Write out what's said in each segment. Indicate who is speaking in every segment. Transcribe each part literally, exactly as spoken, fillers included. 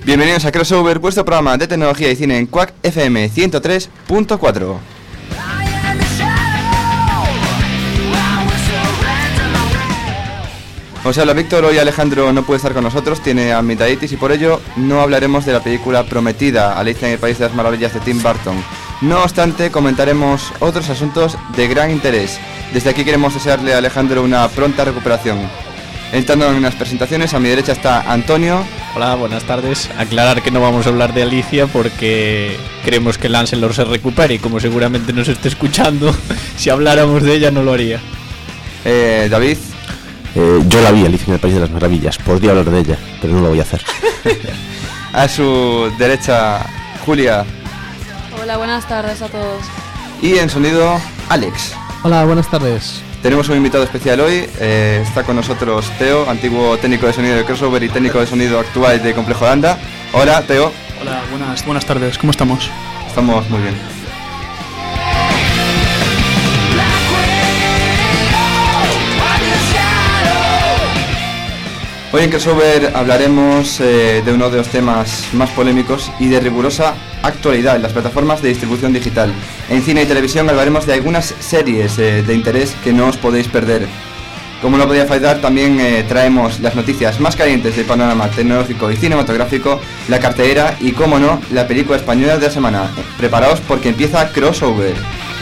Speaker 1: Bienvenidos a Crossover, vuestro programa de tecnología y cine en Quack F M ciento tres punto cuatro. Os habla Víctor, hoy Alejandro no puede estar con nosotros, tiene amigdalitis y por ello no hablaremos de la película Prometida, Alicia en el País de las Maravillas de Tim Burton. No obstante, comentaremos otros asuntos de gran interés. Desde aquí queremos desearle a Alejandro una pronta recuperación. Entrando en las presentaciones, a mi derecha está Antonio.
Speaker 2: Hola, buenas tardes. Aclarar que no vamos a hablar de Alicia porque queremos que Lancelot se recupere y como seguramente nos esté escuchando, si habláramos de ella no lo haría.
Speaker 1: Eh, David.
Speaker 3: Eh, yo la vi, Alicia en el País de las Maravillas. Podría hablar de ella, pero no lo voy a hacer.
Speaker 1: A su derecha, Julia.
Speaker 4: Hola, buenas tardes a todos.
Speaker 1: Y en sonido, Alex.
Speaker 5: Hola, buenas tardes.
Speaker 1: Tenemos un invitado especial hoy, eh, está con nosotros Teo, antiguo técnico de sonido de Crossover y técnico de sonido actual de Complejo de Anda. Hola, Teo.
Speaker 6: Hola, buenas, buenas tardes, ¿cómo estamos?
Speaker 1: Estamos muy bien. Hoy en Crossover hablaremos eh, de uno de los temas más polémicos y de rigurosa actualidad en las plataformas de distribución digital. En cine y televisión hablaremos de algunas series eh, de interés que no os podéis perder. Como no podía faltar, también eh, traemos las noticias más calientes del panorama tecnológico y cinematográfico, la cartelera y, como no, la película española de la semana. Preparaos porque empieza Crossover.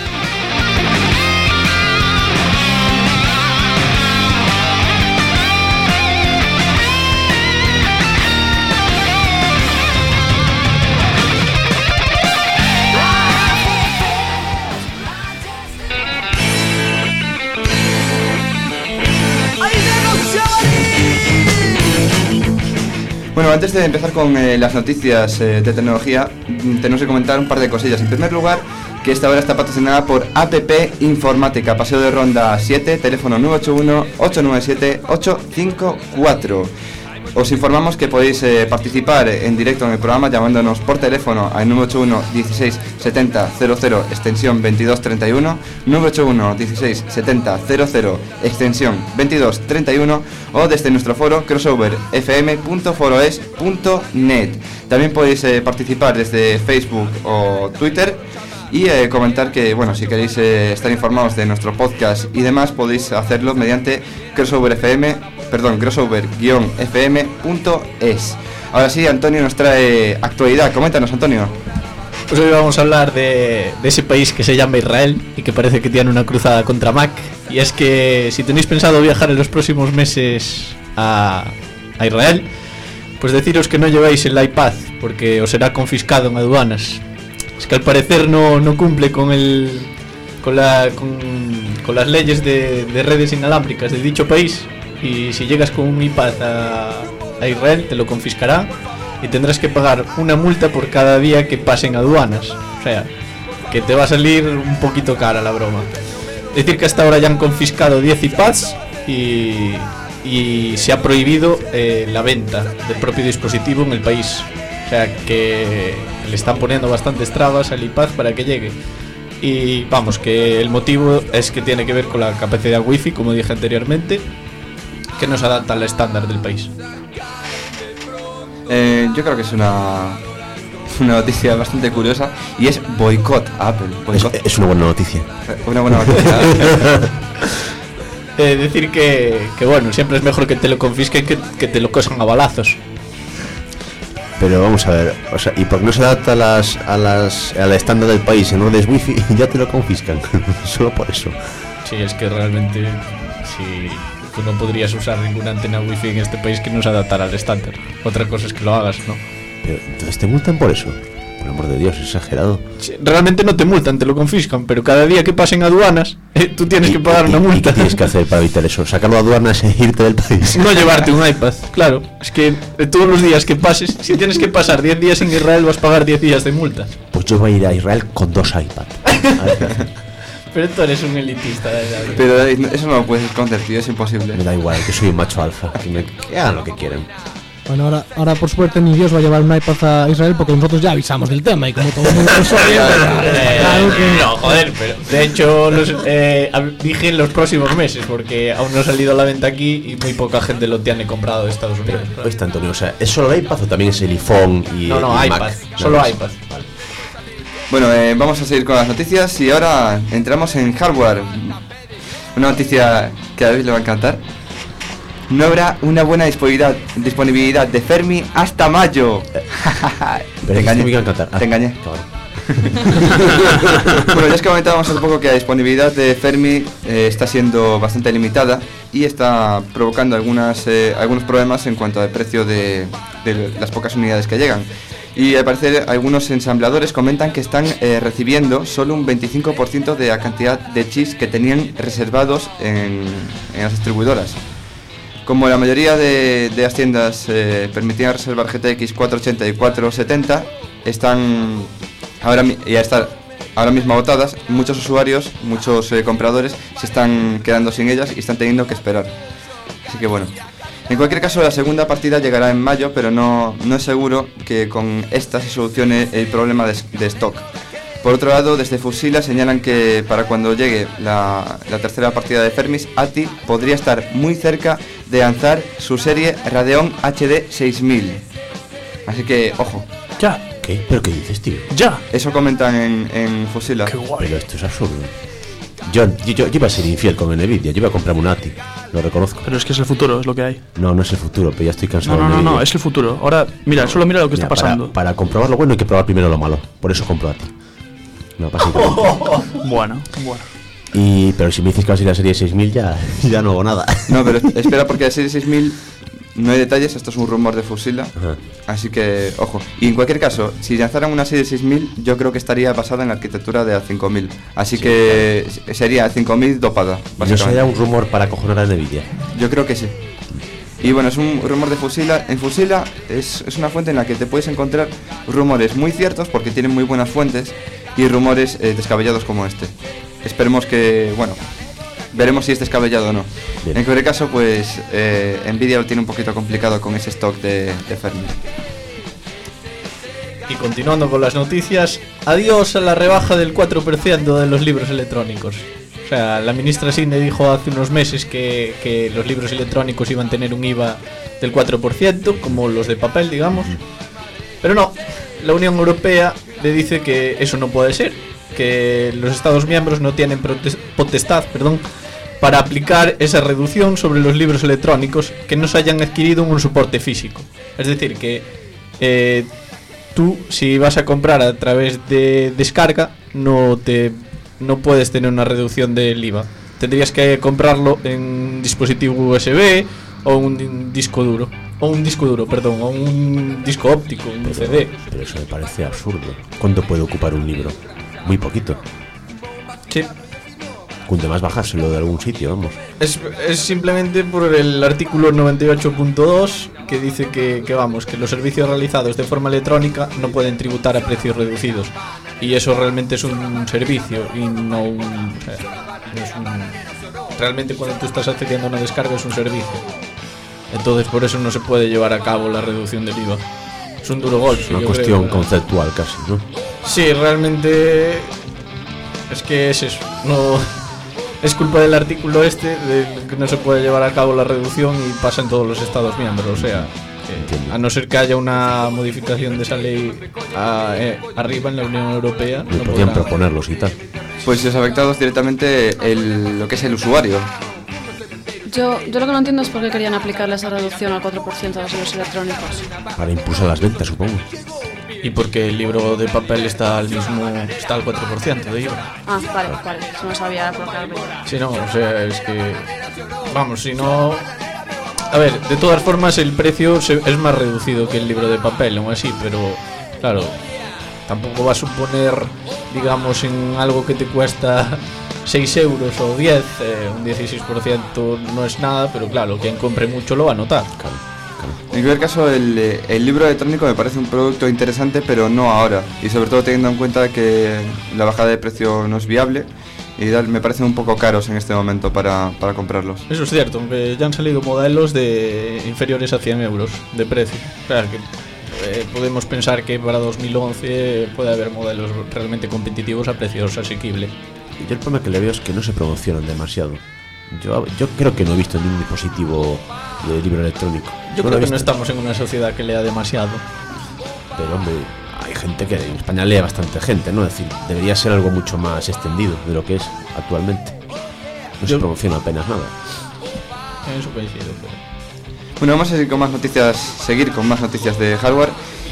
Speaker 1: Bueno, antes de empezar con eh, las noticias eh, de tecnología, tenemos que comentar un par de cosillas. En primer lugar, que esta hora está patrocinada por A P P Informática, Paseo de Ronda siete, teléfono nueve ocho uno, ocho nueve siete, ocho cinco cuatro. Os informamos que podéis eh, participar en directo en el programa llamándonos por teléfono al nueve ocho uno, dieciséis, setenta, cero cero, extensión veintidós treinta y uno, nueve ocho uno, dieciséis, setenta, cero cero, extensión veintidós treinta y uno, o desde nuestro foro crossover f m punto foroes punto net. También podéis eh, participar desde Facebook o Twitter y eh, comentar que, bueno, si queréis eh, estar informados de nuestro podcast y demás, podéis hacerlo mediante crossover F M, perdón, crossover guión f m punto es. Ahora sí, Antonio nos trae actualidad. Coméntanos, Antonio.
Speaker 2: Pues hoy vamos a hablar de, de ese país que se llama Israel y que parece que tiene una cruzada contra Mac. Y es que si tenéis pensado viajar en los próximos meses a, a Israel, pues deciros que no llevéis el iPad porque os será confiscado en aduanas. Es que al parecer no, no cumple con el con, la, con, con las leyes de, de redes inalámbricas de dicho país. Y si llegas con un iPad a, a Israel te lo confiscará y tendrás que pagar una multa por cada día que pasen aduanas. O sea, que te va a salir un poquito cara la broma. Es decir que hasta ahora ya han confiscado diez iPads y, y se ha prohibido eh, la venta del propio dispositivo en el país. O sea que le están poniendo bastantes trabas al iPad para que llegue. Y vamos, que el motivo es que tiene que ver con la capacidad wifi, como dije anteriormente, que no se adapta al estándar del país.
Speaker 1: Eh, yo creo que es una, una noticia bastante curiosa y es boicot a Apple. Boicot.
Speaker 3: Es, es una buena noticia.
Speaker 1: Una buena noticia.
Speaker 2: eh, decir que, que bueno, siempre es mejor que te lo confisquen que, que te lo cosan a balazos.
Speaker 3: Pero vamos a ver, o sea, ¿y por qué no se adapta a las, a las, al estándar del país en orden wifi y ya te lo confiscan? Solo por eso.
Speaker 2: Sí, es que realmente si tú no podrías usar ninguna antena wifi en este país que no se adaptara al estándar. Otra cosa es que lo hagas, ¿no?
Speaker 3: Pero entonces te multan por eso. Por el amor de Dios, es exagerado.
Speaker 2: Sí, realmente no te multan, te lo confiscan, pero cada día que pasen aduanas, eh, tú tienes
Speaker 3: ¿Y,
Speaker 2: que pagar
Speaker 3: y,
Speaker 2: una multa.
Speaker 3: ¿Y qué tienes que hacer para evitar eso? ¿Sacarlo a aduanas e irte del país?
Speaker 2: No llevarte un iPad, claro. Es que de todos los días que pases, si tienes que pasar diez días en Israel, vas a pagar diez días de multa.
Speaker 3: Pues yo voy a ir a Israel con dos iPads.
Speaker 2: Pero tú eres un elitista, David.
Speaker 1: Pero eso no lo puedes esconder, tío, es imposible.
Speaker 3: Me da igual, que soy un macho alfa. Que, me, que hagan lo que quieran.
Speaker 5: Bueno, ahora, ahora por suerte ni Dios va a llevar un iPad a Israel porque nosotros ya avisamos del tema y como todo el mundo lo sabe,
Speaker 2: Eh,
Speaker 5: claro que...
Speaker 2: No, joder, pero de hecho los, eh, ab- dije en los próximos meses porque aún no ha salido a la venta aquí y muy poca gente lo tiene comprado de Estados Unidos.
Speaker 3: Pues está, Antonio, o sea, ¿es solo el iPad o también es el iPhone y
Speaker 2: No, no,
Speaker 3: y el
Speaker 2: iPad,
Speaker 3: Mac?
Speaker 2: solo
Speaker 3: No,
Speaker 2: iPad. Vale.
Speaker 1: Bueno, eh, vamos a seguir con las noticias y ahora entramos en hardware. Una noticia que a David le va a encantar. No habrá una buena disponibilidad, disponibilidad de Fermi hasta mayo.
Speaker 3: Pero
Speaker 1: Te engañé.
Speaker 3: me iba a encantar. Ah,
Speaker 1: Te engañé.
Speaker 3: cabrón.
Speaker 1: Bueno, ya es que comentábamos hace poco que la disponibilidad de Fermi eh, está siendo bastante limitada y está provocando algunas, eh, algunos problemas en cuanto al precio de, de las pocas unidades que llegan. Y al parecer algunos ensambladores comentan que están eh, recibiendo solo un veinticinco por ciento de la cantidad de chips que tenían reservados en, en las distribuidoras. Como la mayoría de, de las tiendas eh, permitían reservar G T X cuatrocientos ochenta y cuatrocientos setenta, están ahora, mi- ya están ahora mismo agotadas. Muchos usuarios, muchos eh, compradores se están quedando sin ellas y están teniendo que esperar. Así que bueno, en cualquier caso la segunda partida llegará en mayo, pero no, no es seguro que con esta se solucione el problema de, de stock. Por otro lado, desde Fusila señalan que para cuando llegue la, la tercera partida de Fermis, A T I podría estar muy cerca de lanzar su serie Radeon H D seis mil. Así que, ojo,
Speaker 6: Ya,
Speaker 3: ¿Qué? ¿Pero qué dices, tío?
Speaker 6: ya.
Speaker 1: eso comentan en, en Fusila.
Speaker 6: Qué guay.
Speaker 3: Pero esto es absurdo. Yo, yo, yo iba a ser infiel con Nvidia, yo iba a comprarme un A T I, lo reconozco.
Speaker 6: Pero es que es el futuro, es lo que hay.
Speaker 3: No, no es el futuro, pero ya estoy
Speaker 6: No,
Speaker 3: cansado
Speaker 6: no,
Speaker 3: de
Speaker 6: no,
Speaker 3: Nvidia.
Speaker 6: no, es el futuro. Ahora, mira, solo mira lo que
Speaker 3: Mira,
Speaker 6: está pasando.
Speaker 3: Para, para comprobar lo bueno hay que probar primero lo malo, por eso compro A T I. No, básicamente.
Speaker 6: Bueno, bueno.
Speaker 3: Y, pero si me dices que va a ser la serie seis mil ya, ya no hago nada.
Speaker 1: No, pero espera porque la serie seis mil no hay detalles, esto es un rumor de Fusila.
Speaker 3: Ajá.
Speaker 1: Así que, ojo. Y en cualquier caso, si lanzaran una serie seis mil, yo creo que estaría basada en la arquitectura de A cinco mil. Así
Speaker 3: Sí,
Speaker 1: que sería A cinco mil dopada,
Speaker 3: ¿Y no
Speaker 1: básicamente.
Speaker 3: sería un rumor para acojonar a Nvidia?
Speaker 1: Yo creo que sí. Y bueno, es un rumor de Fusila. En Fusila es, es una fuente en la que te puedes encontrar rumores muy ciertos porque tienen muy buenas fuentes y rumores eh, descabellados como este. Esperemos que, bueno, veremos si es descabellado o no.
Speaker 3: Bien.
Speaker 1: En cualquier caso, pues eh, Nvidia lo tiene un poquito complicado con ese stock de, de Fermi.
Speaker 2: Y continuando con las noticias, adiós a la rebaja del cuatro por ciento de los libros electrónicos. O sea, la ministra Sinde dijo hace unos meses que, que los libros electrónicos iban a tener un I V A del cuatro por ciento, como los de papel, digamos. Pero no, la Unión Europea le dice que eso no puede ser, que los Estados miembros no tienen protes- potestad, perdón, para aplicar esa reducción sobre los libros electrónicos que no se hayan adquirido en un soporte físico. Es decir, que eh, tú, si vas a comprar a través de descarga, no te no puedes tener una reducción del I V A. Tendrías que comprarlo en dispositivo U S B o un disco duro, o un disco duro, perdón, o un disco óptico, un C D.
Speaker 3: Pero eso me parece absurdo. ¿Cuánto puede ocupar un libro? Muy poquito.
Speaker 2: Sí.
Speaker 3: Cuanto más bajárselo de algún sitio, vamos.
Speaker 2: Es, es simplemente por el artículo noventa y ocho punto dos que dice que, que vamos, que los servicios realizados de forma electrónica no pueden tributar a precios reducidos. Y eso realmente es un servicio y no un, o sea, no es un, realmente cuando tú estás accediendo a una descarga es un servicio. Entonces por eso no se puede llevar a cabo la reducción del I V A. Es un duro golpe.
Speaker 3: Es una
Speaker 2: yo
Speaker 3: cuestión
Speaker 2: creo.
Speaker 3: conceptual casi, ¿no?
Speaker 2: Sí, realmente es que es eso. No es culpa del artículo este de que no se puede llevar a cabo la reducción y pasa en todos los Estados miembros. O sea, que,
Speaker 3: Entiendo.
Speaker 2: a no ser que haya una modificación de esa ley a- eh, arriba en la Unión Europea,
Speaker 3: Me
Speaker 2: no
Speaker 3: podrían
Speaker 2: podrá-
Speaker 3: proponerlos y tal.
Speaker 1: Pues los afectados directamente el, lo que es el usuario.
Speaker 4: Yo, yo lo que no entiendo es por qué querían aplicarle esa reducción al cuatro por ciento a los libros electrónicos.
Speaker 3: Para impulsar las ventas, supongo.
Speaker 2: Y porque el libro de papel está al mismo, está al cuatro por ciento de I V A.
Speaker 4: Ah, vale, vale, eso no sabía por qué había.
Speaker 2: Sí, no, o sea, es que vamos, si no. A ver, de todas formas el precio se- es más reducido que el libro de papel, aún así, pero claro, tampoco va a suponer, digamos, en algo que te cuesta seis euros o diez, eh, un dieciséis por ciento no es nada, pero claro, quien compre mucho lo va a notar.
Speaker 1: En cualquier caso, el, eh, el libro electrónico me parece un producto interesante, pero no ahora. Y sobre todo teniendo en cuenta que la bajada de precio no es viable y tal, me parecen un poco caros en este momento para, para comprarlos.
Speaker 2: Eso es cierto, aunque ya han salido modelos de inferiores a cien euros de precio. Claro que eh, podemos pensar que para dos mil once puede haber modelos realmente competitivos a precios asequibles.
Speaker 3: Yo el problema que le veo es que no se promocionan demasiado. Yo, yo creo que no he visto ningún dispositivo de libro electrónico.
Speaker 2: Yo
Speaker 3: no
Speaker 2: creo
Speaker 3: he
Speaker 2: que no
Speaker 3: visto.
Speaker 2: estamos en una sociedad que lea demasiado.
Speaker 3: Pero hombre, hay gente que en España lee bastante gente, ¿no? Es decir, debería ser algo mucho más extendido de lo que es actualmente. No
Speaker 2: Yo-
Speaker 3: se promociona apenas nada.
Speaker 2: En eso coincido, pero...
Speaker 1: Bueno, vamos a seguir con más noticias, seguir con más noticias de hardware.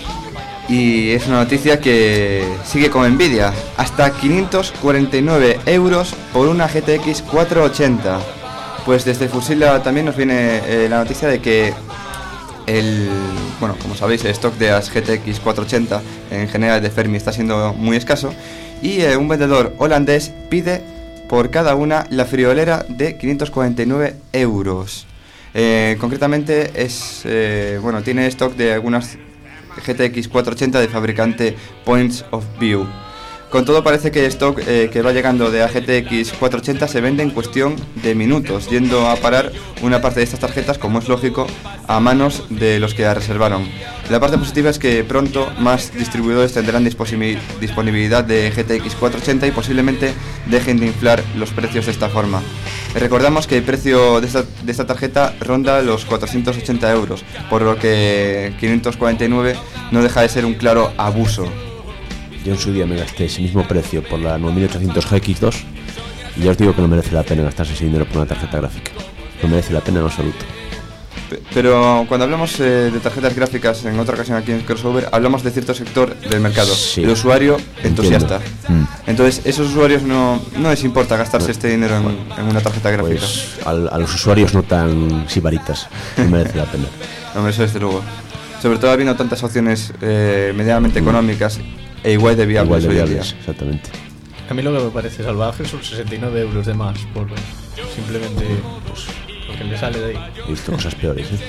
Speaker 1: Y es una noticia que sigue con Nvidia. Hasta quinientos cuarenta y nueve euros por una G T X cuatrocientos ochenta. Pues desde Fusila también nos viene eh, la noticia de que el, bueno, como sabéis, el stock de las G T X cuatrocientos ochenta en general de Fermi está siendo muy escaso. Y eh, un vendedor holandés pide por cada una la friolera de quinientos cuarenta y nueve euros. Eh, concretamente es, eh, bueno, tiene stock de algunas G T X cuatrocientos ochenta de fabricante Points of View. Con todo parece que el stock eh, que va llegando de la G T X cuatrocientos ochenta se vende en cuestión de minutos, yendo a parar una parte de estas tarjetas, como es lógico, a manos de los que la reservaron. La parte positiva es que pronto más distribuidores tendrán disposi- disponibilidad de G T X cuatrocientos ochenta y posiblemente dejen de inflar los precios de esta forma. Recordamos que el precio de esta, de esta tarjeta ronda los cuatrocientos ochenta euros, por lo que quinientos cuarenta y nueve no deja de ser un claro abuso.
Speaker 3: Yo en su día me gasté ese mismo precio por la nueve mil ochocientos G X dos y ya os digo que no merece la pena gastarse ese dinero por una tarjeta gráfica. No merece la pena en absoluto.
Speaker 1: Pe- Pero cuando hablamos eh, de tarjetas gráficas en otra ocasión aquí en Crossover, hablamos de cierto sector del mercado,
Speaker 3: Sí.
Speaker 1: el usuario entusiasta.
Speaker 3: Mm.
Speaker 1: Entonces, esos usuarios no, no les importa gastarse
Speaker 3: No.
Speaker 1: este dinero en, en una tarjeta gráfica.
Speaker 3: Pues al- a los usuarios no tan sibaritas, no merece la pena.
Speaker 1: Hombre, eso desde luego. Sobre todo habiendo tantas opciones eh, medianamente económicas e igual de viables
Speaker 3: Igual de
Speaker 1: hoy en día.
Speaker 3: viables, exactamente.
Speaker 2: A mí lo que me parece salvaje son sesenta y nueve euros de más por simplemente pues, lo que le sale de ahí.
Speaker 3: He visto cosas peores, ¿eh?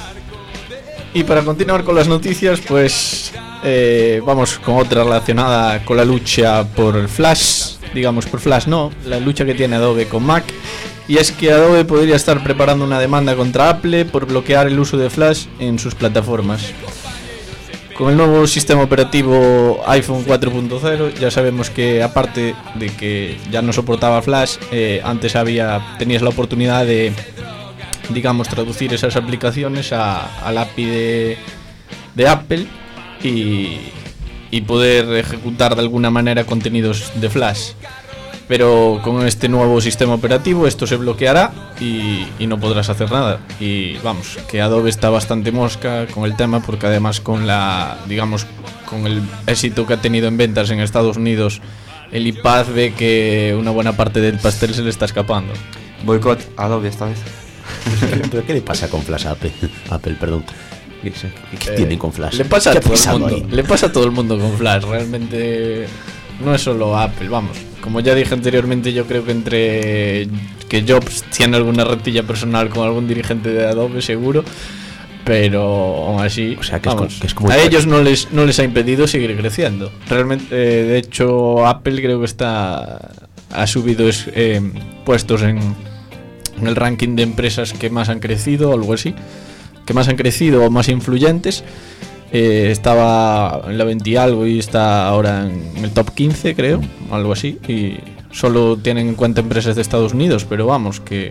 Speaker 2: Y para continuar con las noticias, pues eh, vamos con otra relacionada con la lucha por el Flash, digamos por Flash no, la lucha que tiene Adobe con Mac. Y es que Adobe podría estar preparando una demanda contra Apple por bloquear el uso de Flash en sus plataformas. Con el nuevo sistema operativo iPhone cuatro punto cero ya sabemos que aparte de que ya no soportaba Flash, eh, antes había tenías la oportunidad de, digamos, traducir esas aplicaciones a, al A P I de, de Apple y, y poder ejecutar de alguna manera contenidos de Flash. Pero con este nuevo sistema operativo esto se bloqueará y, y no podrás hacer nada. Y vamos, que Adobe está bastante mosca con el tema porque además con la, digamos, con el éxito que ha tenido en ventas en Estados Unidos, el iPad ve que una buena parte del pastel se le está escapando.
Speaker 1: Boicot a Adobe esta vez.
Speaker 3: ¿Pero qué le pasa con Flash a Apple? Apple, perdón. ¿Qué, qué
Speaker 2: Eh,
Speaker 3: tienen con Flash?
Speaker 2: Le pasa,
Speaker 3: ¿Qué
Speaker 2: a
Speaker 3: ha
Speaker 2: todo el
Speaker 3: pasado
Speaker 2: mundo,
Speaker 3: ahí?
Speaker 2: le pasa a todo el mundo con Flash. Realmente no es solo a Apple, vamos. Como ya dije anteriormente, yo creo que entre que Jobs tiene alguna retilla personal con algún dirigente de Adobe, seguro. Pero aún así,
Speaker 3: O sea, que es
Speaker 2: vamos,
Speaker 3: como- que es como
Speaker 2: a
Speaker 3: el
Speaker 2: ellos no les, no les ha impedido seguir creciendo. Realmente, eh, de hecho, Apple creo que está ha subido es, eh, puestos en, en el ranking de empresas que más han crecido, algo así, que más han crecido o más influyentes. Eh, estaba en la veinte y algo y está ahora en el top quince, creo, algo así. Y solo tienen en cuenta empresas de Estados Unidos, pero vamos, que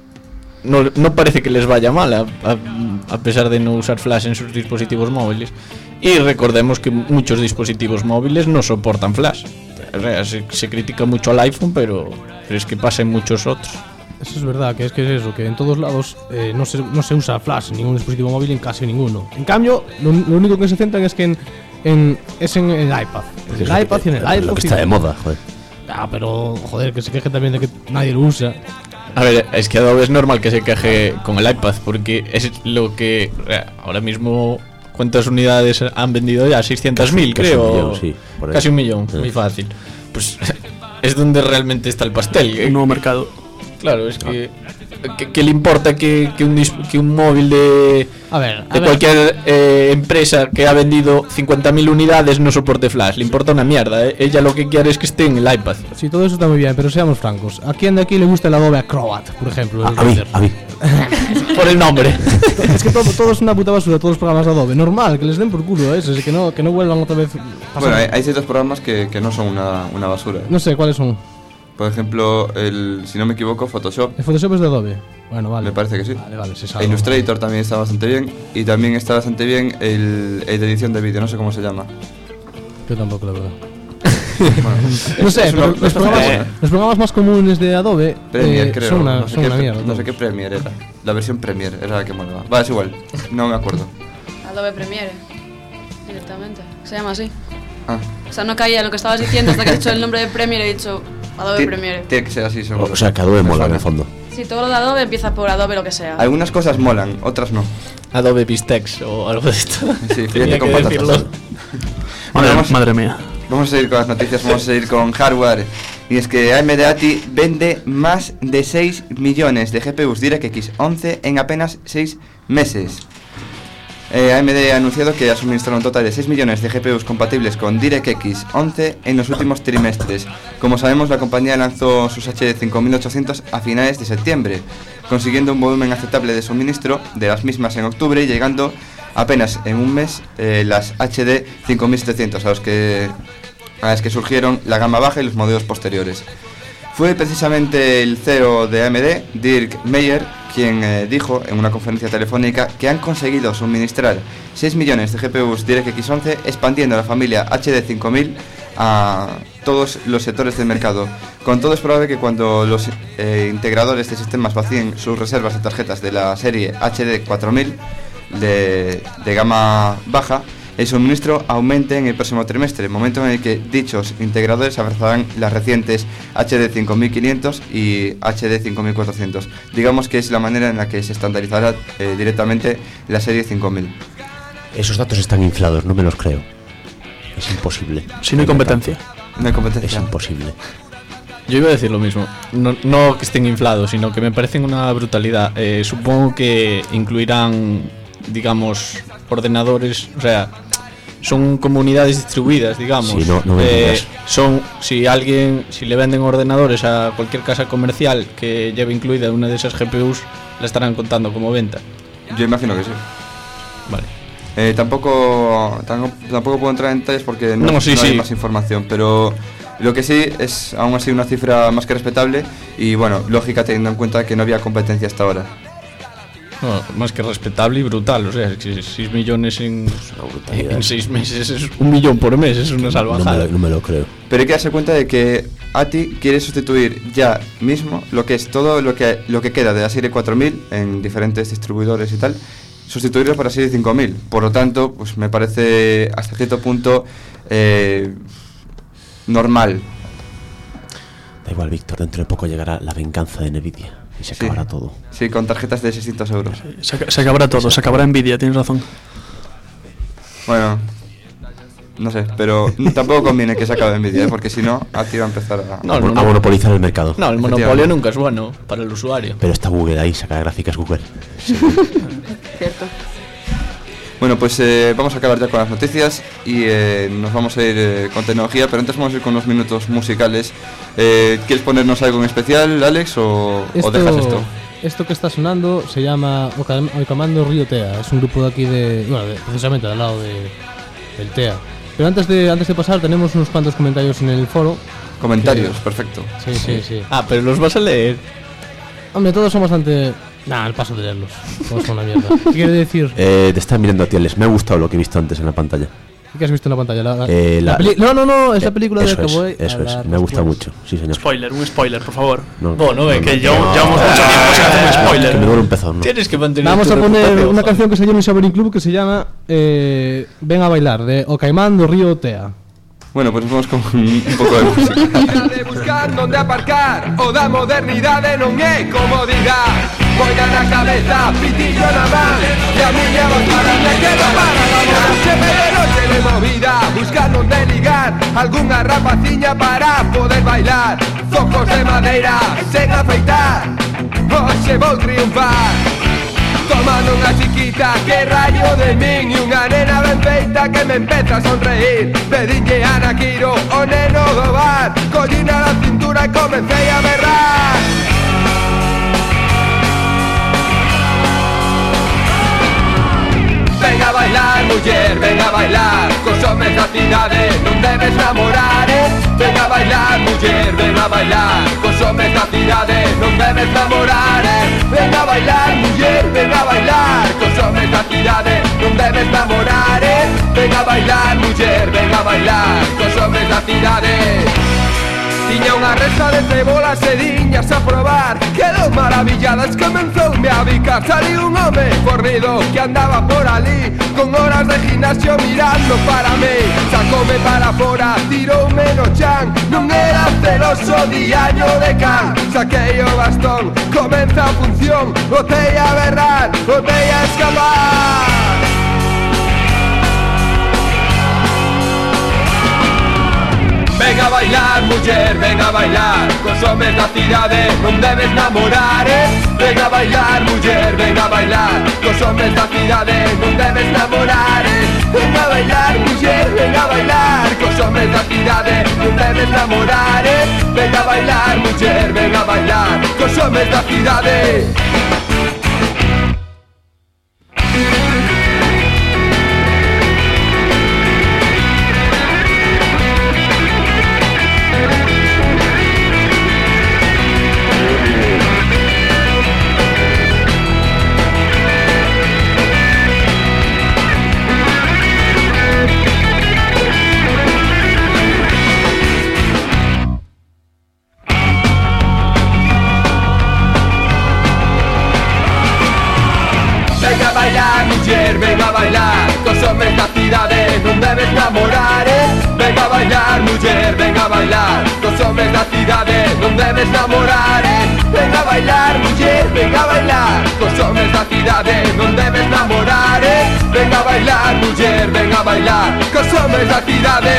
Speaker 2: no, no parece que les vaya mal, a, a, a pesar de no usar Flash en sus dispositivos móviles. Y recordemos que muchos dispositivos móviles no soportan Flash. O sea, se, se critica mucho al iPhone, pero, pero es que pasa en muchos otros.
Speaker 5: Eso es verdad, que es que es eso, que en todos lados eh, no, se, no se usa Flash en ningún dispositivo móvil, en casi ninguno. En cambio, lo, lo único que se centran es que en, en, es en el iPad. En el iPad y en el
Speaker 3: Lo
Speaker 5: iPhone.
Speaker 3: que está de moda, joder.
Speaker 5: Ah, pero joder, que se queje también de que nadie lo usa.
Speaker 2: A ver, es que Adobe es normal que se queje con el iPad, porque es lo que eh, ahora mismo, ¿cuántas unidades han vendido ya? seiscientos mil,
Speaker 3: Casi- casi
Speaker 2: creo.
Speaker 3: un millón, sí, por ahí.
Speaker 2: Casi un millón,
Speaker 3: Sí.
Speaker 2: muy fácil. Pues es donde realmente está el pastel. ¿eh?
Speaker 6: Un nuevo mercado.
Speaker 2: Claro, es que que, que le importa que, que, un, dis- que un móvil de,
Speaker 5: A ver, a
Speaker 2: de
Speaker 5: ver.
Speaker 2: cualquier eh, empresa que ha vendido cincuenta mil unidades no soporte Flash? Le importa una mierda. eh. Ella lo que quiere es que esté en el iPad.
Speaker 5: Sí, todo eso está muy bien, pero seamos francos. ¿A quién de aquí le gusta el Adobe Acrobat, por ejemplo?
Speaker 3: A,
Speaker 5: el
Speaker 3: a mí,
Speaker 5: render?
Speaker 3: a mí.
Speaker 2: Por el nombre.
Speaker 5: Es que todo, todo es una puta basura, todos los programas de Adobe. Normal, que les den por culo a esos, que no, que no vuelvan otra vez. pasando.
Speaker 1: Bueno, hay, hay ciertos programas que, que no son una, una basura.
Speaker 5: No sé cuáles son.
Speaker 1: Por ejemplo, el, si no me equivoco, Photoshop.
Speaker 5: ¿El Photoshop es de Adobe? Bueno, vale.
Speaker 1: Me parece que sí.
Speaker 5: Vale, vale, se
Speaker 1: E
Speaker 5: sabe.
Speaker 1: Illustrator también está bastante bien. Y también está bastante bien el, el de edición de vídeo, no sé cómo se llama.
Speaker 5: Yo tampoco, la verdad.
Speaker 1: Bueno,
Speaker 5: No
Speaker 1: es-
Speaker 5: sé,
Speaker 1: es
Speaker 5: pero
Speaker 1: una-
Speaker 5: los, programas,
Speaker 1: eh,
Speaker 5: los programas más comunes de Adobe
Speaker 1: Premiere,
Speaker 5: eh,
Speaker 1: creo.
Speaker 5: son una,
Speaker 1: no, sé
Speaker 5: son
Speaker 1: qué,
Speaker 5: una mierda.
Speaker 1: no sé qué Premiere era. La versión Premiere era la que molaba. Va, es igual. No me acuerdo.
Speaker 4: Adobe Premiere. Directamente. Se llama así.
Speaker 1: Ah,
Speaker 4: O sea, no caía en lo que estabas diciendo hasta que he dicho el nombre de Premiere y he dicho Adobe
Speaker 1: ti-
Speaker 4: Premiere.
Speaker 1: tiene que ser así, seguro.
Speaker 3: O sea, que Adobe
Speaker 1: Me
Speaker 3: mola en
Speaker 1: suena.
Speaker 3: el fondo.
Speaker 4: Sí, todo lo de Adobe empieza por Adobe lo que sea.
Speaker 1: Algunas cosas molan, otras no.
Speaker 2: Adobe Vistex o algo de esto.
Speaker 1: Sí,
Speaker 2: Tenía
Speaker 1: fíjate con
Speaker 2: que
Speaker 1: patatas.
Speaker 2: decirlo.
Speaker 6: Madre,
Speaker 1: vamos-
Speaker 6: madre mía.
Speaker 1: Vamos a seguir con las noticias, vamos a seguir con hardware. Y es que A M D A T I vende más de seis millones de G P Us DirectX once en apenas seis meses. Eh, A M D ha anunciado que ha suministrado un total de seis millones de G P Us compatibles con DirectX once en los últimos trimestres. Como sabemos, la compañía lanzó sus H D cinco mil ochocientos a finales de septiembre, consiguiendo un volumen aceptable de suministro de las mismas en octubre y llegando apenas en un mes eh, las H D cinco mil setecientos a los que a las que surgieron la gama baja y los modelos posteriores. Fue precisamente el C E O de A M D, Dirk Meyer, quien eh, dijo en una conferencia telefónica que han conseguido suministrar seis millones de G P Us DirectX once expandiendo la familia H D cinco mil a todos los sectores del mercado. Con todo, es probable que cuando los eh, integradores de sistemas vacíen sus reservas de tarjetas de la serie H D cuatro mil de, de gama baja, el suministro aumente en el próximo trimestre, momento en el que dichos integradores abrazarán las recientes H D cinco mil quinientos y H D cinco mil cuatrocientos. Digamos que es la manera en la que se estandarizará eh, directamente la serie cinco mil.
Speaker 3: Esos datos están inflados, no me los creo. Es imposible.
Speaker 6: Si no hay competencia.
Speaker 1: No hay
Speaker 3: Es
Speaker 1: competencia.
Speaker 3: imposible.
Speaker 2: Yo iba a decir lo mismo. No, no que estén inflados, sino que me parecen una brutalidad. Eh, supongo que incluirán, digamos, ordenadores, o sea, son comunidades distribuidas, digamos.
Speaker 3: Sí, no- no me
Speaker 2: Eh,
Speaker 3: digas.
Speaker 2: son, si alguien, si le venden ordenadores a cualquier casa comercial que lleve incluida una de esas G P Us, la estarán contando como venta.
Speaker 1: Yo imagino que sí.
Speaker 2: Vale.
Speaker 1: Eh, tampoco, tampoco tampoco puedo entrar en detalles porque no,
Speaker 2: No, sí,
Speaker 1: no hay
Speaker 2: sí.
Speaker 1: más información, pero lo que sí es aún así una cifra más que respetable y bueno, lógica teniendo en cuenta que no había competencia hasta ahora.
Speaker 2: No, más que respetable y brutal, o sea, seis millones en,
Speaker 3: brutalidad.
Speaker 2: en seis meses es un millón por mes, es una
Speaker 3: No me,
Speaker 2: salvajada.
Speaker 3: lo, no me lo creo.
Speaker 1: Pero hay que darse cuenta de que A T I quiere sustituir ya mismo lo que es todo lo que, lo que queda de la serie cuatro mil en diferentes distribuidores y tal, sustituirlo por la serie cinco mil. Por lo tanto, pues me parece hasta cierto punto eh, normal.
Speaker 3: Da igual, Víctor, dentro de poco llegará la venganza de Nvidia y se
Speaker 1: Sí.
Speaker 3: acabará todo.
Speaker 1: Sí, con tarjetas de seiscientos euros.
Speaker 6: Se, ac- se acabará todo, se acabará Nvidia, tienes razón.
Speaker 1: Bueno, no sé, pero tampoco conviene que se acabe Nvidia, ¿eh? Porque si no, A T I va a empezar a...
Speaker 2: No, el
Speaker 3: a
Speaker 2: mono-
Speaker 3: monopolizar el mercado.
Speaker 2: no, el monopolio
Speaker 1: Efectivamente.
Speaker 2: nunca es bueno para el usuario.
Speaker 3: Pero está Google ahí, saca gráficas Google.
Speaker 4: Cierto.
Speaker 1: Bueno, pues eh, vamos a acabar ya con las noticias y eh, nos vamos a ir eh, con tecnología, pero antes vamos a ir con unos minutos musicales. Eh, ¿Quieres ponernos algo en especial, Alex, o, o dejas esto?
Speaker 5: Esto que está sonando se llama Oka- Okamando Río Tea. Es un grupo de aquí de, bueno, de- precisamente al lado de, del Tea. Pero antes de antes de pasar tenemos unos cuantos comentarios en el foro.
Speaker 1: Comentarios, perfecto.
Speaker 5: Sí, sí, sí.
Speaker 2: Ah, pero los vas a leer.
Speaker 5: Hombre, todos son bastante... Nah, el paso de leerlos. Todos son una mierda. ¿Qué quiere decir?
Speaker 3: Eh, te están mirando a ti, Alex. Me ha gustado lo que he visto antes en la pantalla.
Speaker 5: ¿Qué has visto en la pantalla? La, la-
Speaker 3: Eh,
Speaker 5: la
Speaker 3: la-
Speaker 5: peli- no, no, no, es la película
Speaker 3: Eso
Speaker 5: de que
Speaker 3: es,
Speaker 5: voy a
Speaker 3: eso es.
Speaker 5: hablar
Speaker 3: Me ha gustado
Speaker 5: después.
Speaker 3: mucho. Sí, señor.
Speaker 6: Spoiler, un spoiler, por favor.
Speaker 3: No,
Speaker 2: Bueno,
Speaker 3: no,
Speaker 2: eh,
Speaker 3: no,
Speaker 6: Que
Speaker 3: no.
Speaker 6: llevamos llevamos mucho tiempo sin hacer un
Speaker 3: Que me
Speaker 6: spoiler.
Speaker 3: duele un pezón, ¿no?
Speaker 2: Tienes que mantener
Speaker 5: Vamos
Speaker 2: tu
Speaker 5: a poner
Speaker 2: reputación.
Speaker 5: una canción que se llama Saborín Club que se llama eh, Ven a bailar, de Ocaimando Río Tea.
Speaker 1: Bueno, pues vamos con un poco de música.
Speaker 7: De buscar donde aparcar o da modernidade non é como diga. Polla na cabeza, pitillo na man e a miña voz para me quedo para vamos sempre de noche de movida. Buscar donde ligar algunha rapaciña para poder bailar. Focos de madeira sen afeitar. Os hoxe vou triunfar. Tomando unha chiquita que rayo de min e unha nena ben feita que me empeza a sonreír. Pedinlle a Ana Quiro, o neno do bar, collina da cintura e comecei a berrar. Ven a bailar, muller, ven a bailar, cos homes da cidade non debes namorar, eh? Ven a bailar, muller, ven a bailar, cos homes da cidade non debes namorar, eh? Ven a bailar, muller, ven a bailar, cos homes da cidade non debes namorar, eh? Ven a bailar, muller, ven a bailar, cos homes da cidade. Tiña unha reza de cebolas e diñas a probar, quedou maravilladas, comenzoume a bicar. Salí un home fornido que andaba por ali, con horas de gimnasio mirando para mí. Sacoume para fora, tiroume no chan, non era celoso diaño de can. Saquei o bastón, comeza a función, botei a berrar, botei a escapar. Ven a bailar, muller, ven a bailar, cos homes da cidade non debes namorar, eh? Ven a bailar, muller, ven a bailar, cos homes da cidade non debes namorar, eh? Ven a bailar, muller, ven a bailar, cos homes da cidade non debes namorar, eh? Ven a bailar, muller, ven a bailar, cos homes da cidade. Ven a bailar, cos homes da cidade non debes namorar, eh? Ven a bailar, muller, ven a bailar, cos homes da cidade non debes namorar, eh? Ven a bailar, muller, ven a bailar, cos homes da cidade non debes namorar, eh? Ven a bailar, muller, ven a bailar, cos homes da cidade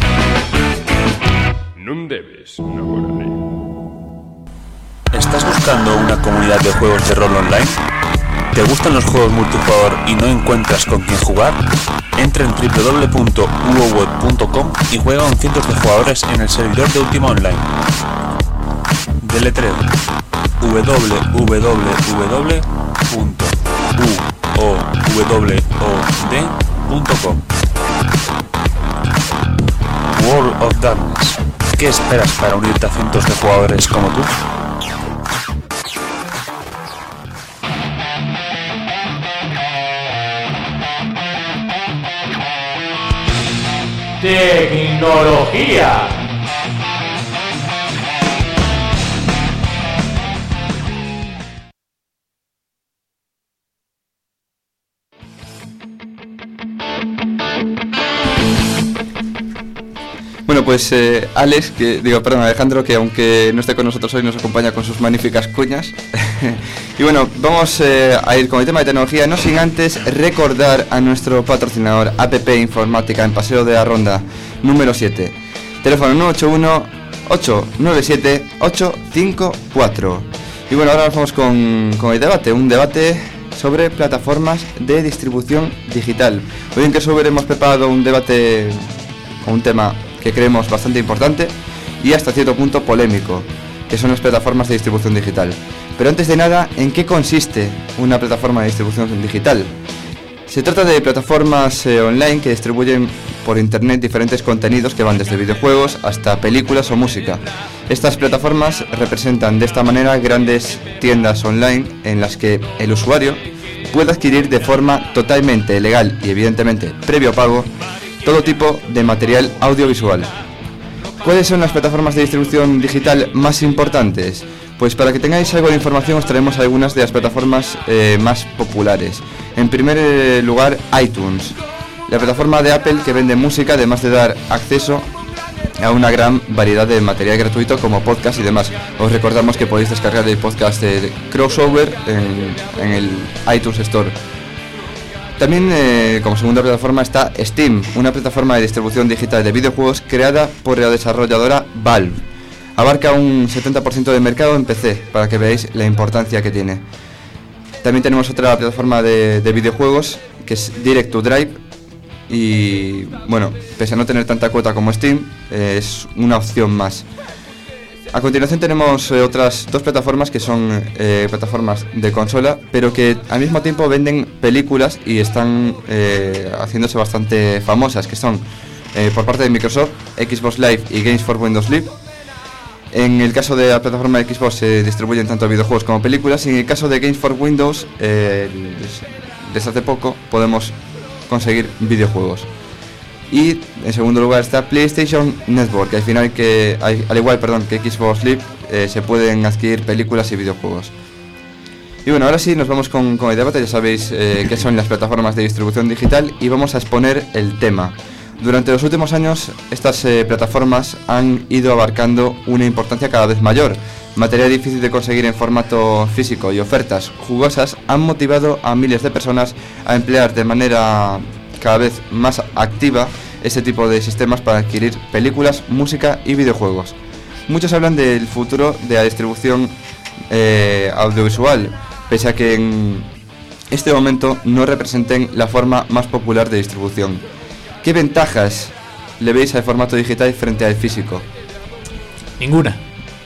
Speaker 7: non debes namorar.
Speaker 8: ¿Estás buscando una comunidad de juegos de rol online? ¿Te gustan los juegos multijugador y no encuentras con quién jugar? Entra en w w w punto u o web punto com y juega con cientos de jugadores en el servidor de Ultima Online. Deletreo w w w punto u o w o d punto com. World of Darkness. ¿Qué esperas para unirte a cientos de jugadores como tú?
Speaker 2: Tecnología.
Speaker 1: Bueno, pues eh, Alex, que digo, perdón, Alejandro, que aunque no esté con nosotros hoy, nos acompaña con sus magníficas cuñas. Y bueno, vamos eh, a ir con el tema de tecnología, no sin antes recordar a nuestro patrocinador A P P Informática en Paseo de la Ronda número siete. Teléfono nueve ocho uno, ocho nueve siete, ocho cinco cuatro. Y bueno, ahora nos vamos con, con el debate, un debate sobre plataformas de distribución digital. Hoy en Crossover hemos preparado un debate con un tema que creemos bastante importante y hasta cierto punto polémico, que son las plataformas de distribución digital. Pero antes de nada, ¿en qué consiste una plataforma de distribución digital? Se trata de plataformas eh, online que distribuyen por internet diferentes contenidos que van desde videojuegos hasta películas o música. Estas plataformas representan de esta manera grandes tiendas online en las que el usuario puede adquirir de forma totalmente legal y evidentemente previo pago todo tipo de material audiovisual. ¿Cuáles son las plataformas de distribución digital más importantes? Pues para que tengáis algo de información os traemos algunas de las plataformas eh, más populares. En primer eh, lugar, iTunes, la plataforma de Apple que vende música además de dar acceso a una gran variedad de material gratuito como podcast y demás. Os recordamos que podéis descargar el podcast de Crossover en, en el iTunes Store. También eh, como segunda plataforma está Steam, una plataforma de distribución digital de videojuegos creada por la desarrolladora Valve. Abarca un setenta por ciento del mercado en P C, para que veáis la importancia que tiene. También tenemos otra plataforma de, de videojuegos, que es Direct to Drive, y bueno, pese a no tener tanta cuota como Steam, eh, es una opción más. A continuación tenemos eh, otras dos plataformas que son eh, plataformas de consola, pero que al mismo tiempo venden películas y están eh, haciéndose bastante famosas, que son eh, por parte de Microsoft, Xbox Live y Games for Windows Live. En el caso de la plataforma de Xbox se distribuyen tanto videojuegos como películas, y en el caso de Games for Windows, eh, desde hace poco podemos conseguir videojuegos. Y en segundo lugar está PlayStation Network, que al final que al igual perdón que Xbox Live eh, se pueden adquirir películas y videojuegos. Y bueno, ahora sí nos vamos con, con el debate. Ya sabéis eh, qué son las plataformas de distribución digital y vamos a exponer el tema. Durante los últimos años estas eh, plataformas han ido abarcando una importancia cada vez mayor. Material difícil de conseguir en formato físico y ofertas jugosas han motivado a miles de personas a emplear de manera cada vez más activa este tipo de sistemas para adquirir películas, música y videojuegos. Muchos hablan del futuro de la distribución eh, audiovisual, pese a que en este momento no representen la forma más popular de distribución. ¿Qué ventajas le veis al formato digital frente al físico?
Speaker 2: Ninguna.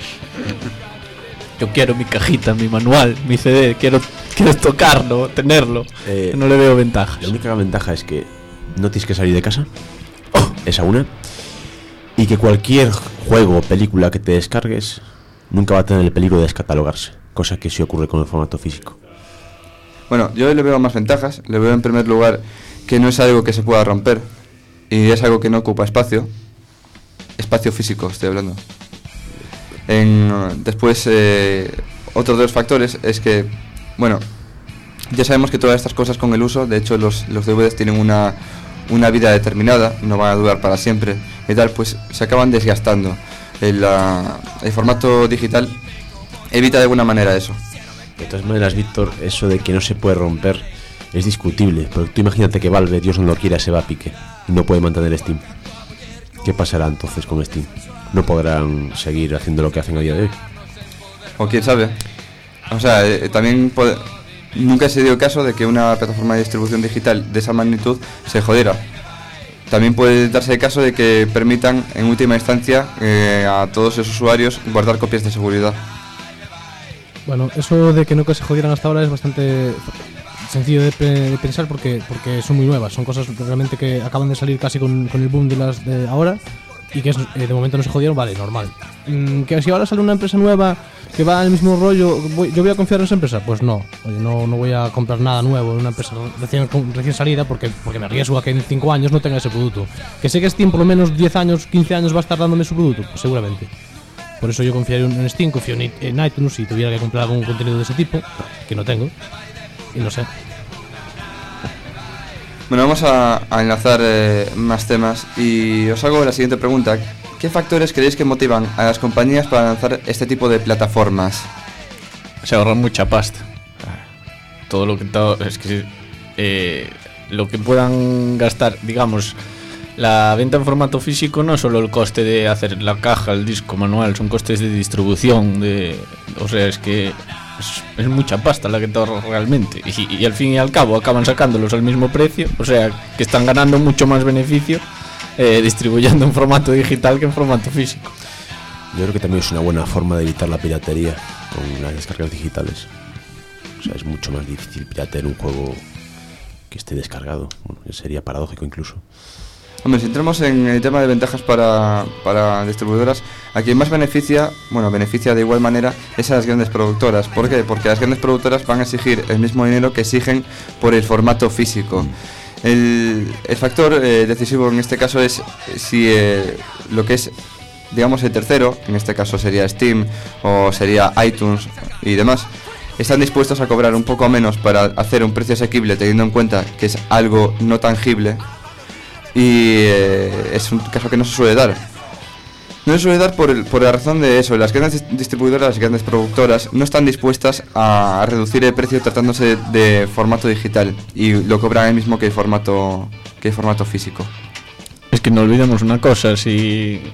Speaker 2: Yo quiero mi cajita, mi manual, mi C D, quiero, quiero tocarlo, tenerlo.
Speaker 3: Eh,
Speaker 2: no le veo ventajas.
Speaker 3: La única ventaja es que no tienes que salir de casa, oh, esa una, y que cualquier juego o película que te descargues nunca va a tener el peligro de descatalogarse, cosa que sí ocurre con el formato físico.
Speaker 1: Bueno, yo le veo más ventajas. Le veo en primer lugar que no es algo que se pueda romper y es algo que no ocupa espacio, espacio físico estoy hablando. En, después, eh, otro de los factores es que, bueno, ya sabemos que todas estas cosas con el uso, de hecho los, los D V Ds tienen una, una vida determinada, no van a durar para siempre y tal, pues se acaban desgastando. El, la, el formato digital evita de alguna manera eso.
Speaker 3: De todas maneras, Víctor, eso de que no se puede romper es discutible, porque tú imagínate que Valve, Dios no lo quiera, se va a pique y no puede mantener Steam. ¿Qué pasará entonces con Steam? ¿No podrán seguir haciendo lo que hacen a día de hoy?
Speaker 1: O quién sabe. O sea, eh, también puede, nunca se dio caso de que una plataforma de distribución digital de esa magnitud se jodiera. También puede darse el caso de que permitan en última instancia eh, a todos los usuarios guardar copias de seguridad.
Speaker 5: Bueno, eso de que no que se jodieran hasta ahora es bastante sencillo de, de pensar porque porque son muy nuevas, son cosas realmente que acaban de salir casi con, con el boom de las de ahora y que es, eh, de momento no se jodieron, vale, normal. Mm, que si ahora sale una empresa nueva que va al mismo rollo, voy, ¿yo voy a confiar en esa empresa? Pues no, oye, no, no voy a comprar nada nuevo en una empresa recién, recién salida porque, porque me arriesgo a que en cinco años no tenga ese producto. Que sé que Steam por lo menos diez años, quince años va a estar dándome su producto, pues seguramente. Por eso yo confiaría en Steam, confío en iTunes si tuviera que comprar algún contenido de ese tipo, que no tengo, y no sé.
Speaker 1: Bueno, vamos a, a enlazar eh, más temas y os hago la siguiente pregunta. ¿Qué factores creéis que motivan a las compañías para lanzar este tipo de plataformas?
Speaker 2: Se ahorran mucha pasta. Todo lo que todo, es que eh, lo que puedan gastar, digamos, la venta en formato físico no es solo el coste de hacer la caja, el disco manual, son costes de distribución, de, o sea, es que es, es mucha pasta la que te ahorras realmente y, y al fin y al cabo acaban sacándolos al mismo precio, o sea, que están ganando mucho más beneficio eh, distribuyendo en formato digital que en formato físico.
Speaker 3: Yo creo que también es una buena forma de evitar la piratería con las descargas digitales. O sea, es mucho más difícil piratear un juego que esté descargado. Bueno, sería paradójico incluso.
Speaker 1: Hombre, si entramos en el tema de ventajas para, para distribuidoras, a quien más beneficia, bueno, beneficia de igual manera, es a las grandes productoras. ¿Por qué? Porque las grandes productoras van a exigir el mismo dinero que exigen por el formato físico. El, el factor eh, decisivo en este caso es si eh, lo que es, digamos, el tercero, en este caso sería Steam o sería iTunes y demás, están dispuestos a cobrar un poco menos para hacer un precio asequible, teniendo en cuenta que es algo no tangible. Y eh, es un caso que no se suele dar. No se suele dar por, el, por la razón de eso. Las grandes distribuidoras, las grandes productoras no están dispuestas a, a reducir el precio tratándose de, de formato digital y lo cobran el mismo que el formato, que el formato físico.
Speaker 2: Es que no olvidemos una cosa, si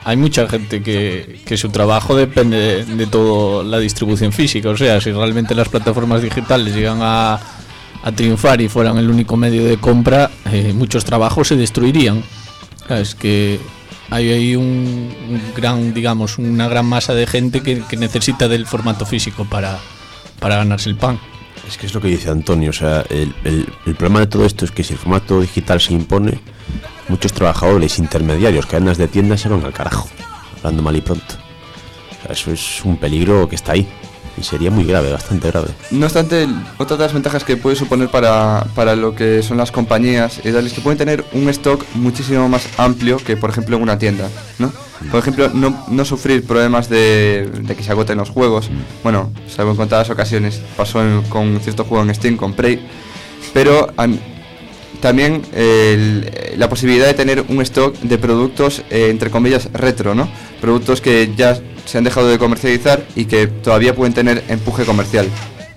Speaker 2: hay mucha gente que, que su trabajo depende de, de toda la distribución física. O sea, si realmente las plataformas digitales llegan a, a triunfar y fueran el único medio de compra, eh, muchos trabajos se destruirían. O sea, es que hay ahí un, un gran, digamos, una gran masa de gente que, que necesita del formato físico para, para ganarse el pan.
Speaker 3: Es que es lo que dice Antonio, o sea, el, el, el problema de todo esto es que si el formato digital se impone, muchos trabajadores intermediarios, cadenas de tiendas se van al carajo, hablando mal y pronto. O sea, eso es un peligro que está ahí y sería muy grave, bastante grave.
Speaker 1: No obstante, otra de las ventajas que puede suponer para, para lo que son las compañías es que pueden tener un stock muchísimo más amplio que, por ejemplo, en una tienda, ¿no? Por ejemplo, no, no sufrir problemas de, de que se agoten los juegos. Bueno, salvo en contadas ocasiones, pasó en, con cierto juego en Steam, con Prey, pero an, también el, la posibilidad de tener un stock de productos, eh, entre comillas, retro, ¿no? Productos que ya se han dejado de comercializar y que todavía pueden tener empuje comercial.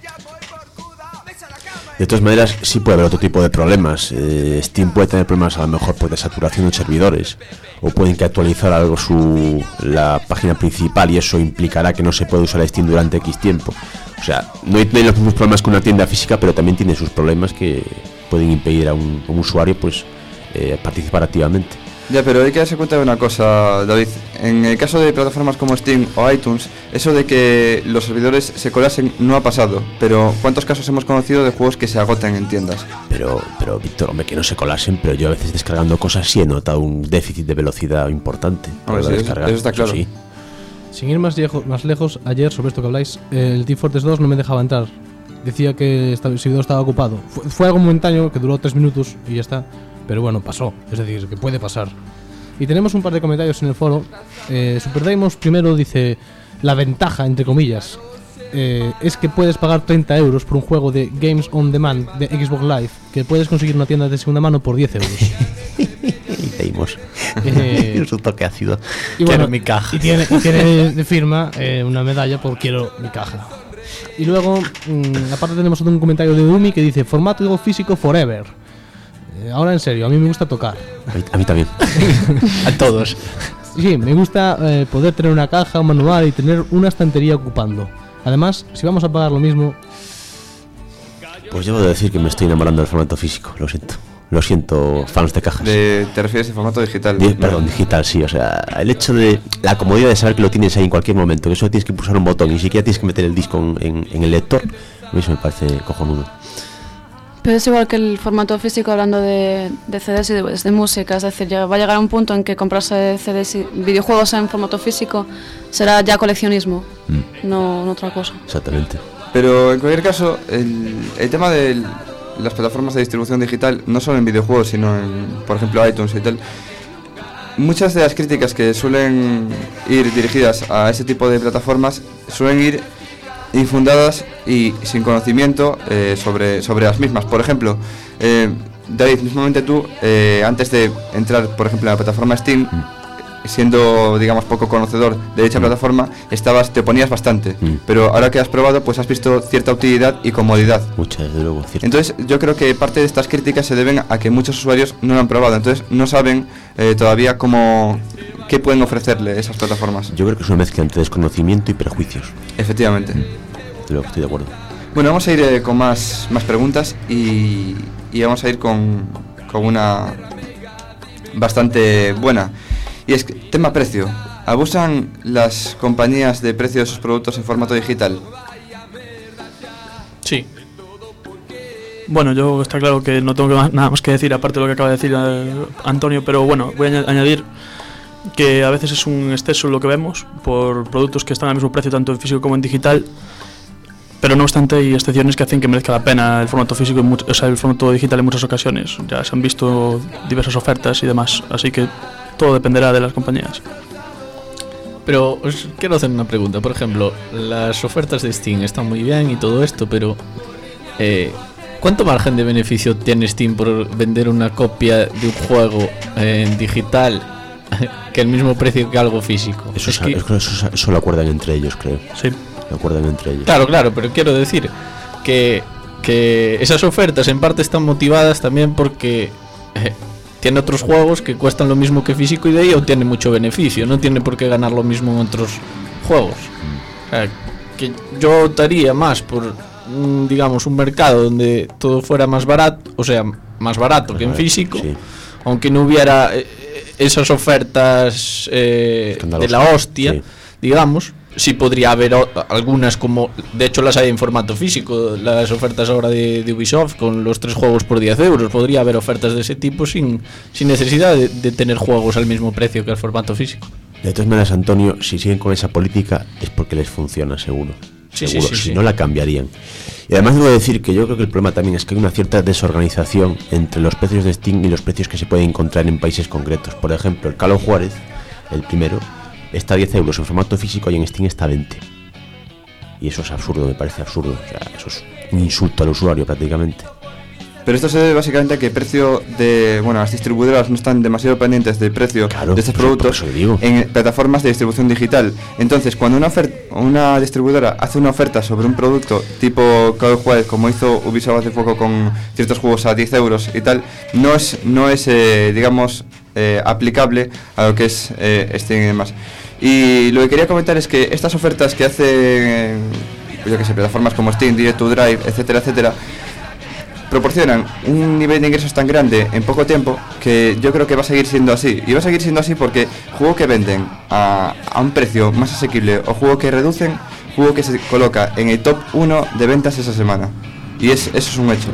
Speaker 3: De todas maneras, sí puede haber otro tipo de problemas. Eh, Steam puede tener problemas a lo mejor pues, de saturación de servidores, o pueden que actualizar algo su la página principal y eso implicará que no se puede usar Steam durante X tiempo. O sea, no hay, no hay los mismos problemas que una tienda física, pero también tiene sus problemas que pueden impedir a un, a un usuario pues eh, participar activamente.
Speaker 1: Ya, pero hay que darse cuenta de una cosa, David. En el caso de plataformas como Steam o iTunes, eso de que los servidores se colasen no ha pasado. Pero ¿cuántos casos hemos conocido de juegos que se agotan en tiendas?
Speaker 3: Pero, pero Víctor, hombre, que no se colasen, pero yo a veces descargando cosas sí he notado un déficit de velocidad importante.
Speaker 1: Hombre, sí, descargar, eso está claro.
Speaker 3: Eso sí.
Speaker 5: Sin ir más, lejos, más lejos, ayer sobre esto que habláis, el Team Fortress dos no me dejaba entrar. Decía que el servidor estaba ocupado. Fue, fue algo momentáneo que duró tres minutos y ya está. Pero bueno, pasó, es decir, que puede pasar. Y tenemos un par de comentarios en el foro. eh, Super Daimos primero dice: la ventaja, entre comillas, eh, es que puedes pagar treinta euros por un juego de Games on Demand de Xbox Live que puedes conseguir en una tienda de segunda mano por diez euros.
Speaker 3: Y Daimos
Speaker 5: eh,
Speaker 3: es un toque ácido.
Speaker 5: Y bueno,
Speaker 2: quiero mi caja.
Speaker 5: Y tiene, y tiene de firma eh, una medalla por quiero mi caja. Y luego, mmm, aparte tenemos otro comentario de Dumi que dice: formato físico forever. Ahora en serio, a mí me gusta tocar.
Speaker 3: A mí, a mí también.
Speaker 2: A todos.
Speaker 5: Sí, me gusta eh, poder tener una caja, un manual y tener una estantería ocupando. Además, si vamos a pagar lo mismo...
Speaker 3: Pues debo de decir que me estoy enamorando del formato físico, lo siento. Lo siento, fans de cajas.
Speaker 1: De, ¿Te refieres a formato digital?
Speaker 3: Di, perdón, digital, sí, o sea, el hecho de la comodidad de saber que lo tienes ahí en cualquier momento, que solo tienes que pulsar un botón y ni siquiera tienes que meter el disco en, en el lector, a mí eso me parece cojonudo.
Speaker 4: Pero es igual que el formato físico, hablando de, de C Ds y de, de música, es decir, ya va a llegar a un punto en que comprarse C Ds y videojuegos en formato físico será ya coleccionismo, mm. no, no otra cosa.
Speaker 3: Exactamente.
Speaker 1: Pero en cualquier caso, el, el tema de las plataformas de distribución digital, no solo en videojuegos, sino en, por ejemplo, iTunes y tal, muchas de las críticas que suelen ir dirigidas a ese tipo de plataformas suelen ir infundadas y sin conocimiento eh, sobre, sobre las mismas. Por ejemplo, eh, David, mismamente tú, eh, antes de entrar, por ejemplo, en la plataforma Steam, mm. siendo, digamos, poco conocedor de dicha mm. plataforma, estabas, te ponías bastante, mm. pero ahora que has probado, pues has visto cierta utilidad y comodidad.
Speaker 3: Muchas, desde luego, cierto.
Speaker 1: Entonces, yo creo que parte de estas críticas se deben a que muchos usuarios no lo han probado, entonces no saben eh, todavía cómo... ¿Qué pueden ofrecerle esas plataformas?
Speaker 3: Yo creo que es una mezcla entre desconocimiento y prejuicios.
Speaker 1: Efectivamente.
Speaker 3: De lo que estoy de acuerdo.
Speaker 1: Bueno, vamos a ir eh, con más, más preguntas y, y vamos a ir con, con una bastante buena. Y es que, tema precio. ¿Abusan las compañías de precio de sus productos en formato digital?
Speaker 6: Sí. Bueno, yo está claro que no tengo nada más que decir aparte de lo que acaba de decir eh, Antonio, pero bueno, voy a añadir que a veces es un exceso lo que vemos por productos que están al mismo precio tanto en físico como en digital, pero no obstante hay excepciones que hacen que merezca la pena el formato físico, o sea, el formato digital en muchas ocasiones. Ya se han visto diversas ofertas y demás, así que todo dependerá de las compañías.
Speaker 2: Pero os quiero hacer una pregunta. Por ejemplo, las ofertas de Steam están muy bien y todo esto, pero eh, ¿cuánto margen de beneficio tiene Steam por vender una copia de un juego en digital que el mismo precio que algo físico?
Speaker 3: Eso,
Speaker 2: es
Speaker 3: es,
Speaker 2: que...
Speaker 3: eso, eso lo acuerdan entre ellos, creo.
Speaker 6: Sí.
Speaker 3: Lo acuerdan entre ellos.
Speaker 2: Claro, claro, pero quiero decir que, que esas ofertas en parte están motivadas también porque eh, tiene otros juegos que cuestan lo mismo que físico y de ahí obtiene mucho beneficio. No tiene por qué ganar lo mismo en otros juegos. O sea, que yo optaría más por, digamos, un mercado donde todo fuera más barato, o sea, más barato que en físico, sí. Aunque no hubiera eh, esas ofertas eh, de la hostia, sí. Digamos. Sí podría haber o- algunas como, de hecho las hay en formato físico, las ofertas ahora de, de Ubisoft con los tres juegos por diez euros, podría haber ofertas de ese tipo sin, sin necesidad de, de tener juegos al mismo precio que el formato físico.
Speaker 3: De todas maneras, Antonio, si siguen con esa política es porque les funciona, seguro.
Speaker 2: Sí,
Speaker 3: seguro,
Speaker 2: sí, sí,
Speaker 3: si
Speaker 2: sí.
Speaker 3: no la cambiarían. Y además debo decir que yo creo que el problema también es que hay una cierta desorganización entre los precios de Steam y los precios que se pueden encontrar en países concretos. Por ejemplo, el Calo Juárez, el primero, está a diez euros en formato físico y en Steam está a veinte. Y eso es absurdo, me parece absurdo. O sea, eso es un insulto al usuario prácticamente.
Speaker 1: Pero esto se debe básicamente a que el precio de... Bueno, las distribuidoras no están demasiado pendientes del precio
Speaker 3: Claro,
Speaker 1: de estos
Speaker 3: por eso-
Speaker 1: productos
Speaker 3: por eso digo.
Speaker 1: en plataformas de distribución digital. Entonces, cuando una, ofer- una distribuidora hace una oferta sobre un producto tipo Call of Juárez, como hizo Ubisoft hace poco con ciertos juegos a diez euros y tal, no es, no es eh, digamos, eh, aplicable a lo que es eh, Steam y demás. Y lo que quería comentar es que estas ofertas que hacen, yo que sé, plataformas como Steam, Direct to Drive, etcétera, etcétera, proporcionan un nivel de ingresos tan grande en poco tiempo que yo creo que va a seguir siendo así. Y va a seguir siendo así porque juego que venden a, a un precio más asequible o juego que reducen, juego que se coloca en el top uno de ventas esa semana. Y es, eso es un hecho.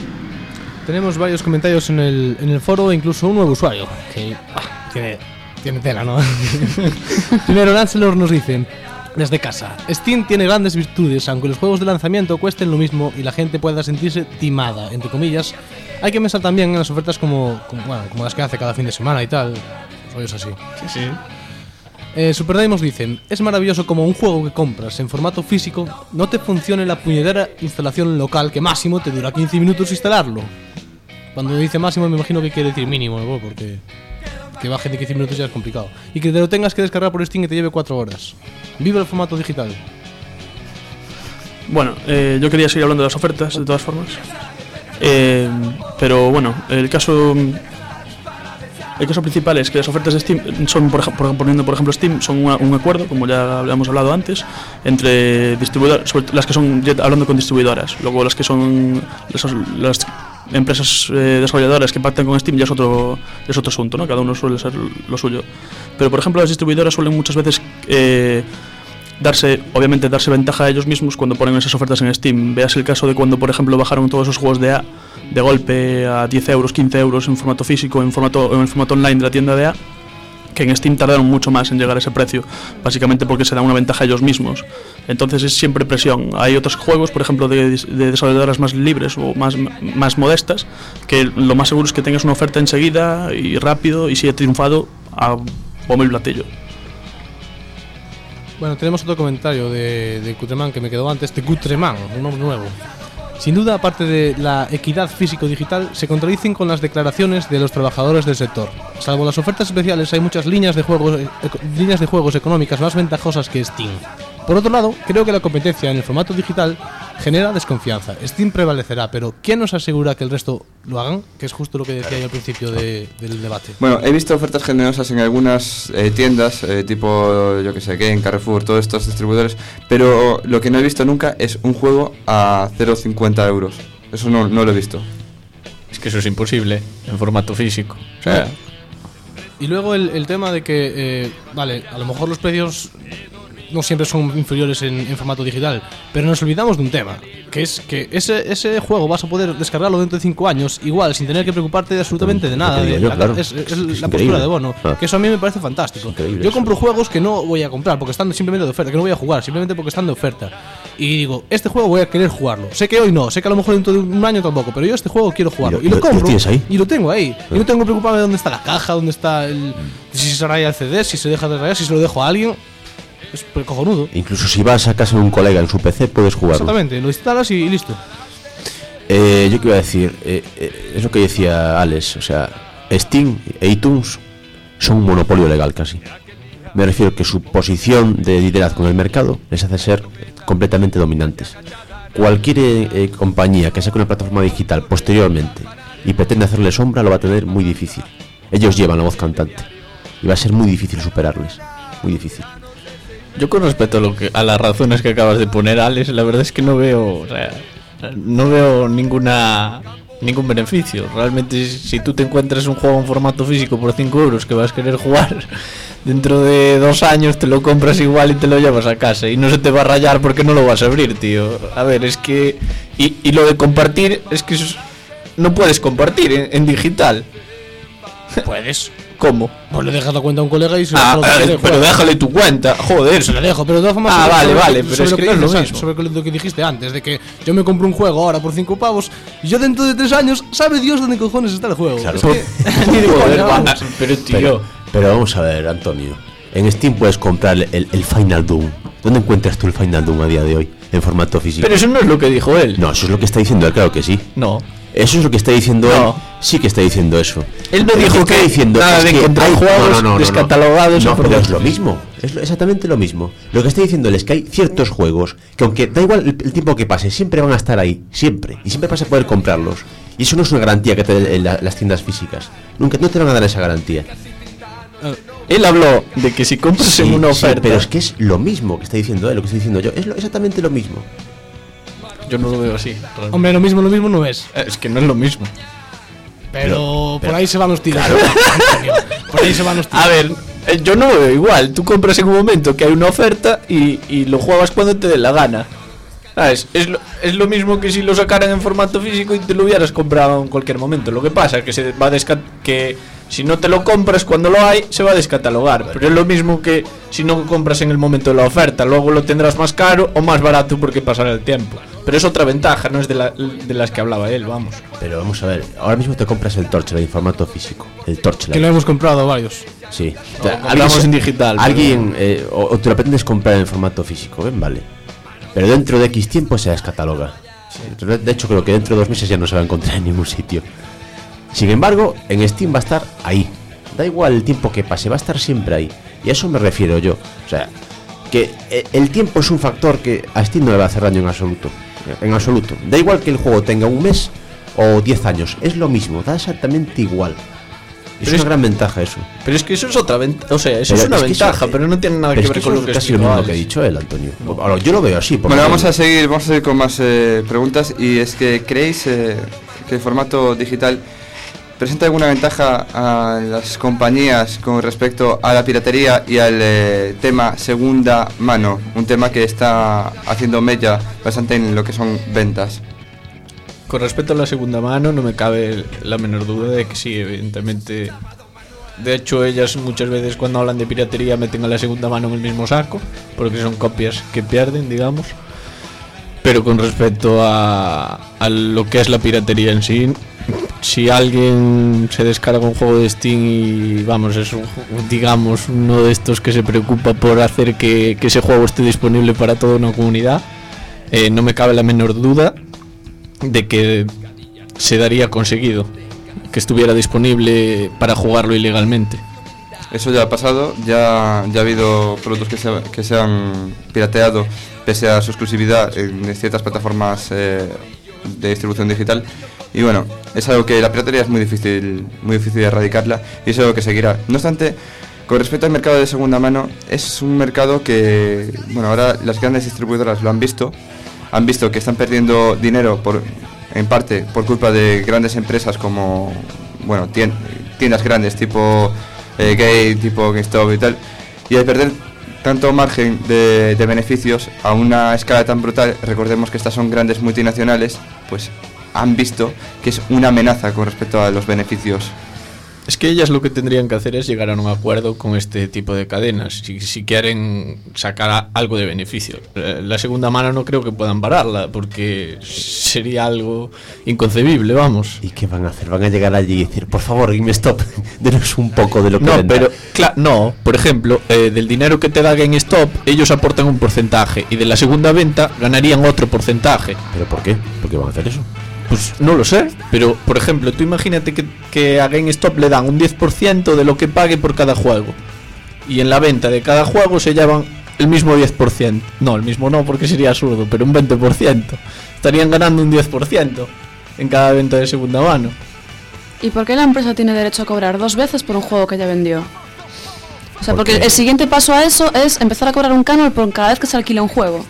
Speaker 5: Tenemos varios comentarios en el, en el foro, incluso un nuevo usuario que ah, tiene, tiene tela, ¿no? Primero, Lancelor nos dice: desde casa, Steam tiene grandes virtudes, aunque los juegos de lanzamiento cuesten lo mismo y la gente pueda sentirse timada, entre comillas. Hay que pensar también en las ofertas como, como, bueno, como las que hace cada fin de semana y tal, rollos así.
Speaker 2: Sí, sí.
Speaker 5: Eh, Superdimos dicen: es maravilloso como un juego que compras en formato físico no te funcione la puñetera instalación local que máximo te dura quince minutos instalarlo. Cuando dice máximo me imagino que quiere decir mínimo, ¿no? Porque que baje de quince minutos ya es complicado. Y que te lo tengas que descargar por Steam y te lleve cuatro horas. Viva el formato digital.
Speaker 6: Bueno, eh, yo quería seguir hablando de las ofertas, de todas formas. Eh, pero bueno, el caso el caso principal es que las ofertas de Steam son, por, ej- por- poniendo por ejemplo Steam, son una- un acuerdo, como ya habíamos hablado antes, entre distribuidoras, sobre las que son, ya hablando con distribuidoras. Luego las que son las, las empresas eh, desarrolladoras que pactan con Steam ya es otro, es otro asunto, ¿no? Cada uno suele ser lo suyo. Pero por ejemplo las distribuidoras suelen muchas veces eh, darse, obviamente darse ventaja a ellos mismos cuando ponen esas ofertas en Steam. Veas el caso de cuando por ejemplo bajaron todos esos juegos de A de golpe a diez euros, quince euros en formato físico, en formato en el formato online de la tienda de A, que en Steam tardaron mucho más en llegar a ese precio, básicamente porque se dan una ventaja a ellos mismos. Entonces es siempre presión. Hay otros juegos, por ejemplo, de, de desarrolladoras más libres o más, más modestas, que lo más seguro es que tengas una oferta enseguida y rápido y si he triunfado a bombo y platillo.
Speaker 5: Bueno, tenemos otro comentario de, de Cutreman que me quedó antes, de Cutreman, un nombre nuevo. Sin duda, aparte de la equidad físico-digital, se contradicen con las declaraciones de los trabajadores del sector. Salvo las ofertas especiales, hay muchas líneas de juegos, eco- líneas de juegos económicas más ventajosas que Steam. Por otro lado, creo que la competencia en el formato digital genera desconfianza. Steam prevalecerá, pero ¿quién nos asegura que el resto lo hagan? Que es justo lo que decía yo al principio de- del debate.
Speaker 1: Bueno, he visto ofertas generosas en algunas eh, tiendas, eh, tipo, yo que sé, Game, Carrefour, todos estos distribuidores, pero lo que no he visto nunca es un juego a cero coma cincuenta euros. Eso no, no lo he visto.
Speaker 2: Es que eso es imposible en formato físico. O sea,
Speaker 5: Y luego el, el tema de que, eh, vale, a lo mejor los precios no siempre son inferiores en, en formato digital, pero nos olvidamos de un tema, que es que ese, ese juego vas a poder descargarlo dentro de cinco años, igual, sin tener que preocuparte de absolutamente de nada.
Speaker 3: Lo que digo
Speaker 5: de-
Speaker 3: yo,
Speaker 5: la-
Speaker 3: claro.
Speaker 5: es, es
Speaker 3: Es que es
Speaker 5: la
Speaker 3: increíble.
Speaker 5: postura de Bono,
Speaker 3: Ah.
Speaker 5: que eso a mí me parece fantástico.
Speaker 3: Increíble
Speaker 5: Yo
Speaker 3: eso.
Speaker 5: compro juegos que no voy a comprar porque están simplemente de oferta, que no voy a jugar, simplemente porque están de oferta. Y digo, este juego voy a querer jugarlo. Sé que hoy no, sé que a lo mejor dentro de un año tampoco, pero yo este juego quiero jugarlo.
Speaker 3: Y
Speaker 5: Y
Speaker 3: lo-
Speaker 5: lo,
Speaker 3: lo- lo
Speaker 5: compro.
Speaker 3: tienes ahí.
Speaker 5: Y lo tengo ahí. Y no tengo que preocuparme de dónde está la caja, dónde está el. Si se raya el C D, si se deja de rayar, si se lo dejo a alguien. Es cojonudo.
Speaker 3: Incluso si vas a casa de un colega en su P C, puedes jugarlo.
Speaker 5: Exactamente, lo instalas y, y listo.
Speaker 3: Eh, yo que iba a decir, eh, eh, es lo que decía Alex, o sea, Steam e iTunes son un monopolio legal casi. Me refiero que su posición de liderazgo en el mercado les hace ser completamente dominantes. Cualquier eh, compañía que saque una plataforma digital posteriormente y pretende hacerle sombra, lo va a tener muy difícil. Ellos llevan la voz cantante y va a ser muy difícil superarles, muy difícil.
Speaker 2: Yo con respecto a lo que a las razones que acabas de poner, Alex, la verdad es que no veo, o sea, no veo ninguna ningún beneficio. Realmente, si tú te encuentras un juego en formato físico por cinco euros que vas a querer jugar, dentro de dos años te lo compras igual y te lo llevas a casa y no se te va a rayar porque no lo vas a abrir, tío. A ver, es que y, y lo de compartir es que es, no puedes compartir en, en digital.
Speaker 5: Puedes.
Speaker 2: ¿Cómo?
Speaker 5: Pues le dejas la cuenta a un colega y se
Speaker 2: Ah,
Speaker 5: lo
Speaker 2: eh,
Speaker 5: quiere
Speaker 2: pero
Speaker 5: jugar.
Speaker 2: déjale tu cuenta, joder.
Speaker 5: Se la dejo, pero de todas formas.
Speaker 2: Ah,
Speaker 5: sobre-
Speaker 2: vale,
Speaker 5: sobre-
Speaker 2: vale, pero
Speaker 5: sobre
Speaker 2: es
Speaker 5: lo
Speaker 2: que no es lo
Speaker 5: dices,
Speaker 2: mismo.
Speaker 5: Sobre lo que dijiste antes, de que yo me compro un juego ahora por cinco pavos y yo dentro de tres años, sabe Dios dónde cojones está el juego.
Speaker 3: Claro.
Speaker 5: Es que, ni de
Speaker 2: Joder,
Speaker 5: coña,
Speaker 2: va,
Speaker 5: vamos.
Speaker 2: pero tío,
Speaker 3: Pero, pero vamos a ver, Antonio. En Steam puedes comprar el, el Final Doom. ¿Dónde encuentras tú el Final Doom a día de hoy? En formato físico.
Speaker 2: pero eso no es lo que dijo él.
Speaker 3: No, eso es lo que está diciendo él, claro que sí.
Speaker 2: No.
Speaker 3: Eso es lo que está diciendo
Speaker 2: No.
Speaker 3: él. Sí que está diciendo eso.
Speaker 2: Él no
Speaker 3: Lo
Speaker 2: dijo
Speaker 3: está
Speaker 2: que
Speaker 3: diciendo
Speaker 2: nada
Speaker 3: es
Speaker 2: de
Speaker 3: que
Speaker 2: encontrar
Speaker 3: hay-
Speaker 2: juegos descatalogados
Speaker 3: No,
Speaker 2: en
Speaker 3: pero
Speaker 2: formato
Speaker 3: es lo
Speaker 2: físico.
Speaker 3: mismo. Es lo- exactamente lo mismo. Lo que está diciendo él es que hay ciertos juegos que, aunque da igual el, el tiempo que pase, siempre van a estar ahí. Siempre. Y siempre vas a poder comprarlos. Y eso no es una garantía que te den la- las tiendas físicas. Nunca no te van a dar esa garantía.
Speaker 2: Él habló de que si compras
Speaker 3: Sí,
Speaker 2: en una
Speaker 3: sí,
Speaker 2: oferta.
Speaker 3: pero es que es lo mismo que está diciendo él, lo que estoy diciendo yo. Es lo- exactamente lo mismo.
Speaker 2: Yo no lo veo así. realmente.
Speaker 5: Hombre, lo mismo, lo mismo no es.
Speaker 2: Es que no es lo mismo.
Speaker 5: Pero,
Speaker 3: pero-
Speaker 5: por ahí se van los tiros. Antonio. Por ahí se van los tiros.
Speaker 2: A ver, eh, yo no lo veo igual. Tú compras en un momento que hay una oferta y, y lo juegas cuando te dé la gana. ¿Sabes? Es lo, es lo mismo que si lo sacaran en formato físico y te lo hubieras comprado en cualquier momento. Lo que pasa es que se va a desca- que si no te lo compras cuando lo hay, se va a descatalogar. Pero es lo mismo que si no compras en el momento de la oferta, luego lo tendrás más caro o más barato porque pasará el tiempo. Pero es otra ventaja, no es de, la- de las que hablaba él, vamos.
Speaker 3: Pero vamos a ver, ahora mismo te compras el Torchlight en formato físico. El Torchlight.
Speaker 5: Que lo hemos comprado varios.
Speaker 3: Sí.
Speaker 2: O compramos en digital, pero-
Speaker 3: Alguien, eh, o, o te lo pretendes comprar en formato físico, ¿ven? Vale. Pero dentro de X tiempo se descataloga. De hecho, creo que dentro de dos meses ya no se va a encontrar en ningún sitio. Sin embargo, en Steam va a estar ahí. Da igual el tiempo que pase, va a estar siempre ahí. Y a eso me refiero yo. O sea, que eh, el tiempo es un factor que a Steam no le va a hacer daño en absoluto. En absoluto. Da igual que el juego tenga un mes o diez años. Es lo mismo, da exactamente igual. Es
Speaker 2: Pero
Speaker 3: una
Speaker 2: es-
Speaker 3: gran ventaja eso.
Speaker 2: Pero es que eso es otra ventaja, o sea, eso
Speaker 3: Pero
Speaker 2: es una
Speaker 3: es que eso-
Speaker 2: ventaja, pero no tiene nada
Speaker 3: Pero
Speaker 2: que
Speaker 3: es
Speaker 2: ver
Speaker 3: que
Speaker 2: con
Speaker 3: eso
Speaker 2: lo que
Speaker 3: es casi
Speaker 2: explicó
Speaker 3: lo mismo que ha
Speaker 2: Alex.
Speaker 3: dicho él, Antonio. Ahora, yo lo veo así. porque-
Speaker 1: Bueno, vamos a seguir, vamos a seguir con más eh, preguntas. Y es que creéis eh, que el formato digital presenta alguna ventaja a las compañías con respecto a la piratería y al eh, tema segunda mano, un tema que está haciendo mella bastante en lo que son ventas.
Speaker 2: Con respecto a la segunda mano, no me cabe la menor duda de que sí, evidentemente. De hecho, ellas muchas veces cuando hablan de piratería meten a la segunda mano en el mismo saco, porque son copias que pierden, digamos. Pero con respecto a, a lo que es la piratería en sí, si alguien se descarga un juego de Steam y vamos, es un, digamos uno de estos que se preocupa por hacer que, que ese juego esté disponible para toda una comunidad, eh, no me cabe la menor duda de que se daría conseguido que estuviera disponible para jugarlo ilegalmente.
Speaker 1: Eso ya ha pasado, ya, ya ha habido productos que se, que se han pirateado pese a su exclusividad en ciertas plataformas eh, de distribución digital. Y bueno, es algo que la piratería es muy difícil, muy difícil de erradicarla y es algo que seguirá. No obstante, con respecto al mercado de segunda mano, es un mercado que, bueno, ahora las grandes distribuidoras lo han visto, han visto que están perdiendo dinero por, en parte por culpa de grandes empresas como, bueno, tien- tiendas grandes tipo eh, Gate, tipo GameStop y tal, y al perder tanto margen de, de beneficios a una escala tan brutal, recordemos que estas son grandes multinacionales, pues han visto que es una amenaza con respecto a los beneficios.
Speaker 2: Es que ellas lo que tendrían que hacer es llegar a un acuerdo con este tipo de cadenas, si, si quieren sacar a- algo de beneficio. Eh, La segunda mano no creo que puedan pararla, porque sería algo inconcebible, vamos.
Speaker 3: ¿Y qué van a hacer? Van a llegar allí y decir, por favor, GameStop, denos un poco de lo que
Speaker 2: No,
Speaker 3: venda.
Speaker 2: pero, cla- no, por ejemplo, eh, del dinero que te da GameStop, ellos aportan un porcentaje, y de la segunda venta ganarían otro porcentaje.
Speaker 3: ¿Pero por qué? ¿Por qué van a hacer eso?
Speaker 2: Pues no lo sé, pero por ejemplo, tú imagínate que, que a GameStop le dan un diez por ciento de lo que pague por cada juego. Y en la venta de cada juego se llevan el mismo diez por ciento. No, el mismo no, porque sería absurdo, pero un veinte por ciento. Estarían ganando un diez por ciento en cada venta de segunda mano.
Speaker 4: ¿Y por qué la empresa tiene derecho a cobrar dos veces por un juego que ya vendió? O sea,
Speaker 3: ¿Por
Speaker 4: porque
Speaker 3: qué?
Speaker 4: el siguiente paso a eso es empezar a cobrar un canon por cada vez que se alquila un juego.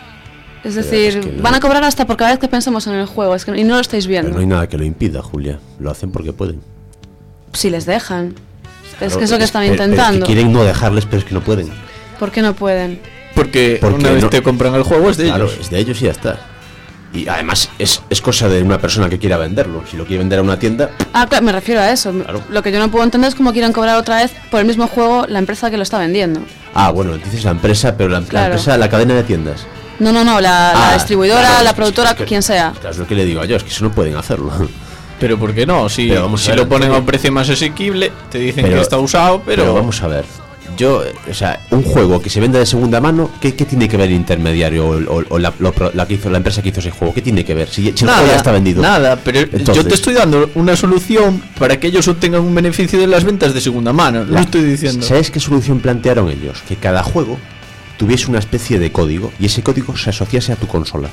Speaker 4: Es decir,
Speaker 3: es que no-
Speaker 4: van a cobrar hasta por cada vez que pensemos en el juego, es que, y no lo estáis
Speaker 3: Pero
Speaker 4: viendo.
Speaker 3: no hay nada que lo impida, Julia. Lo hacen porque pueden.
Speaker 4: Si les dejan. es
Speaker 3: Claro,
Speaker 4: que es lo que están
Speaker 3: pero- pero
Speaker 4: intentando.
Speaker 3: que quieren no dejarles, pero es que no pueden.
Speaker 4: ¿Por qué no pueden?
Speaker 2: Porque,
Speaker 3: Porque
Speaker 2: una vez
Speaker 3: no-
Speaker 2: te compran el juego es de
Speaker 3: Claro,
Speaker 2: ellos.
Speaker 3: es de ellos y ya está. Y además es, es cosa de una persona que quiera venderlo. Si lo quiere vender a una tienda,
Speaker 4: Ah, claro, me refiero a eso.
Speaker 3: Claro.
Speaker 4: Lo que yo no puedo entender es cómo quieran cobrar otra vez por el mismo juego la empresa que lo está vendiendo.
Speaker 3: ah, bueno, dices la empresa, pero la, la
Speaker 4: Claro.
Speaker 3: empresa, la cadena de tiendas.
Speaker 4: No, no, no, la, la
Speaker 3: Ah,
Speaker 4: distribuidora,
Speaker 3: claro,
Speaker 4: la
Speaker 3: es-
Speaker 4: productora,
Speaker 3: es que-
Speaker 4: quien sea.
Speaker 3: Claro, es lo que le digo a yo, es que eso no pueden hacerlo.
Speaker 2: Pero ¿por qué no? Si,
Speaker 3: Pero vamos a
Speaker 2: si
Speaker 3: ver,
Speaker 2: lo ponen a
Speaker 3: Antonio.
Speaker 2: un precio más asequible, te dicen
Speaker 3: Pero-
Speaker 2: que está usado, pero,
Speaker 3: Pero vamos a ver. Yo, eh, o sea, un juego que se venda de segunda mano, ¿qué, qué tiene que ver el intermediario o, o- o la, lo pro- la que hizo, la empresa que hizo ese juego? ¿Qué tiene que ver? Si, si el juego ya está vendido.
Speaker 2: Nada, pero yo
Speaker 3: Entonces-
Speaker 2: te estoy dando una solución para que ellos obtengan un beneficio de las ventas de segunda mano. Lo
Speaker 3: La-
Speaker 2: estoy diciendo.
Speaker 3: ¿Sabes qué solución plantearon ellos? Que cada juego tuviese una especie de código y ese código se asociase a tu consola.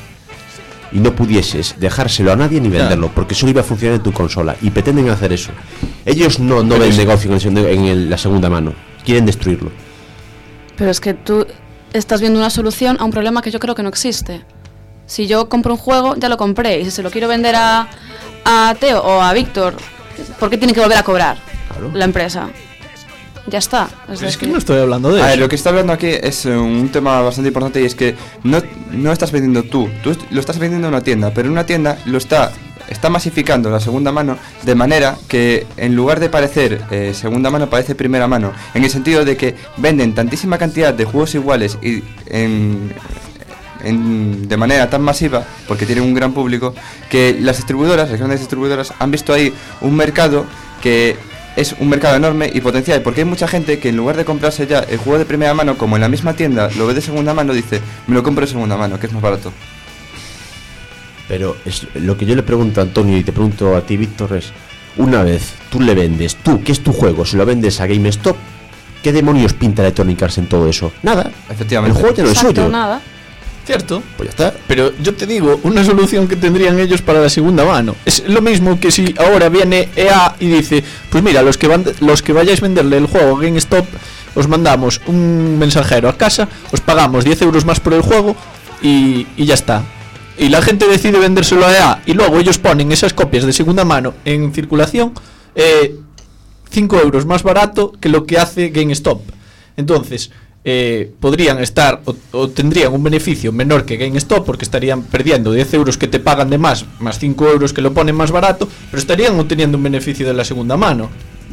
Speaker 3: Y no pudieses dejárselo a nadie ni
Speaker 2: Claro.
Speaker 3: venderlo, porque solo iba a funcionar en tu consola. Y pretenden hacer eso. Ellos no, no
Speaker 2: Pero
Speaker 3: ven
Speaker 2: es-
Speaker 3: negocio en, el segundo- en el- la segunda mano. Quieren destruirlo.
Speaker 4: Pero es que tú estás viendo una solución a un problema que yo creo que no existe. Si yo compro un juego, ya lo compré. Y si se lo quiero vender a, a Teo o a Víctor, ¿por qué tiene que volver a cobrar
Speaker 3: Claro.
Speaker 4: la empresa? Ya está. Es
Speaker 2: Pero es que
Speaker 4: decir,
Speaker 2: no estoy hablando de
Speaker 1: A
Speaker 2: eso.
Speaker 1: ver, lo que está hablando aquí es eh, un tema bastante importante y es que no, no estás vendiendo tú, tú est- lo estás vendiendo a una tienda, pero una tienda lo está, está masificando la segunda mano de manera que en lugar de parecer eh, segunda mano parece primera mano, en el sentido de que venden tantísima cantidad de juegos iguales y en, en- de manera tan masiva, porque tienen un gran público, que las distribuidoras, las grandes distribuidoras, han visto ahí un mercado que es un mercado enorme y potencial, porque hay mucha gente que en lugar de comprarse ya el juego de primera mano, como en la misma tienda lo ve de segunda mano, dice, me lo compro de segunda mano, que es más barato.
Speaker 3: Pero es, lo que yo le pregunto a Antonio y te pregunto a ti, Víctor, es: una vez tú le vendes, tú, que es tu juego, se lo vendes a GameStop, ¿qué demonios pinta Electronic Arts en todo eso? Nada.
Speaker 1: Efectivamente.
Speaker 3: El juego ya no es
Speaker 4: exacto,
Speaker 3: suyo.
Speaker 4: nada.
Speaker 2: Cierto.
Speaker 3: Pues ya está.
Speaker 2: Pero yo te digo, una solución que tendrían ellos para la segunda mano es lo mismo que si ahora viene E A y dice, pues mira, los que van, los que vayáis a venderle el juego a GameStop, os mandamos un mensajero a casa, os pagamos diez euros más por el juego y, y ya está. Y la gente decide vendérselo a E A y luego ellos ponen esas copias de segunda mano en circulación eh, cinco euros más barato que lo que hace GameStop. Entonces, eh, podrían estar o, o tendrían un beneficio menor que GameStop porque estarían perdiendo diez euros que te pagan de más, más cinco euros que lo ponen más barato, pero estarían obteniendo un beneficio de la segunda mano.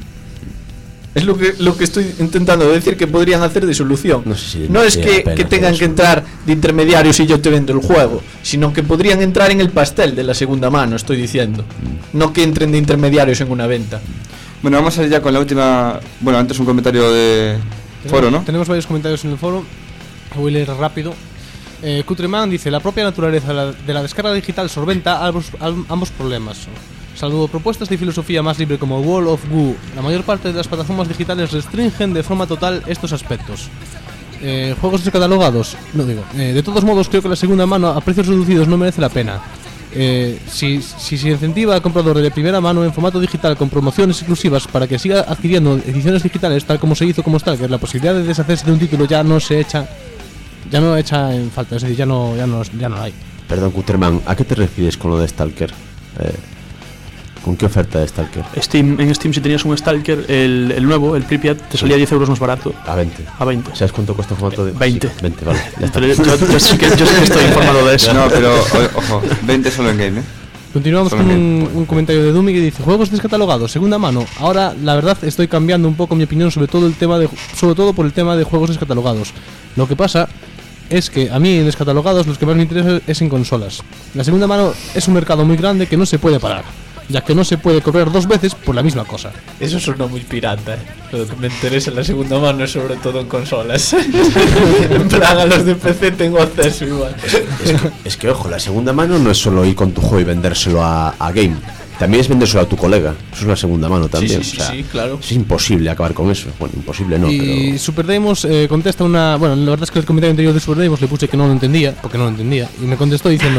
Speaker 2: Es lo que, lo que estoy intentando decir que podrían hacer de solución.
Speaker 3: No sé si
Speaker 2: No es
Speaker 3: merece la
Speaker 2: que,
Speaker 3: pena
Speaker 2: que
Speaker 3: hacer
Speaker 2: tengan
Speaker 3: eso.
Speaker 2: que entrar de intermediarios y yo te vendo el juego, sino que podrían entrar en el pastel de la segunda mano, estoy diciendo. No que entren de intermediarios en una venta.
Speaker 1: Bueno, vamos a ir ya con la última, bueno, antes un comentario de foro, ¿no?
Speaker 5: Tenemos varios comentarios en el foro. Voy a leer rápido. Eh, Cutreman dice: la propia naturaleza de la, de la descarga digital solventa ambos, ambos problemas. Salvo propuestas de filosofía más libre como Wall of Goo, la mayor parte de las plataformas digitales restringen de forma total estos aspectos. Eh, juegos descatalogados, no digo. Eh, de todos modos, creo que la segunda mano a precios reducidos no merece la pena. Eh, si, si se incentiva al comprador de primera mano en formato digital con promociones exclusivas para que siga adquiriendo ediciones digitales tal como se hizo como Stalker, la posibilidad de deshacerse de un título ya no se echa, ya no echa en falta, es decir, ya no, ya no, ya no hay.
Speaker 3: Perdón, Kuterman, ¿a qué te refieres con lo de Stalker? Eh, ¿Con qué oferta de Stalker?
Speaker 6: Steam, en Steam si tenías un Stalker, el, el nuevo, el Pripyat, te salía diez euros más barato.
Speaker 3: A veinte.
Speaker 6: A veinte.
Speaker 3: ¿Sabes cuánto cuesta el formato de...?
Speaker 6: veinte.
Speaker 3: Sí, veinte, vale. Ya está.
Speaker 6: Pero yo, yo sí que, yo sí que estoy informado de eso.
Speaker 1: No, pero o- ojo, veinte solo en game, ¿eh?
Speaker 5: Continuamos
Speaker 1: Solo
Speaker 5: con
Speaker 1: en
Speaker 5: un,
Speaker 1: game.
Speaker 5: un comentario de Dumi que dice: juegos descatalogados, segunda mano. Ahora, la verdad, estoy cambiando un poco mi opinión sobre todo el tema de, sobre todo por el tema de juegos descatalogados. Lo que pasa es que a mí en descatalogados los que más me interesa es en consolas. La segunda mano es un mercado muy grande que no se puede parar, ya que no se puede correr dos veces por la misma cosa.
Speaker 2: Eso suena muy pirata, ¿eh? Lo que me interesa en la segunda mano es sobre todo en consolas. En plan, a los de P C tengo acceso igual.
Speaker 3: Es que, es que, ojo, la segunda mano no es solo ir con tu juego y vendérselo a, a Game. También es vendérselo a tu colega. Eso es la segunda mano también.
Speaker 2: sí, sí,
Speaker 3: o sea,
Speaker 2: sí, claro.
Speaker 3: Es imposible acabar con eso. Bueno, imposible no,
Speaker 5: y
Speaker 3: pero...
Speaker 5: Super Deimos eh, contesta una... Bueno, la verdad es que el comentario anterior de Super Deimos le puse que no lo entendía, porque no lo entendía, y me contestó diciendo: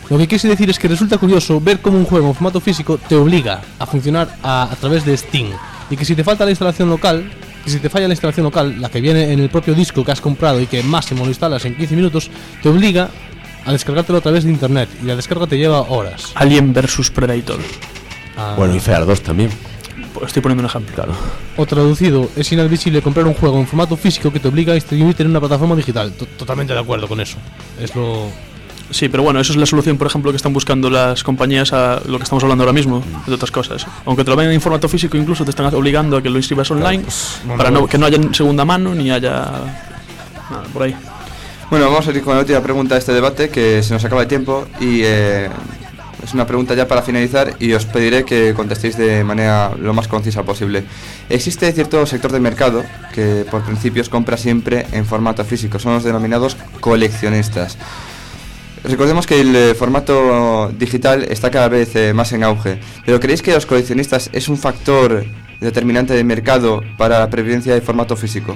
Speaker 5: Lo que quise decir es que resulta curioso ver cómo un juego en formato físico te obliga a funcionar a, a través de Steam, y que si te falta la instalación local, que si te falla la instalación local, la que viene en el propio disco que has comprado y que máximo lo instalas en quince minutos, te obliga a descargártelo a través de internet, y la descarga te lleva horas.
Speaker 6: Alien versus Predator.
Speaker 5: Ah.
Speaker 3: Bueno, y Fear dos también.
Speaker 6: Estoy poniendo un ejemplo.
Speaker 3: Claro.
Speaker 5: O traducido, es inadmisible comprar un juego en formato físico que te obliga a distribuirte en una plataforma digital. T- Totalmente de acuerdo con eso. Es lo...
Speaker 6: Sí, pero bueno, eso es la solución, por ejemplo, que están buscando las compañías a lo que estamos hablando ahora mismo, de otras cosas. Aunque te lo vengan en formato físico, incluso te están obligando a que lo inscribas online,
Speaker 5: pues, bueno,
Speaker 6: para no,
Speaker 5: pues.
Speaker 6: que no haya segunda mano ni haya nada por ahí.
Speaker 1: Bueno, vamos a ir con la última pregunta de este debate, que se nos acaba el tiempo, y eh, es una pregunta ya para finalizar, y os pediré que contestéis de manera lo más concisa posible. Existe cierto sector del mercado que por principios compra siempre en formato físico, son los denominados coleccionistas. Recordemos que el eh, formato digital está cada vez eh, más en auge, pero ¿creéis que los coleccionistas es un factor determinante del mercado para la previdencia del formato físico?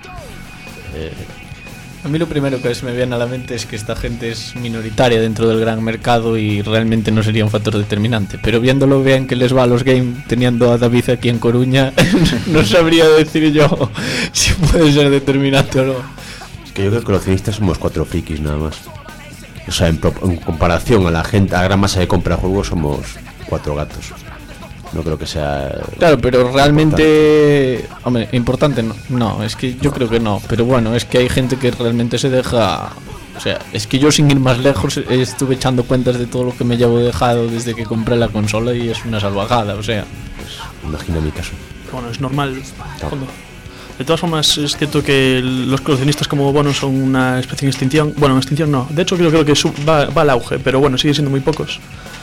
Speaker 2: Eh, a mí lo primero que se me viene a la mente es que esta gente es minoritaria dentro del gran mercado y realmente no sería un factor determinante, pero viéndolo bien que les va a los games, teniendo a David aquí en Coruña, no sabría decir yo si puede ser determinante o no.
Speaker 3: Es que yo creo que coleccionistas somos cuatro frikis nada más. O sea, en, pro, en comparación a la gente, a la gran masa de compra de juegos, somos cuatro gatos. No creo que sea...
Speaker 2: Claro, pero realmente... Hombre, importante no. No, es que yo creo que no. Pero bueno, es que hay gente que realmente se deja... O sea, es que yo sin ir más lejos estuve echando cuentas de todo lo que me llevo dejado desde que compré la consola y es una salvajada, o sea...
Speaker 3: Pues imagina mi caso.
Speaker 6: Bueno, es normal. Cuando... De todas formas, es cierto que los coleccionistas como bonos son una especie en extinción. Bueno, en extinción no. De hecho, creo, creo que sub, va, va al auge, pero bueno, sigue siendo muy pocos.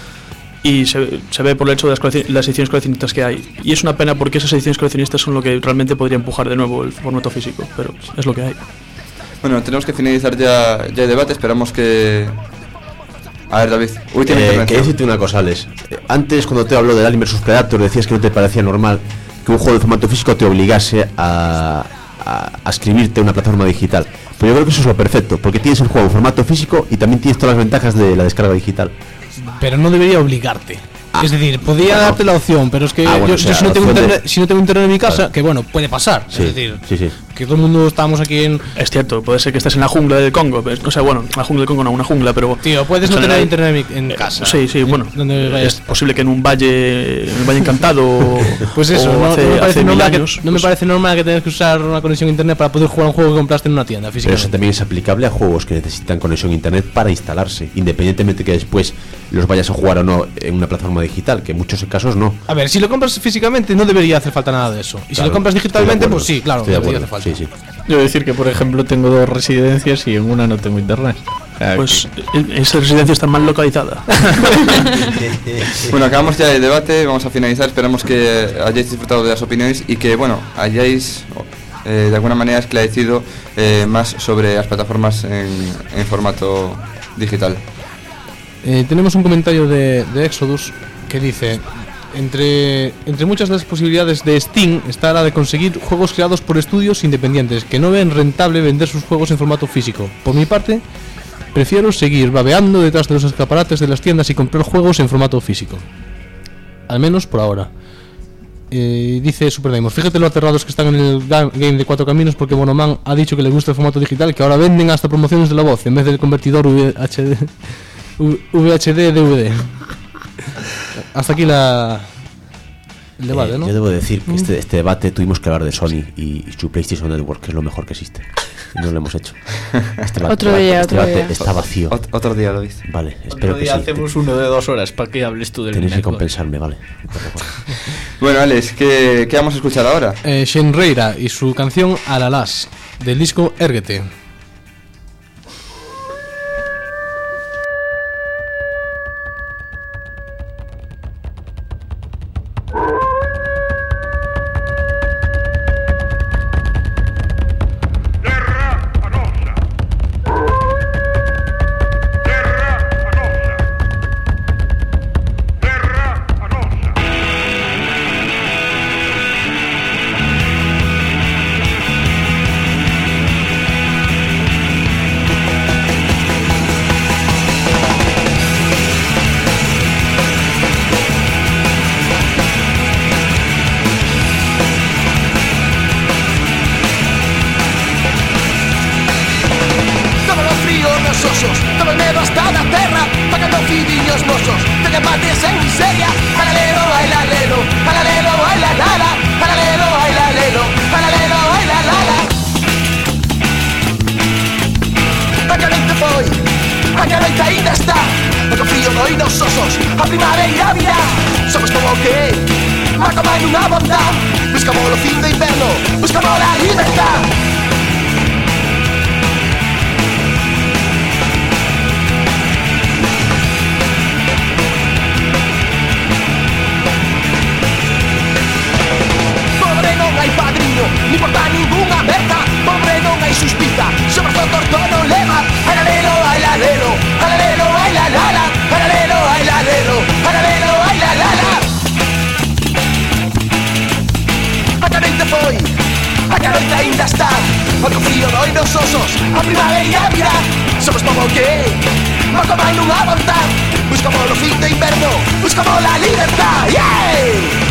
Speaker 6: Y se, se ve por el hecho de las, las ediciones coleccionistas que hay. Y es una pena porque esas ediciones coleccionistas son lo que realmente podría empujar de nuevo el formato físico, pero es lo que hay.
Speaker 1: Bueno, tenemos que finalizar ya, ya el debate, esperamos que... A ver, David, última
Speaker 3: eh,
Speaker 1: intervención.
Speaker 3: Quería decirte una cosa, Alex. Eh, Antes, cuando te hablo del Alien versus Predator, decías que no te parecía normal que un juego de formato físico te obligase a, a, a escribirte en una plataforma digital. Pero yo creo que eso es lo perfecto, porque tienes el juego en formato físico y también tienes todas las ventajas de la descarga digital.
Speaker 5: Pero no debería obligarte.
Speaker 3: Ah.
Speaker 5: Es decir, podría darte la opción, pero es que
Speaker 3: Ah, bueno,
Speaker 5: yo,
Speaker 3: o sea,
Speaker 5: yo si, no
Speaker 3: la
Speaker 5: tengo
Speaker 3: opción
Speaker 5: internet,
Speaker 3: de-
Speaker 5: si no tengo internet en mi casa,
Speaker 3: Claro.
Speaker 5: que bueno, puede pasar.
Speaker 3: Sí,
Speaker 5: es decir,
Speaker 3: sí, sí.
Speaker 5: que todo el mundo estamos aquí en...
Speaker 6: Es cierto, puede ser que estés en la jungla del Congo. O sea, bueno, la jungla del Congo no, una jungla, pero...
Speaker 5: Tío, puedes
Speaker 6: en
Speaker 5: no tener
Speaker 6: general-
Speaker 5: internet en, mi- en casa.
Speaker 6: Sí, sí, bueno.
Speaker 5: Donde
Speaker 6: Es
Speaker 5: vayas.
Speaker 6: posible que en un valle, en un valle encantado o,
Speaker 5: Pues eso,
Speaker 6: o
Speaker 5: no,
Speaker 6: hace,
Speaker 5: no me parece
Speaker 6: hace mil
Speaker 5: normal, que,
Speaker 6: años,
Speaker 5: no me
Speaker 6: pues,
Speaker 5: parece normal que tengas que usar una conexión a internet para poder jugar a un juego que compraste en una tienda
Speaker 3: Pero eso
Speaker 5: físicamente.
Speaker 3: también es aplicable a juegos que necesitan conexión a internet para instalarse, independientemente que después los vayas a jugar o no en una plataforma digital, que en muchos casos no.
Speaker 5: A ver, si lo compras físicamente no debería hacer falta nada de eso. Y si
Speaker 3: Claro,
Speaker 5: lo compras
Speaker 3: estoy de
Speaker 5: digitalmente,
Speaker 3: acuerdo,
Speaker 5: pues sí, claro,
Speaker 3: estoy de
Speaker 5: debería
Speaker 3: acuerdo,
Speaker 5: hacer falta.
Speaker 3: sí, sí.
Speaker 2: Yo decir que, por ejemplo, tengo dos residencias y en una no tengo internet. O sea,
Speaker 6: pues e- esa residencia está mal localizada.
Speaker 1: Bueno, acabamos ya el debate, vamos a finalizar, esperamos que hayáis disfrutado de las opiniones y que, bueno, hayáis eh, de alguna manera esclarecido eh, más sobre las plataformas en, en formato digital.
Speaker 5: Eh, tenemos un comentario de, de Exodus que dice: entre, entre muchas de las posibilidades de Steam está la de conseguir juegos creados por estudios independientes que no ven rentable vender sus juegos en formato físico. Por mi parte, prefiero seguir babeando detrás de los escaparates de las tiendas y comprar juegos en formato físico. Al menos por ahora. Eh, dice Super Daimos: fíjate lo aterrados que están en el ga- game de Cuatro Caminos porque Monoman ha dicho que le gusta el formato digital, que ahora venden hasta promociones de la voz en vez del convertidor V H D V H D D V D. Hasta aquí la el debate,
Speaker 3: Eh,
Speaker 5: ¿no?
Speaker 3: Yo debo decir que este, este debate tuvimos que hablar de Sony y, y su PlayStation Network, que es lo mejor que existe. Y no lo hemos hecho. Este ba-
Speaker 4: Otro
Speaker 3: debate-
Speaker 4: día,
Speaker 3: este
Speaker 4: otro
Speaker 3: debate
Speaker 4: día.
Speaker 3: está vacío.
Speaker 1: Ot- otro día lo dice.
Speaker 3: Vale, espero
Speaker 2: otro
Speaker 3: que
Speaker 2: día
Speaker 3: sí.
Speaker 2: hacemos uno de dos horas para que hables tú del
Speaker 3: Tenéis que
Speaker 2: network.
Speaker 3: compensarme, vale.
Speaker 1: Bueno, Alex, ¿qué, qué vamos a escuchar ahora?
Speaker 5: Eh, Shenreira y su canción Alalas del disco Erguete.
Speaker 9: Terra a nosa. Terra a nosa. Terra a nosa.
Speaker 10: osos. Todo el medo hasta la terra, pagando fidiños mozos. De debates en miseria, paralelo, baila, lelo. Paralelo, baila, lala. Paralelo, baila, lelo. Paralelo, baila, lala. A carente foi, a carente ainda está. O frío doi nos osos, a primavera virá. Somos como que marca máis nunha bondad. Buscamos o fin do inverno, buscamos a libertad. Pobre non hai padriño, ni porta ninguna merda. Pobre non hai suspita, sobre o torto non leva. Paralelo, bailalelo, paralelo, bailalala. Paralelo, bailalelo, paralelo, bailalala. A carente foi, a carente ainda está. O frío doi nos osos, a primavera virá. Somos como que marca máis nunha vontad. Buscamos o fin do inverno, buscamos la libertad. Yeah!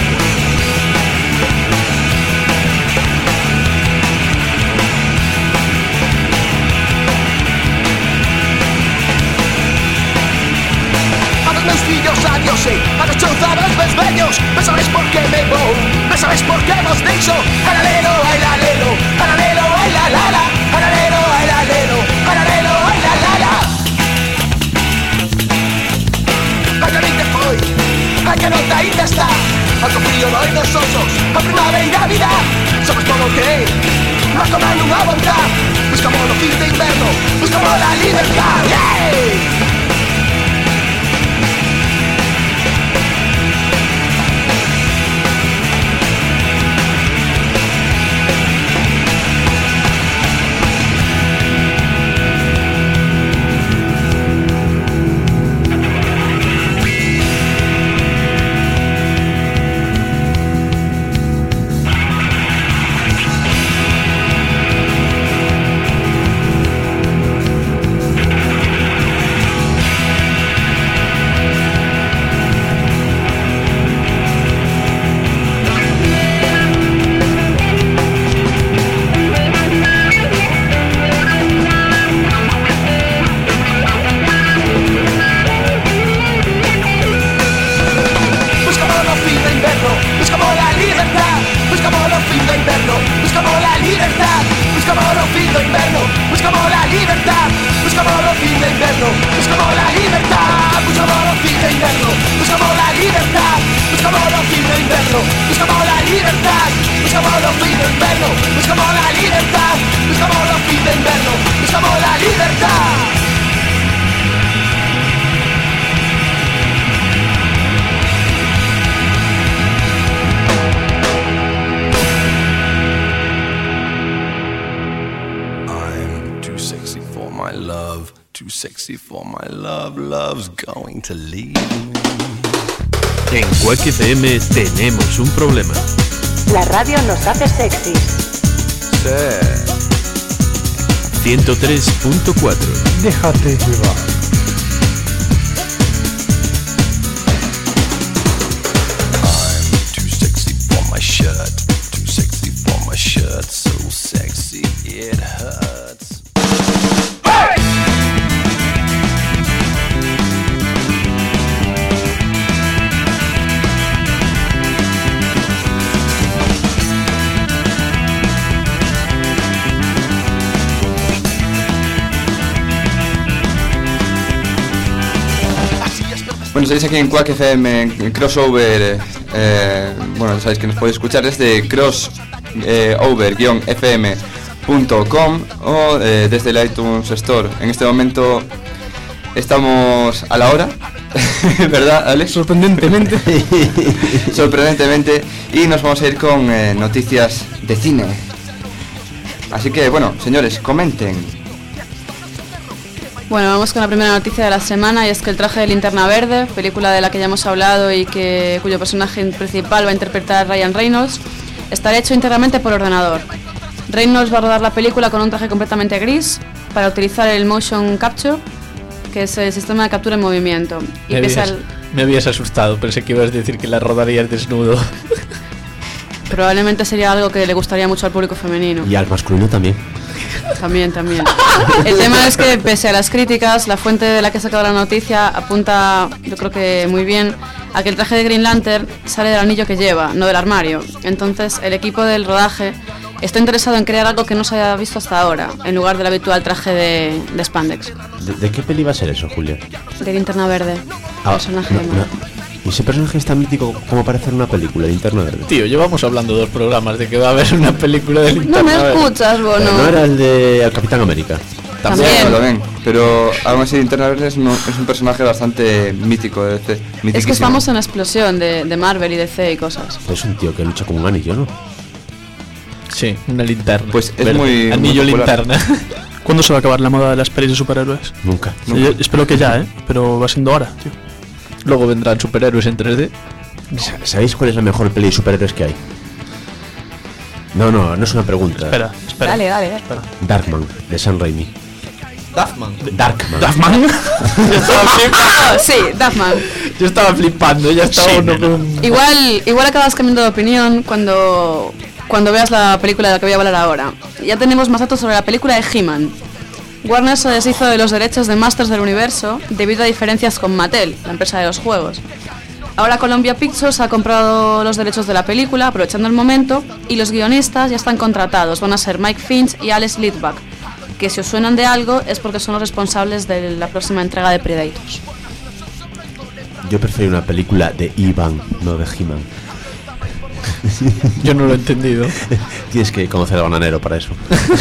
Speaker 10: Meus fillos adiose, a los chouzados meus vellos. Me sabes por que me vou, me sabes por que vos deixo. Paralelo, bailalelo, paralelo, bailalala. Paralelo, bailalelo, paralelo, bailalala. A carente foi, a carota ainda está. Algo frío doi nos osos, a primavera virá. Somos como que marca máis nunha vontad. Buscamos o fin de inverno, buscamos la libertad. Yeah!
Speaker 11: En Quack F M tenemos un problema.
Speaker 12: La radio nos hace sexys.
Speaker 11: Sí. ciento tres punto cuatro.
Speaker 13: Déjate llevar.
Speaker 14: I'm too sexy for my shirt. Too sexy for my shirt. So sexy it hurts. Hey!
Speaker 1: Bueno, estáis aquí en Quack F M, en Crossover. Eh, bueno, sabéis que nos podéis escuchar desde crossover guion f m punto com o eh, desde el iTunes Store. En este momento estamos a la hora, ¿verdad, Alex?
Speaker 5: Sorprendentemente.
Speaker 1: Sorprendentemente. Y nos vamos a ir con eh, noticias de cine. Así que, bueno, señores, comenten.
Speaker 4: Bueno, vamos con la primera noticia de la semana, y es que El traje de linterna verde, película de la que ya hemos hablado y que cuyo personaje principal va a interpretar Ryan Reynolds, estará hecho íntegramente por ordenador. Reynolds va a rodar la película con un traje completamente gris para utilizar el motion capture, que es el sistema de captura en movimiento. Y
Speaker 2: me,
Speaker 4: pese
Speaker 2: habías,
Speaker 4: al...
Speaker 2: me habías asustado, pensé que ibas a decir que la rodarías desnudo.
Speaker 4: Probablemente sería algo que le gustaría mucho al público femenino.
Speaker 3: Y al masculino también.
Speaker 4: También, también. El tema es que, pese a las críticas, la fuente de la que he sacado la noticia apunta, yo creo que muy bien, a que el traje de Green Lantern sale del anillo que lleva, no del armario. Entonces, el equipo del rodaje está interesado en crear algo que no se haya visto hasta ahora, en lugar del habitual traje de, de spandex.
Speaker 3: ¿De, de qué peli va a ser eso, Julia?
Speaker 4: De Linterna Verde,
Speaker 3: Ah,
Speaker 4: personaje
Speaker 3: no,
Speaker 4: de
Speaker 3: no.
Speaker 4: Marvel.
Speaker 3: ¿Y ese personaje es tan mítico como para hacer una película, Linterna Verde?
Speaker 2: Tío, llevamos hablando dos programas de que va a haber una película de
Speaker 4: No
Speaker 2: Linterna
Speaker 4: me
Speaker 2: Verde.
Speaker 4: escuchas,
Speaker 3: Pero
Speaker 4: Bono.
Speaker 3: no era el de Capitán América.
Speaker 4: También.
Speaker 1: Lo ven, pero aún así Linterna Verde es, no- es un personaje bastante mítico de D C.
Speaker 4: Es que
Speaker 1: mitiquísimo.
Speaker 4: estamos en la explosión de, de Marvel y D C y cosas.
Speaker 3: Es un tío que lucha con un anillo, ¿no?
Speaker 2: Sí, una linterna.
Speaker 1: Pues es
Speaker 2: Verde.
Speaker 1: muy-
Speaker 2: Anillo
Speaker 1: muy popular.
Speaker 2: linterna.
Speaker 6: ¿Cuándo se va a acabar la moda de las pelis de superhéroes?
Speaker 3: Nunca.
Speaker 6: Sí, yo espero que ya, ¿eh? Pero va siendo hora, tío.
Speaker 2: Luego vendrán superhéroes en tres D.
Speaker 3: Sa- ¿Sabéis cuál es la mejor peli de superhéroes que hay? No, no, no es una pregunta.
Speaker 6: Espera, espera.
Speaker 4: Dale, dale, dale.
Speaker 6: Espera.
Speaker 3: Darkman, de Sam Raimi.
Speaker 2: Duffman.
Speaker 3: Darkman.
Speaker 6: ¿Duffman?
Speaker 2: Yo estaba flipando.
Speaker 4: Oh, sí, Duffman.
Speaker 2: Yo estaba flipando, ya estaba
Speaker 6: Sí,
Speaker 2: uno
Speaker 6: nena.
Speaker 2: con...
Speaker 4: Igual, igual acabas cambiando de opinión cuando, cuando veas la película de la que voy a hablar ahora. Ya tenemos más datos sobre la película de He-Man. Warner se deshizo de los derechos de Masters del Universo debido a diferencias con Mattel, la empresa de los juegos. Ahora Columbia Pictures ha comprado los derechos de la película, aprovechando el momento, y los guionistas ya están contratados. Van a ser Mike Finch y Alex Lidback, que si os suenan de algo es porque son los responsables de la próxima entrega de Predators.
Speaker 3: Yo prefiero una película de Ivan, no de He-Man.
Speaker 2: Yo no lo he entendido.
Speaker 3: Tienes que conocer al bananero para eso.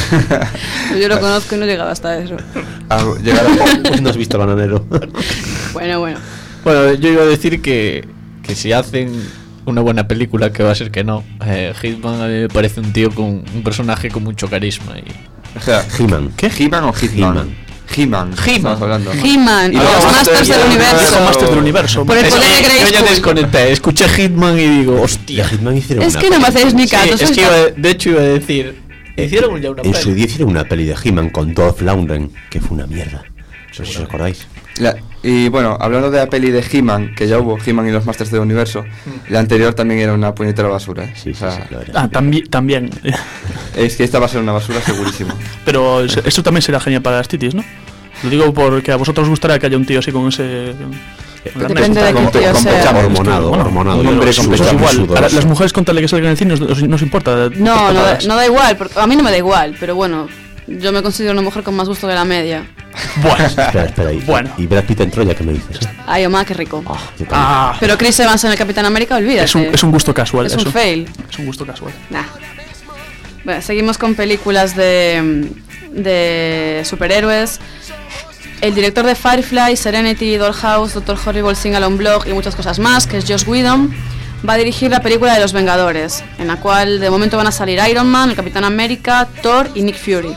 Speaker 4: Yo lo conozco y no llegaba hasta eso.
Speaker 1: Ah, llegar a-
Speaker 3: Pues no has visto al bananero.
Speaker 4: Bueno, bueno.
Speaker 2: Bueno, yo iba a decir que, que si hacen una buena película, que va a ser que no, eh, Hitman a mí me parece un tío con un personaje con mucho carisma y...
Speaker 1: O sea,
Speaker 3: He-Man.
Speaker 1: ¿qué? ¿He-Man o Hitman? He-Man. Estamos hablando.
Speaker 4: He-Man,
Speaker 1: Y
Speaker 4: los
Speaker 1: los
Speaker 4: Masters del Universo.
Speaker 6: Masters del Universo.
Speaker 4: Por el
Speaker 2: Es
Speaker 4: poder
Speaker 2: que
Speaker 4: de Grey
Speaker 2: yo ya
Speaker 4: School.
Speaker 2: desconecté, escuché Hitman y digo, hostia.
Speaker 3: De Hitman hicieron
Speaker 4: Es
Speaker 3: una
Speaker 4: que no me
Speaker 3: peli.
Speaker 4: hacéis ni
Speaker 2: Sí,
Speaker 4: caso.
Speaker 2: es
Speaker 4: sois
Speaker 2: que iba, de hecho iba a decir, hicieron ya una
Speaker 3: En su
Speaker 2: peli.
Speaker 3: día hicieron una peli de He-Man con Dolph Lundgren, que fue una mierda. No sé si os acordáis.
Speaker 1: La- y bueno, hablando de la peli de He-Man, que ya hubo He-Man y los Masters del Universo, la anterior también era una puñetera basura. ¿eh?
Speaker 3: Sí,
Speaker 1: O sea,
Speaker 3: sí, sí, lo era.
Speaker 6: Ah, también, también.
Speaker 1: es que esta va a ser una basura segurísimo.
Speaker 6: Pero es- esto también será genial para las titis, ¿no? Lo digo porque a vosotros os gustaría que haya un tío así con ese... con arnés,
Speaker 4: Depende de
Speaker 6: con-
Speaker 4: qué tío
Speaker 1: con
Speaker 4: sea.
Speaker 1: pechamo,
Speaker 3: Hormonado,
Speaker 6: Bueno,
Speaker 3: hormonado.
Speaker 6: un hombre
Speaker 3: y
Speaker 6: con
Speaker 3: sudor,
Speaker 6: pechamo.
Speaker 3: muy
Speaker 6: Igual,
Speaker 3: sudoroso.
Speaker 6: a la- las mujeres con tal de que salgan en el cine no, no os importa.
Speaker 4: No, no, da-
Speaker 6: patadas.
Speaker 4: no da igual, porque a mí no me da igual, pero bueno, yo me considero una mujer con más gusto que la media.
Speaker 6: Bueno,
Speaker 3: Espera, espera. Y,
Speaker 6: Bueno.
Speaker 3: y Brad Pitt en Troya, ¿qué me dices?
Speaker 4: Ay, Omar, qué rico.
Speaker 3: Ah, yo también.
Speaker 6: ah,
Speaker 4: Pero Chris Evans en el Capitán América, olvídate.
Speaker 6: es, un, es un gusto casual.
Speaker 4: Es
Speaker 6: eso.
Speaker 4: un fail.
Speaker 6: Es un gusto casual.
Speaker 4: Nah. Bueno, seguimos con películas de, de superhéroes. El director de Firefly, Serenity, Dollhouse, Doctor Horrible, Sing Along Blog y muchas cosas más, que es Joss Whedon, va a dirigir la película de Los Vengadores, en la cual de momento van a salir Iron Man, el Capitán América, Thor y Nick Fury.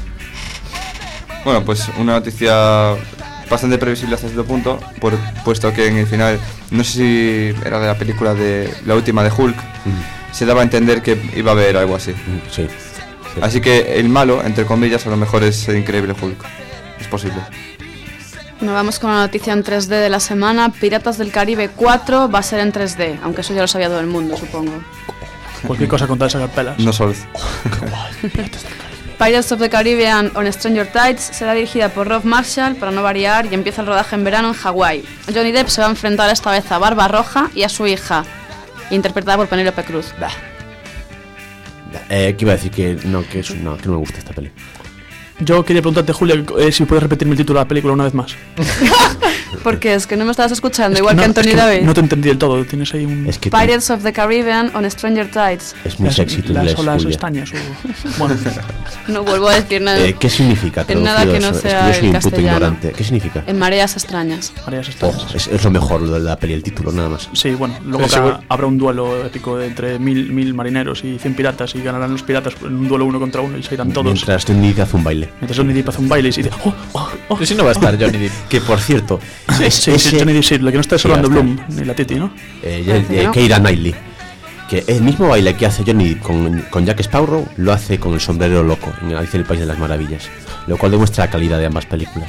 Speaker 1: Bueno, pues una noticia bastante previsible hasta cierto punto, por, puesto que en el final, no sé si era de la película de la última de Hulk, se daba a entender que iba a haber algo así.
Speaker 3: Mm, Sí. sí.
Speaker 1: Así que el malo, entre comillas, a lo mejor es el Increíble Hulk. Es posible.
Speaker 4: Nos vamos con la noticia en tres D de la semana. Piratas del Caribe cuatro va a ser en tres D, aunque eso ya lo sabía todo el mundo, supongo.
Speaker 6: Cualquier cosa con tal de sacar pelas.
Speaker 1: No solo.
Speaker 4: Pirates of the Caribbean on Stranger Tides será dirigida por Rob Marshall, para no variar, y empieza el rodaje en verano en Hawái. Johnny Depp se va a enfrentar esta vez a Barbarroja y a su hija, interpretada por Penélope Cruz.
Speaker 3: Eh, que iba a decir que no, que, es, no, que no me gusta esta peli.
Speaker 6: Yo quería preguntarte, Julia, eh, si puedes repetirme el título de la película una vez más.
Speaker 4: Porque es que no me estabas escuchando,
Speaker 6: Es
Speaker 4: igual
Speaker 6: no,
Speaker 4: que Anthony
Speaker 6: es
Speaker 4: David.
Speaker 6: No te entendí del todo, tienes ahí un...
Speaker 3: Es que
Speaker 4: Pirates of the Caribbean on Stranger Tides.
Speaker 3: es muy
Speaker 6: las,
Speaker 3: sexy tu
Speaker 6: las
Speaker 3: inglés,
Speaker 6: olas
Speaker 3: Julia.
Speaker 6: estañas o... Bueno,
Speaker 4: No vuelvo a decir nada.
Speaker 3: Eh, ¿Qué significa
Speaker 4: En nada
Speaker 3: traducido
Speaker 4: que no
Speaker 3: eso?
Speaker 4: sea
Speaker 3: es que yo soy
Speaker 4: el
Speaker 3: un puto
Speaker 4: castellano.
Speaker 3: ignorante. ¿Qué significa?
Speaker 4: En mareas extrañas.
Speaker 6: Marías estañas.
Speaker 3: Oh, es, es lo mejor lo de la peli, el título, nada más.
Speaker 6: Sí, bueno, luego
Speaker 2: Pero
Speaker 6: acá
Speaker 2: seguro-
Speaker 6: habrá un duelo épico entre mil, mil marineros y cien piratas y ganarán los piratas en un duelo uno contra uno y se irán todos.
Speaker 3: Mientras Johnny Depp hace un baile.
Speaker 6: Mientras Johnny Depp hace un baile y se dice... Oh, oh, oh.
Speaker 2: Pero si no va a estar Johnny Depp.
Speaker 3: Que por cierto,
Speaker 6: Sí,
Speaker 3: es-
Speaker 6: sí,
Speaker 3: ese-
Speaker 6: sí, Johnny Depp, sí, lo que no está es
Speaker 3: Sí,
Speaker 6: Orlando
Speaker 3: ya está.
Speaker 6: Bloom ni la Titi, ¿no?
Speaker 3: eh,
Speaker 4: Parece que
Speaker 3: eh,
Speaker 4: no.
Speaker 3: Keira Knightley. Que el mismo baile que hace Johnny Depp con, con Jack Sparrow lo hace con el sombrero loco en Alicia en el País de las Maravillas. Lo cual demuestra la calidad de ambas películas.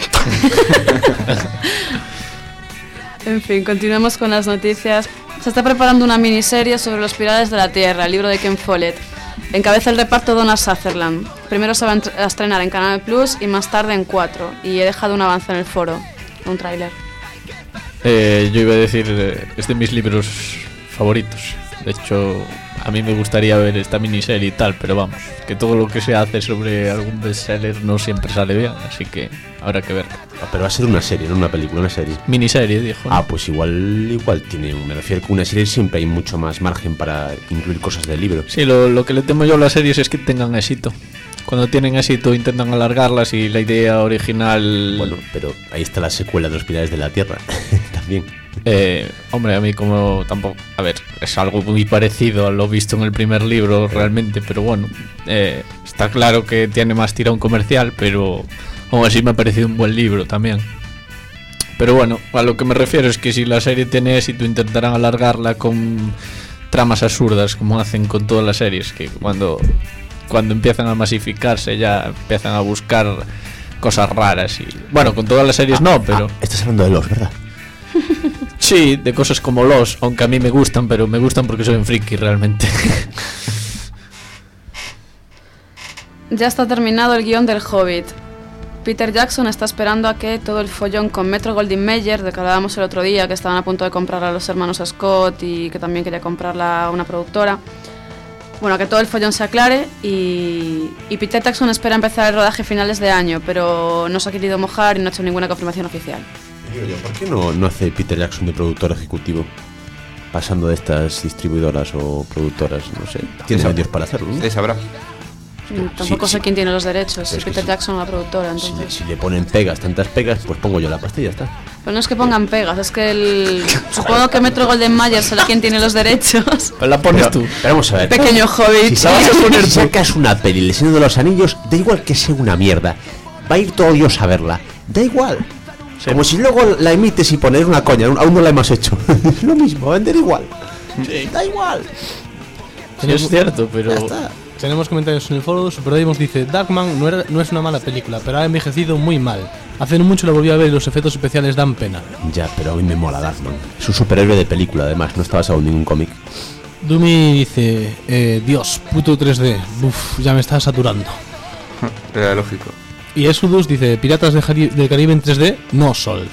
Speaker 4: En fin, continuemos con las noticias. Se está preparando una miniserie sobre los pilares de la Tierra, el libro de Ken Follett. Encabeza el reparto Donald Sutherland. Primero se va a entr- a estrenar en Canal Plus y más tarde en cuatro. Y he dejado un avance en el foro, un tráiler.
Speaker 2: Eh, yo iba a decir, eh, es de mis libros favoritos. De hecho, a mí me gustaría ver esta miniserie y tal, pero vamos, que todo lo que se hace sobre algún bestseller no siempre sale bien, así que habrá que ver.
Speaker 3: Ah, pero va a ser una serie, no una película, una serie.
Speaker 2: Miniserie, dijo. ¿no?
Speaker 3: Ah, pues igual igual tiene, me refiero que una serie siempre hay mucho más margen para incluir cosas del libro.
Speaker 2: Sí, lo, lo que le temo yo a las series es que tengan éxito. Cuando tienen éxito intentan alargarlas y la idea original...
Speaker 3: Bueno, pero ahí está la secuela de Los Pilares de la Tierra, también.
Speaker 2: Eh, hombre, a mí como tampoco... A ver, es algo muy parecido a lo visto en el primer libro realmente, pero bueno, eh, está claro que tiene más tirón comercial, pero aún así me ha parecido un buen libro también. Pero bueno, a lo que me refiero es que si la serie tiene éxito intentarán alargarla con tramas absurdas como hacen con todas las series, que cuando... cuando empiezan a masificarse ya empiezan a buscar cosas raras y bueno, con todas las series
Speaker 3: ah,
Speaker 2: no, pero
Speaker 3: ah, estás hablando de Los, ¿verdad?
Speaker 2: Sí, de cosas como Los, aunque a mí me gustan, pero me gustan porque soy un friki realmente.
Speaker 4: Ya está terminado el guión del Hobbit. Peter Jackson está esperando a que todo el follón con Metro-Goldwyn-Mayer, de que hablábamos el otro día, que estaban a punto de comprar a los hermanos Scott y que también quería comprarla a una productora. Bueno, que todo el follón se aclare y, y Peter Jackson espera empezar el rodaje a finales de año, pero no se ha querido mojar y no ha hecho ninguna confirmación oficial.
Speaker 3: ¿Por qué no, no hace Peter Jackson de productor ejecutivo? Pasando de estas distribuidoras o productoras, no sé. Tiene medios para hacerlo, ¿no?
Speaker 1: Sí, sabrá.
Speaker 4: Mm, Tampoco
Speaker 3: Sí,
Speaker 4: sé
Speaker 3: sí.
Speaker 4: quién tiene los derechos, si
Speaker 3: Es que
Speaker 4: Peter
Speaker 3: sí.
Speaker 4: Jackson o la productora,
Speaker 3: Si,
Speaker 4: entonces.
Speaker 3: si le ponen pegas, tantas pegas, pues pongo yo la pasta y ya está.
Speaker 4: Pero no es que pongan pegas, es que el... supongo que Metro-Goldwyn-Mayer será quien tiene los derechos.
Speaker 2: Pues la pones
Speaker 3: Pero,
Speaker 2: tú.
Speaker 3: pero vamos a ver.
Speaker 4: Pequeño Hobbit.
Speaker 3: Si sacas, si sacas una peli, El Señor de los Anillos, da igual que sea una mierda. Va a ir todo Dios a verla. Da igual.
Speaker 2: Sí.
Speaker 3: Como si luego la emites y poner una coña, aún no la hemos hecho. Es lo mismo, va a vender igual.
Speaker 2: Sí.
Speaker 3: Da igual.
Speaker 2: Sí, es cierto, pero...
Speaker 3: Ya está.
Speaker 5: Tenemos comentarios en el foro. Super Dave nos dice: Darkman no, era, no es una mala película, pero ha envejecido muy mal. Hace no mucho la volví a ver y los efectos especiales dan pena.
Speaker 3: Ya, pero a mí me mola Darkman. Es un superhéroe de película, además, no está basado en ningún cómic.
Speaker 5: Dumi dice: eh, Dios, puto tres D. Uf, ya me está saturando.
Speaker 1: Era lógico.
Speaker 5: Y Exodus dice: Piratas de Jari- del Caribe en tres D, no Sol.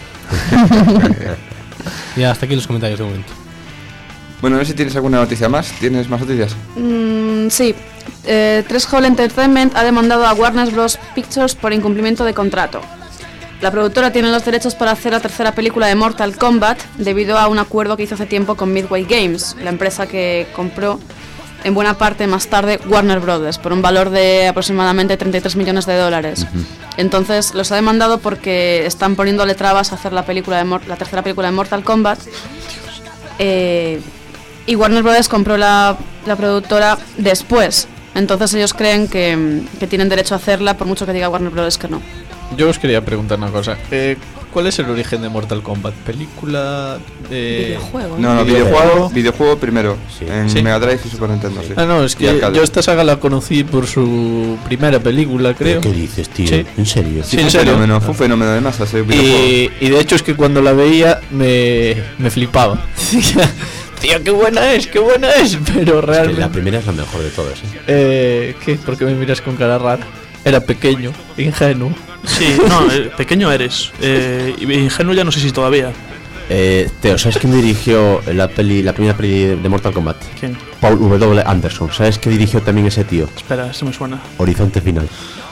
Speaker 5: Y hasta aquí los comentarios de momento.
Speaker 1: Bueno, no sé si tienes alguna noticia más. ¿Tienes más noticias?
Speaker 4: Mm, sí. Eh, Threshold Entertainment ha demandado a Warner Bros. Pictures por incumplimiento de contrato. La productora tiene los derechos para hacer la tercera película de Mortal Kombat debido a un acuerdo que hizo hace tiempo con Midway Games, la empresa que compró en buena parte más tarde Warner Bros. Por un valor de aproximadamente treinta y tres millones de dólares. Uh-huh. Entonces los ha demandado porque están poniéndole trabas a hacer la película de Mor- la tercera película de Mortal Kombat. Eh, y Warner Bros. Compró la, la productora después. Entonces ellos creen que, que tienen derecho a hacerla por mucho que diga Warner Bros. Que no.
Speaker 2: Yo os quería preguntar una cosa. Eh, ¿Cuál es el origen de Mortal Kombat? ¿Película? De...
Speaker 4: Videojuego.
Speaker 1: No, no, videojuego, videojuego primero.
Speaker 3: Sí.
Speaker 1: En
Speaker 2: ¿Sí?
Speaker 1: Mega Drive y Super Nintendo, sí.
Speaker 2: Ah, no, es
Speaker 1: Y
Speaker 2: que
Speaker 1: arcade.
Speaker 2: yo esta saga la conocí por su primera película, creo.
Speaker 3: ¿Qué dices, tío?
Speaker 2: Sí.
Speaker 3: ¿En serio?
Speaker 1: Sí,
Speaker 2: Sí,
Speaker 1: fue
Speaker 2: en
Speaker 1: un
Speaker 2: serio.
Speaker 1: fenómeno, fue un fenómeno de masa ese videojuego.
Speaker 2: Y, y de hecho es que cuando la veía me, me flipaba. Tío, qué buena es, qué buena es. Pero
Speaker 3: Es que
Speaker 2: realmente...
Speaker 3: la primera es la mejor de todas, ¿eh?
Speaker 2: Eh, ¿Qué? ¿Por qué me miras con cara rara? Era pequeño, ingenuo.
Speaker 6: Sí, no, eh, pequeño eres. Eh, y ingenuo ya no sé si todavía.
Speaker 3: Eh, Teo, ¿sabes quién dirigió la peli, la primera peli de Mortal Kombat?
Speaker 6: ¿Quién?
Speaker 3: Paul W. Anderson. ¿Sabes qué dirigió también ese tío?
Speaker 6: Espera, esto me suena.
Speaker 3: Horizonte Final.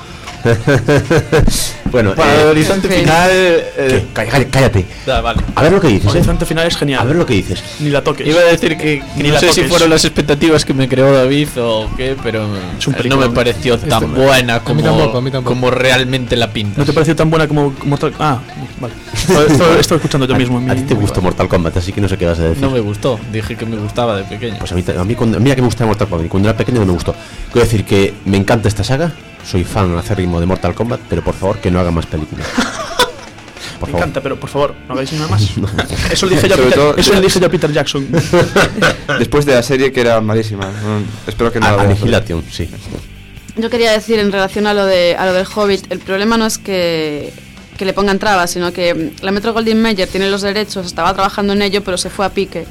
Speaker 3: Bueno,
Speaker 2: Bueno,
Speaker 3: eh,
Speaker 2: Horizonte
Speaker 4: ¿qué?
Speaker 2: Final... eh,
Speaker 3: ¿qué? Cállate, cállate.
Speaker 2: da, vale.
Speaker 3: A ver lo que dices, ¿eh?
Speaker 6: Horizonte Final es genial.
Speaker 3: A ver lo que dices.
Speaker 6: Ni la toques.
Speaker 2: Iba a decir que
Speaker 6: Ni
Speaker 2: no
Speaker 6: la
Speaker 2: sé si
Speaker 6: toques.
Speaker 2: fueron las expectativas que me creó David o qué, pero
Speaker 6: Es un
Speaker 2: no me
Speaker 6: peliculón.
Speaker 2: pareció tan
Speaker 5: Este-
Speaker 2: buena
Speaker 5: a mí
Speaker 2: como,
Speaker 5: tampoco, a mí tampoco.
Speaker 2: como realmente la pinta.
Speaker 6: ¿No te pareció tan buena como Mortal Ah, vale. Esto, esto- estoy escuchando yo
Speaker 3: A-
Speaker 6: mismo. en
Speaker 3: A,
Speaker 6: mi-
Speaker 3: ti te gustó Mortal Kombat, así que no sé qué vas a decir.
Speaker 2: No me gustó, dije que me gustaba de pequeño.
Speaker 3: Pues a mí, a mí cuando, mira que me gusta Mortal Kombat, y cuando era pequeño no me gustó. Quiero decir que me encanta esta saga, soy fan acérrimo de Mortal Kombat, pero por favor que no haga más películas. Por
Speaker 6: Me
Speaker 3: favor.
Speaker 6: encanta, pero por favor, no hagáis nada más. Eso lo dije yo a
Speaker 1: Sobre
Speaker 6: Peter,
Speaker 1: todo-
Speaker 6: eso lo dije yo a Peter Jackson.
Speaker 1: Después de la serie que era malísima. No, espero que no la
Speaker 3: A-
Speaker 1: veas.
Speaker 3: Annihilation, sí.
Speaker 4: Yo quería decir en relación a lo de a lo del Hobbit, el problema no es que, que le pongan trabas, sino que la Metro-Goldwyn-Mayer tiene los derechos, estaba trabajando en ello, pero se fue a pique.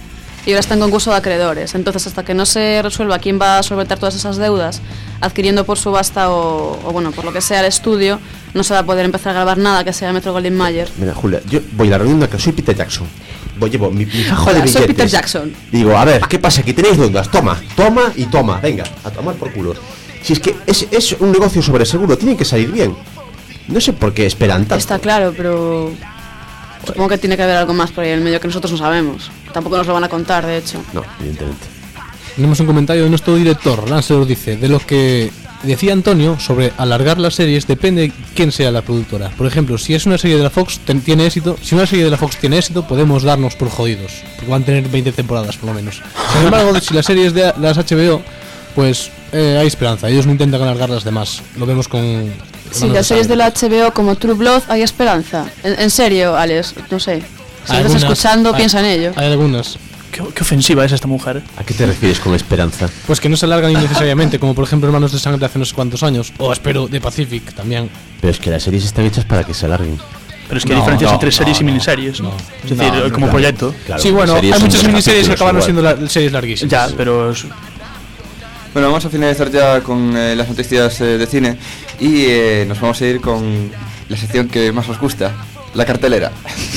Speaker 4: y ahora está en concurso de acreedores. Entonces, hasta que no se resuelva quién va a solventar todas esas deudas, adquiriendo por subasta o, o bueno, por lo que sea el estudio, no se va a poder empezar a grabar nada que sea Metro Goldwyn Mayer.
Speaker 3: Mira, Julia, yo voy a la reunión de que soy Peter Jackson. Voy, llevo mi, mi fajo
Speaker 4: Hola,
Speaker 3: de billetes.
Speaker 4: soy Peter Jackson.
Speaker 3: Digo, a ver, ¿qué pasa? Que tenéis deudas. Toma, toma y toma. Venga, a tomar por culo. Si es que es, es un negocio sobre seguro, tiene que salir bien. No sé por qué esperan tanto.
Speaker 4: Está claro, pero supongo que tiene que haber algo más por ahí en el medio que nosotros no sabemos. Tampoco nos lo van a contar, de hecho.
Speaker 3: No, evidentemente.
Speaker 5: Tenemos un comentario de nuestro director, Lancelot, dice: de lo que decía Antonio sobre alargar las series depende de quién sea la productora. Por ejemplo, si es una serie de la Fox ten, tiene éxito, si una serie de la Fox tiene éxito, podemos darnos por jodidos, porque van a tener veinte temporadas por lo menos. Sin embargo, si la serie es de las H B O, pues eh, hay esperanza. Ellos no intentan alargarlas de más. Lo vemos con...
Speaker 4: Sí, las series de la H B O como True Blood hay esperanza. En, en serio, Alex, no sé. Si
Speaker 5: Hay
Speaker 4: estás
Speaker 5: algunas,
Speaker 4: escuchando,
Speaker 5: hay-
Speaker 4: piensa en ello.
Speaker 5: Hay algunas.
Speaker 6: Qué, qué ofensiva es esta mujer.
Speaker 3: ¿A qué te refieres con esperanza?
Speaker 5: Pues que no se alargan innecesariamente, como por ejemplo Hermanos de Sangre hace no sé cuántos años, o espero de Pacific también.
Speaker 3: Pero es que las series están hechas para que se alarguen.
Speaker 6: Pero es que hay
Speaker 5: No,
Speaker 6: diferencias
Speaker 5: no,
Speaker 6: entre
Speaker 5: no,
Speaker 6: series y
Speaker 5: no,
Speaker 6: miniseries.
Speaker 5: no.
Speaker 6: Es decir,
Speaker 5: No, no,
Speaker 6: como
Speaker 5: claro.
Speaker 6: proyecto.
Speaker 3: Claro,
Speaker 5: sí, bueno,
Speaker 3: series
Speaker 5: hay
Speaker 3: son
Speaker 5: muchas
Speaker 3: de
Speaker 5: miniseries que
Speaker 3: capítulos
Speaker 5: acaban
Speaker 3: igual.
Speaker 5: siendo la- series larguísimas.
Speaker 6: Ya, pero es-
Speaker 1: Bueno, vamos a finalizar ya con eh, las noticias eh, de cine y eh, nos vamos a ir con la sección que más os gusta, la cartelera.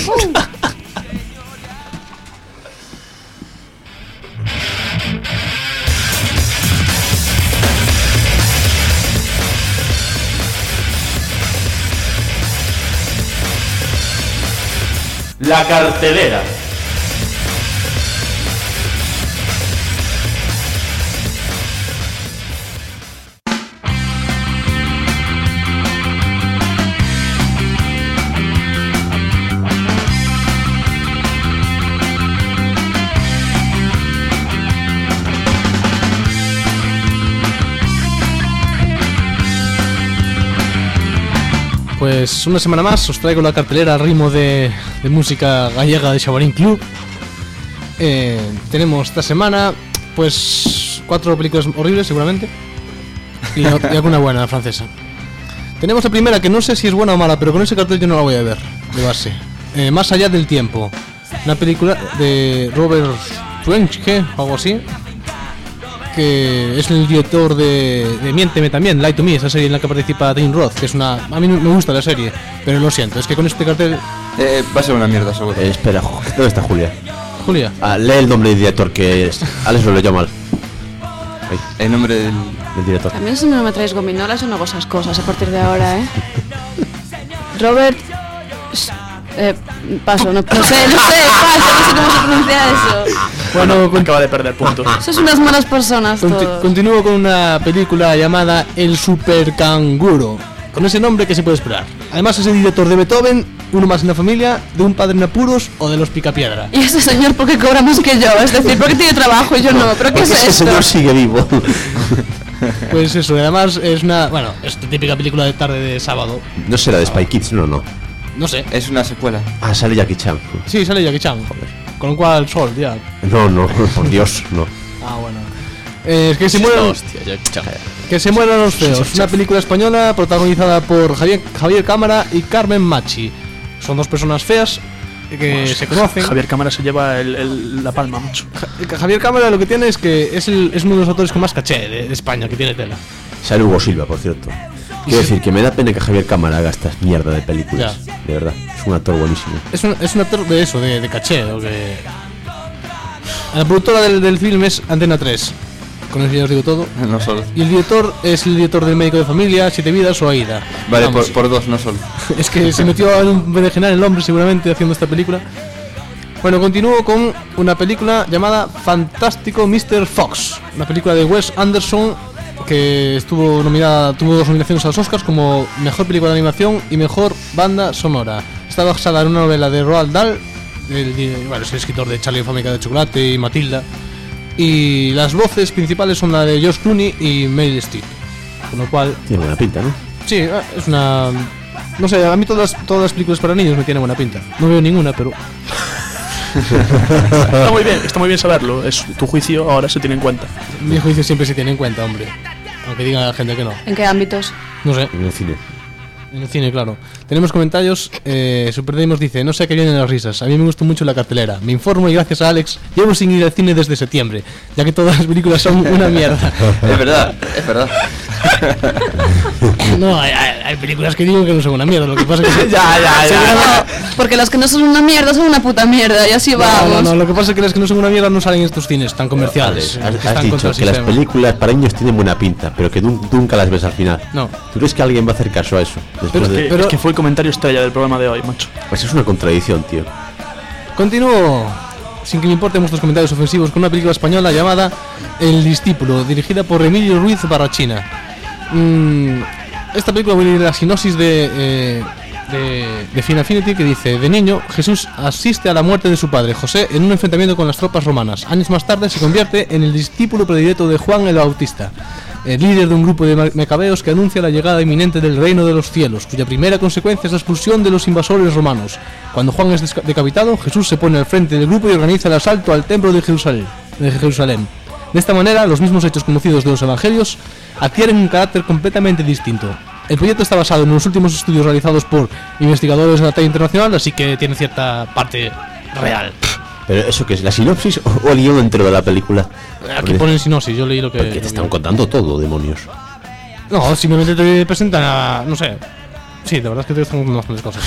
Speaker 11: La cartelera.
Speaker 5: Pues una semana más os traigo la cartelera al ritmo de, de música gallega de Xabarín Club. Eh, tenemos esta semana pues cuatro películas horribles seguramente y, ot- y alguna buena francesa. Tenemos la primera que no sé si es buena o mala, pero con ese cartel yo no la voy a ver de base. Eh, Más allá del tiempo, una película de Robert Schwenke o algo así, que es el director de, de Miénteme también, Lie to Me, esa serie en la que participa Tim Roth, que es una... A mí no me gusta la serie, pero lo siento, es que con este cartel...
Speaker 1: Eh, va a ser una mierda, seguro.
Speaker 3: Eh, espera, Ju- ¿dónde está Julia?
Speaker 5: Julia.
Speaker 3: Ah, lee el nombre del director, que es... Alex lo leyó mal. Ahí,
Speaker 1: El nombre del...
Speaker 3: del director.
Speaker 4: También si no me traéis gominolas, yo no hago esas cosas a partir de ahora, ¿eh? Robert... Eh, paso, no, no sé, no sé, paso, no sé cómo se pronuncia eso.
Speaker 5: Bueno, con-
Speaker 6: acaba de perder puntos.
Speaker 4: Sois unas malas personas
Speaker 5: conti-
Speaker 4: todos.
Speaker 5: continúo con una película llamada El Super Canguro. Con ese nombre, ¿qué se puede esperar? Además es el director de Beethoven, Uno más en la familia, de Un padre en apuros o de Los Picapiedra.
Speaker 4: Y ese señor, ¿por qué cobra más que yo? Es decir, ¿por qué tiene trabajo y yo no? ¿Pero qué es
Speaker 3: Porque ese
Speaker 4: esto?
Speaker 3: señor sigue vivo.
Speaker 5: Pues eso, y además es una... Bueno, es típica película de tarde de sábado.
Speaker 3: No será de Spy Kids, no, no.
Speaker 5: No sé.
Speaker 1: Es una secuela.
Speaker 3: Ah, sale Jackie Chan.
Speaker 5: Sí, sale Jackie Chan. Con lo cual, Sol, ya.
Speaker 3: No, no, por Dios, no.
Speaker 5: Ah, bueno. Eh, que se mueran,
Speaker 2: Hostia, ya, chaval.
Speaker 5: que se mueran los feos. Una película española protagonizada por Javier, Javier Cámara y Carmen Machi. Son dos personas feas que se conocen.
Speaker 6: Javier Cámara se lleva el, el- la palma, macho.
Speaker 5: Ja- Javier Cámara lo que tiene es que es, el, es uno de los actores con más caché de, de España, que tiene tela.
Speaker 3: Sale Hugo Silva, por cierto. Quiero decir que me da pena que Javier Cámara haga estas mierda de películas. De verdad, es un actor buenísimo.
Speaker 5: Es un, es un actor de eso, de, de caché. Lo que... La productora del, del film es Antena tres. Con eso ya os digo todo.
Speaker 1: No solo.
Speaker 5: Y el director es el director del Médico de Familia, Siete Vidas o Aida.
Speaker 1: Vale,
Speaker 5: Vamos.
Speaker 1: por, por dos, no solo.
Speaker 5: Es que se metió en un berenjenal el hombre seguramente haciendo esta película. Bueno, continúo con una película llamada Fantástico mister Fox. Una película de Wes Anderson que estuvo nominada, tuvo dos nominaciones a los Oscars como Mejor Película de Animación y Mejor Banda Sonora. Está basada en una novela de Roald Dahl, el, bueno, es el escritor de Charlie y la fábrica de chocolate y Matilda. Y las voces principales son la de George Clooney y Meryl Streep. Con lo cual...
Speaker 3: Tiene buena pinta, ¿no?
Speaker 5: Sí, es una... No sé, a mí todas, todas las películas para niños me tienen buena pinta. No veo ninguna, pero...
Speaker 6: Está muy bien, está muy bien saberlo. Es tu juicio, ahora se tiene en cuenta.
Speaker 5: Mi juicio siempre se tiene en cuenta, hombre. Aunque diga la gente que no.
Speaker 4: ¿En qué ámbitos?
Speaker 5: No sé.
Speaker 3: En el cine.
Speaker 5: En el cine, claro. Tenemos comentarios. Eh, Super Deimos dice: no sé a qué vienen las risas. A mí me gustó mucho la cartelera. Me informo y gracias a Alex llevo sin ir al cine desde septiembre, ya que todas las películas son una mierda.
Speaker 1: Es verdad, es verdad.
Speaker 5: No, hay, hay películas que digo que no son una mierda. Lo que pasa es que
Speaker 1: ya, ya, ya.
Speaker 4: No, porque las que no son una mierda son una puta mierda y así
Speaker 5: no,
Speaker 4: vamos.
Speaker 5: No, no, lo que pasa es que las que no son una mierda no salen en estos cines tan comerciales.
Speaker 3: Has,
Speaker 5: que
Speaker 3: has
Speaker 5: están
Speaker 3: dicho
Speaker 5: contra el
Speaker 3: que las
Speaker 5: sistema.
Speaker 3: películas para niños tienen buena pinta, pero que nun- nunca las ves al final.
Speaker 5: No.
Speaker 3: ¿Tú crees que alguien va a hacer caso a eso? Después
Speaker 6: Pero,
Speaker 3: de...
Speaker 6: es, que, es que fue el comentario estrella del programa de hoy, macho.
Speaker 3: Pues es una contradicción, tío.
Speaker 5: Continúo, sin que me importen vuestros comentarios ofensivos, con una película española llamada El Discípulo, dirigida por Emilio Ruiz Barrachina. Mm, esta película voy a leer la sinopsis de, eh, de, de Final Fantasy, que dice: de niño, Jesús asiste a la muerte de su padre, José, en un enfrentamiento con las tropas romanas. Años más tarde se convierte en el discípulo predilecto de Juan el Bautista, el líder de un grupo de macabeos que anuncia la llegada inminente del reino de los cielos, cuya primera consecuencia es la expulsión de los invasores romanos. Cuando Juan es decapitado, Jesús se pone al frente del grupo y organiza el asalto al templo de Jerusalén. De Jerusalén. De esta manera, los mismos hechos conocidos de los evangelios adquieren un carácter completamente distinto. El proyecto está basado en los últimos estudios realizados por investigadores de la talla internacional, así que tiene cierta parte real.
Speaker 3: ¿Pero eso qué es? ¿La sinopsis o, o el guión entero de la película?
Speaker 5: Aquí ponen sinopsis, yo leí lo que...
Speaker 3: Porque te están contando todo, demonios.
Speaker 5: No, simplemente te presentan a... no sé... Sí, la verdad es que te están contando bastantes cosas.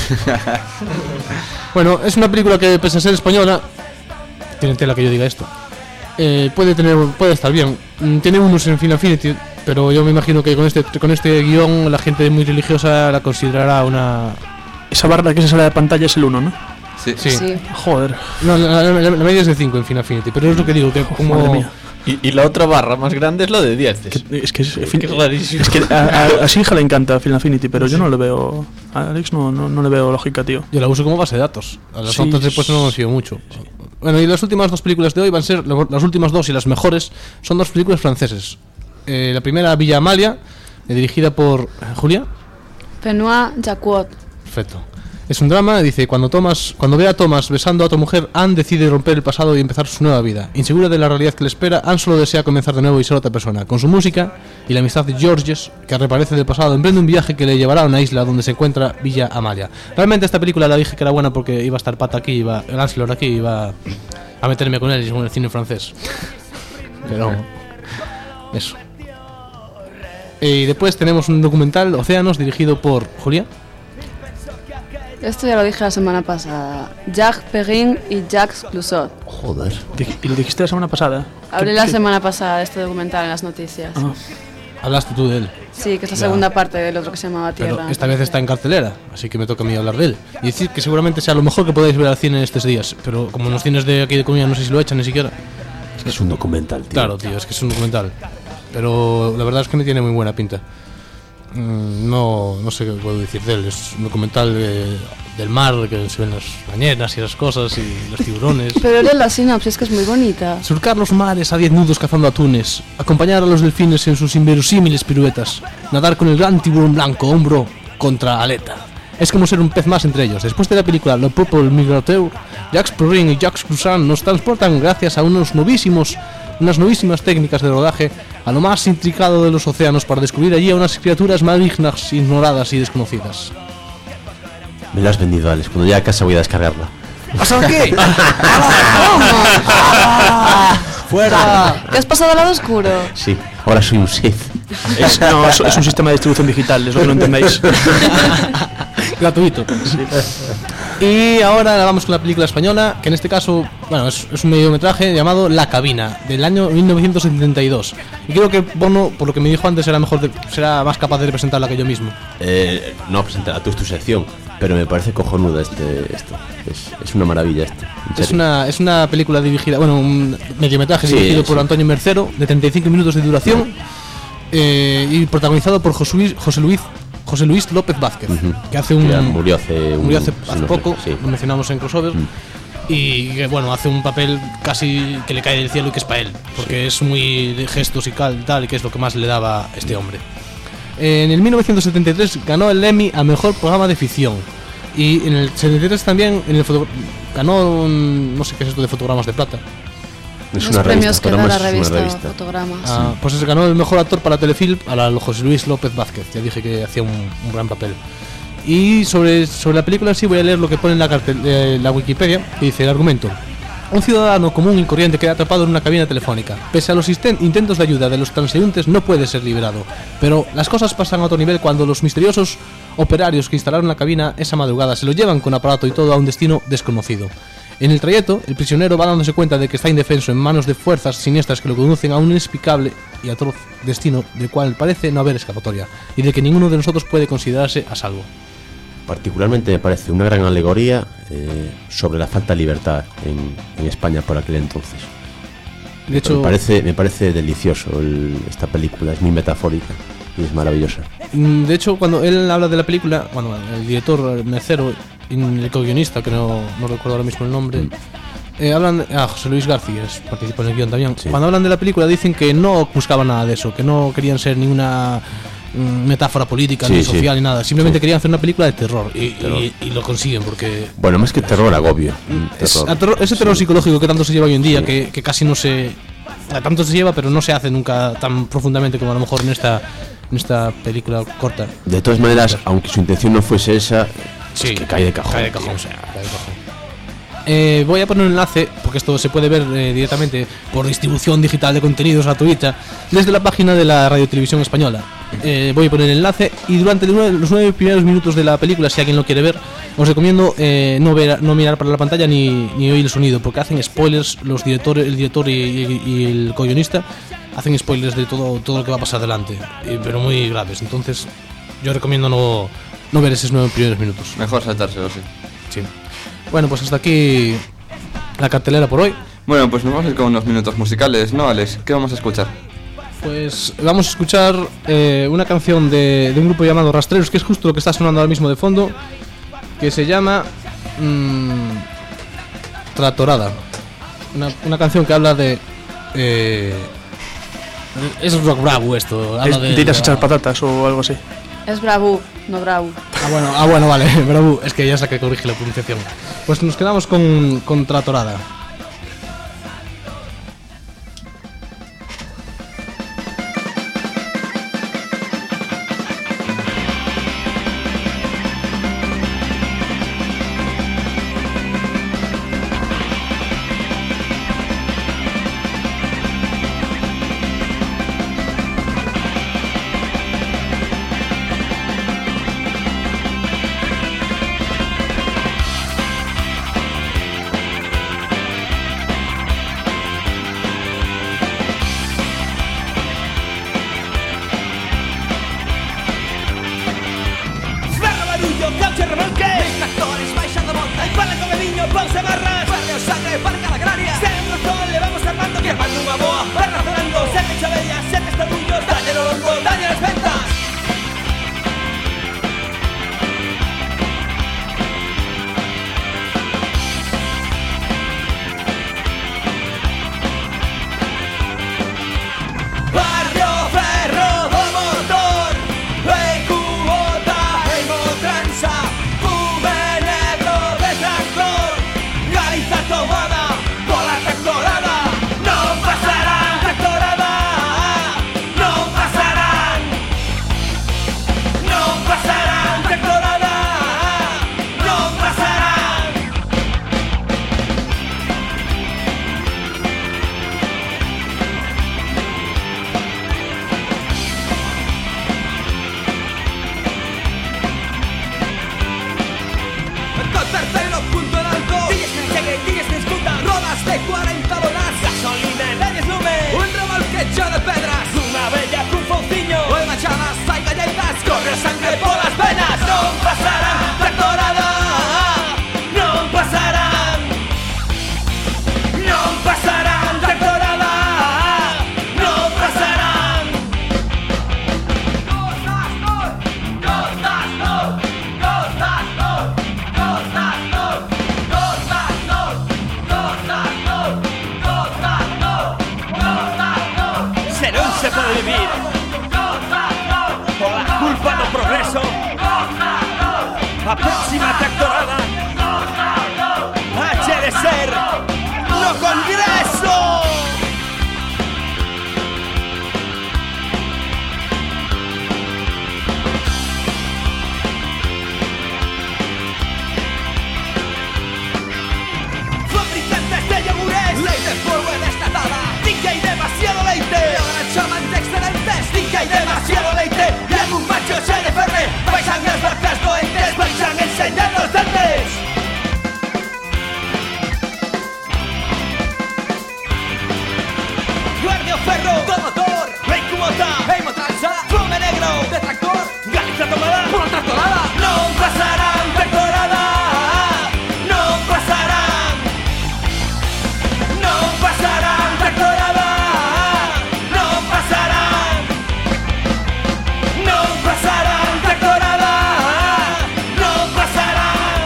Speaker 5: Bueno, es una película que, pese a ser española, tiene tela que yo diga esto. Eh, puede tener, puede estar bien. Mm, Tiene unos en Final Fantasy, pero yo me imagino que con este con este guión la gente muy religiosa la considerará una...
Speaker 6: Esa barra que se sale de pantalla es el uno, ¿no?
Speaker 1: Sí.
Speaker 5: Sí.
Speaker 4: Sí.
Speaker 6: Joder.
Speaker 5: No, la, la- la- la media es de cinco en Final Fantasy, pero es lo que digo, que como...
Speaker 6: Madre mía.
Speaker 2: Y, y la otra barra más grande es la de diez.
Speaker 6: Que- es que es,
Speaker 2: Es que rarísimo.
Speaker 6: es que a, a, a Sinja le encanta Final Fantasy, pero yo no le veo. A Alex no, no, no le veo lógica, tío.
Speaker 5: Yo la uso como base de datos. A las
Speaker 6: Sí,
Speaker 5: otras después no me fío mucho. Bueno, y las últimas dos películas de hoy van a ser, las últimas dos y las mejores, son dos películas franceses. Eh, la primera, Villa Amalia, eh, dirigida por... ¿Julia?
Speaker 4: Benoit Jacquot.
Speaker 5: Perfecto. Es un drama, dice: cuando Thomas, cuando ve a Thomas besando a otra mujer, Anne decide romper el pasado y empezar su nueva vida. Insegura de la realidad que le espera, Anne solo desea comenzar de nuevo y ser otra persona. Con su música y la amistad de Georges, que reaparece del pasado, emprende un viaje que le llevará a una isla donde se encuentra Villa Amalia. Realmente esta película la dije que era buena porque iba a estar Pata aquí, iba, el Lancelot aquí, iba a meterme con él según el cine francés. Pero... eso. Y después tenemos un documental, Océanos, dirigido por... ¿Julia?
Speaker 4: Esto ya lo dije la semana pasada. Jacques Perrin y Jacques Clouseau.
Speaker 3: Joder.
Speaker 6: Di- Y lo dijiste la semana pasada.
Speaker 4: Hablé
Speaker 6: ¿Qué-
Speaker 4: la
Speaker 6: qué-
Speaker 4: semana pasada de este documental en las noticias.
Speaker 6: Ah.
Speaker 5: Hablaste tú de él.
Speaker 4: Sí, que es la
Speaker 5: Ya.
Speaker 4: segunda parte del otro que se llamaba
Speaker 5: Pero
Speaker 4: Tierra.
Speaker 5: esta vez está en cartelera, así que me toca a mí hablar de él. Y decir que seguramente sea lo mejor que podáis ver al cine en estos días. Pero como en los cines de aquí de Coruña no sé si lo echan ni siquiera.
Speaker 3: Es que es un documental, tío.
Speaker 5: Claro, tío, es que es un documental. Pero la verdad es que me tiene muy buena pinta. Mm, No, no sé qué puedo decir de él. Es un documental de- del mar, que se ven las ballenas y esas cosas y los tiburones.
Speaker 4: Pero era la sinopsis, que es muy bonita.
Speaker 5: Surcar los mares a diez nudos cazando atunes, acompañar a los delfines en sus inverosímiles piruetas, nadar con el gran tiburón blanco hombro contra aleta. Es como ser un pez más entre ellos. Después de la película Le Peuple Migrateur, Jacques Perrin y Jacques Clouseau nos transportan gracias a unos novísimos, unas novísimas técnicas de rodaje a lo más intricado de los océanos para descubrir allí a unas criaturas malignas, ignoradas y desconocidas.
Speaker 3: Me lo has vendido, Alex. Cuando llegue a casa voy a descargarla.
Speaker 5: ¿Pasa qué? ¡Fuera!
Speaker 4: ¿Te has pasado al lado oscuro?
Speaker 3: Sí, ahora soy un Sith.
Speaker 6: Es, no, es, es un sistema de distribución digital, es lo que no entendéis.
Speaker 5: Gratuito. Y ahora vamos con la película española, que en este caso, bueno, es, es un mediometraje llamado La Cabina, del año mil novecientos setenta y dos. Y creo que Bono, por lo que me dijo antes, será mejor de- será más capaz de representarla que yo mismo.
Speaker 3: Eh, no, presentará tú es tu sección. Pero me parece cojonuda este, esto. Es, es una maravilla esto. en
Speaker 5: Es
Speaker 3: serio.
Speaker 5: una, es una película dirigida, bueno, un mediometraje
Speaker 3: Sí,
Speaker 5: dirigido por
Speaker 3: sí.
Speaker 5: Antonio Mercero, de treinta y cinco minutos de duración, eh, y protagonizado por José Luis, José Luis, José Luis López Vázquez,
Speaker 3: Ujú.
Speaker 5: que hace un...
Speaker 3: Que ya murió hace un-
Speaker 5: murió hace,
Speaker 3: sí,
Speaker 5: hace
Speaker 3: no sé,
Speaker 5: poco,
Speaker 3: sí.
Speaker 5: lo mencionamos en crossover,
Speaker 3: Mm.
Speaker 5: y que bueno, hace un papel casi que le cae del cielo y que es para él, porque es muy de gestos y cal, tal, y que es lo que más le daba a este hombre. En el mil novecientos setenta y tres ganó el Emmy a Mejor Programa de Ficción. Y en el setenta y tres también en el foto- ganó un, no sé qué es esto de fotogramas de plata.
Speaker 3: Es
Speaker 4: Los
Speaker 3: una
Speaker 4: premios
Speaker 3: revista,
Speaker 4: que da
Speaker 3: Fotogramas
Speaker 4: la
Speaker 3: es una
Speaker 4: revista
Speaker 3: revista.
Speaker 4: Fotogramas.
Speaker 5: Ah, pues se ganó el mejor actor para telefilm a la José Luis López Vázquez. Ya dije que hacía un, un gran papel. Y sobre, sobre la película sí voy a leer lo que pone en la, cartel, eh, la Wikipedia, que dice el argumento. Un ciudadano común y corriente queda atrapado en una cabina telefónica. Pese a los intentos de ayuda de los transeúntes, no puede ser liberado. Pero las cosas pasan a otro nivel cuando los misteriosos operarios que instalaron la cabina esa madrugada se lo llevan con aparato y todo a un destino desconocido. En el trayecto, el prisionero va dándose cuenta de que está indefenso en manos de fuerzas siniestras que lo conducen a un inexplicable y atroz destino del cual parece no haber escapatoria, y de que ninguno de nosotros puede considerarse a salvo.
Speaker 3: Particularmente me parece una gran alegoría eh, sobre la falta de libertad en, en España por aquel entonces.
Speaker 5: De hecho,
Speaker 3: me parece, me parece delicioso el, esta película, es muy metafórica y es maravillosa.
Speaker 5: De hecho, cuando él habla de la película, bueno, el director Mercero y el co-guionista, que no, no recuerdo ahora mismo el nombre, mm. eh, hablan, ah, José Luis García participa en el guión también. Sí. Cuando hablan de la película dicen que no buscaban nada de eso, que no querían ser ninguna metáfora política, sí, ni social, sí. ni nada. Simplemente sí. querían hacer una película de terror y, terror. y, y lo consiguen porque...
Speaker 3: Bueno, más que terror, agobio.
Speaker 5: Es,
Speaker 3: terror.
Speaker 5: terror, ese terror sí. psicológico que tanto se lleva hoy en día, sí. que, que casi no se... Tanto se lleva, pero no se hace nunca tan profundamente como a lo mejor en esta, en esta película corta.
Speaker 3: De todas maneras, aunque su intención no fuese esa,
Speaker 5: sí.
Speaker 3: es que cae de cajón.
Speaker 5: Cae de cajón, o sea, cae de cajón. Eh, voy a poner un enlace, porque esto se puede ver eh, directamente por distribución digital de contenidos gratuita desde la página de la Radio Televisión Española. Eh, voy a poner el enlace y durante los nueve primeros minutos de la película, si alguien lo quiere ver, os recomiendo eh, no, ver, no mirar para la pantalla ni, ni oír el sonido, porque hacen spoilers los directores, el director y, y, y el co-guionista hacen spoilers de todo, todo lo que va a pasar adelante, eh, pero muy graves. Entonces yo recomiendo no, no ver esos nueve primeros minutos.
Speaker 1: Mejor saltárselo, sí.
Speaker 5: Sí. Bueno, pues hasta aquí la cartelera por hoy.
Speaker 1: Bueno, pues nos vamos a ir con unos minutos musicales, ¿no, Alex? ¿Qué vamos a escuchar?
Speaker 5: Pues vamos a escuchar eh, una canción de, de un grupo llamado Rastreros, que es justo lo que está sonando ahora mismo de fondo, que se llama mmm, Tratorada. Una, una canción que habla de... Eh, es rock bravo esto. Habla
Speaker 6: es,
Speaker 5: de,
Speaker 6: ¿Tiras
Speaker 5: de,
Speaker 6: echar patatas o algo así?
Speaker 4: Es bravo, no bravo.
Speaker 5: Ah, bueno, ah, bueno, vale, bravo. Es que ya sé que corrige la pronunciación. Pues nos quedamos con, con Tratorada.
Speaker 10: A próxima tractorada H de ser No Congreso. hai demasiado leite e algún macho se deferre. Baixan as vacas doentes, baixan enseñando os dentes. Guardia o ferro do motor, rei cumota, ei motanza, fume negro de tractor, Galicia tomada por outra tractorada. Non pasarán tractorada, non pasarán, non pasarán tractorada, non pasarán, non pasarán tractorada, non pasarán,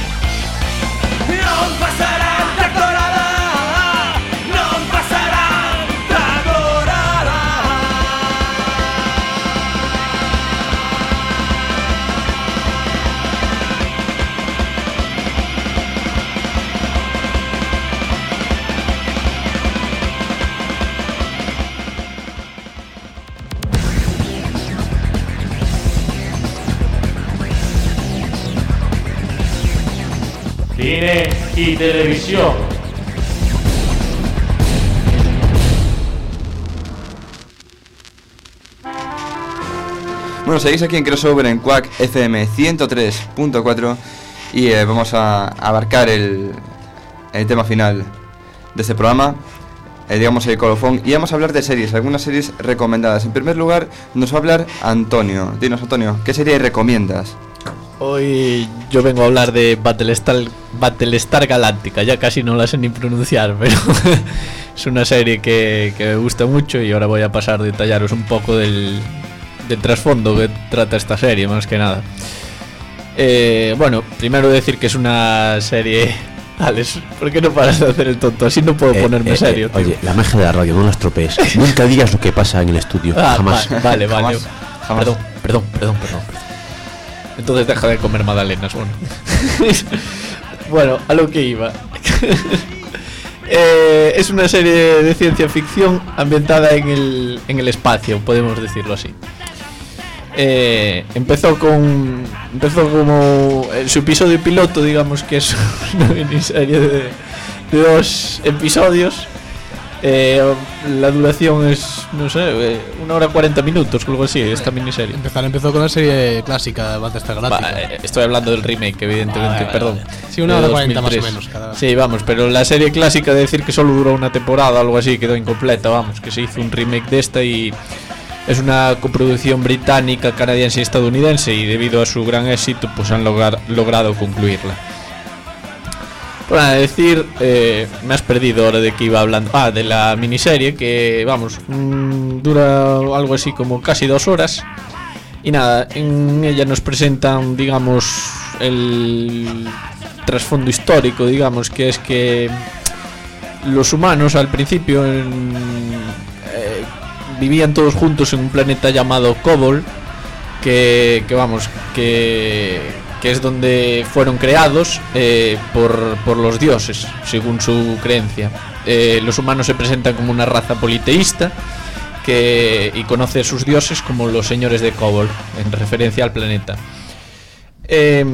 Speaker 10: non pasarán tractorada, non pasarán tractorada.
Speaker 2: Cine y televisión.
Speaker 1: Bueno, seguís aquí en Crossover en Quack F M ciento tres punto cuatro y eh, vamos a abarcar el, el tema final de este programa, eh, digamos el colofón, y vamos a hablar de series, algunas series recomendadas. En primer lugar nos va a hablar Antonio. Dinos, Antonio, ¿qué serie recomiendas?
Speaker 2: Hoy yo vengo a hablar de Battlestar, Battlestar Galáctica, ya casi no la sé ni pronunciar, pero es una serie que, que me gusta mucho y ahora voy a pasar a detallaros un poco del, del trasfondo que trata esta serie, más que nada. Eh, bueno, primero decir que es una serie... Alex, ¿por qué no paras de hacer el tonto? Así no puedo
Speaker 3: Eh,
Speaker 2: ponerme
Speaker 3: eh,
Speaker 2: serio.
Speaker 3: eh, oye, la magia de la radio, no la estropees. Nunca digas lo que pasa en el estudio.
Speaker 2: Ah,
Speaker 3: jamás.
Speaker 2: va- vale, vale.
Speaker 1: Jamás, jamás.
Speaker 2: Perdón, perdón, perdón, perdón, perdón. Entonces deja de comer magdalenas, bueno. Bueno, a lo que iba. eh, es una serie de ciencia ficción ambientada en el, en el espacio, podemos decirlo así. Eh, empezó con empezó como en su episodio piloto, digamos que es una miniserie de, de dos episodios. Eh, la duración es, no sé, eh, una hora cuarenta minutos, algo así, esta miniserie.
Speaker 5: Empezar empezó con la serie clásica de Battlestar Galáctica.
Speaker 2: Va, eh, estoy hablando del remake, evidentemente,
Speaker 5: Ah, vale,
Speaker 2: perdón.
Speaker 5: vale. Sí, una
Speaker 2: de
Speaker 5: hora cuarenta más o
Speaker 2: dos mil tres.
Speaker 5: menos cada-
Speaker 2: Sí, vamos, pero la serie clásica de decir que solo duró una temporada o algo así quedó incompleta, vamos, que se hizo un remake de esta y es una coproducción británica, canadiense y estadounidense y debido a su gran éxito pues han lograr, logrado concluirla. Bueno, a decir, eh, me has perdido ahora de que iba hablando. Ah, de la miniserie que, vamos, mmm, dura algo así como casi dos horas. Y nada, en ella nos presentan, digamos, el trasfondo histórico, digamos, que es que los humanos al principio en, eh, vivían todos juntos en un planeta llamado Kobol, que, que vamos, que... que es donde fueron creados eh, por, por los dioses, según su creencia. Eh, los humanos se presentan como una raza politeísta que, y conoce a sus dioses como los señores de Kobol, en referencia al planeta. Eh,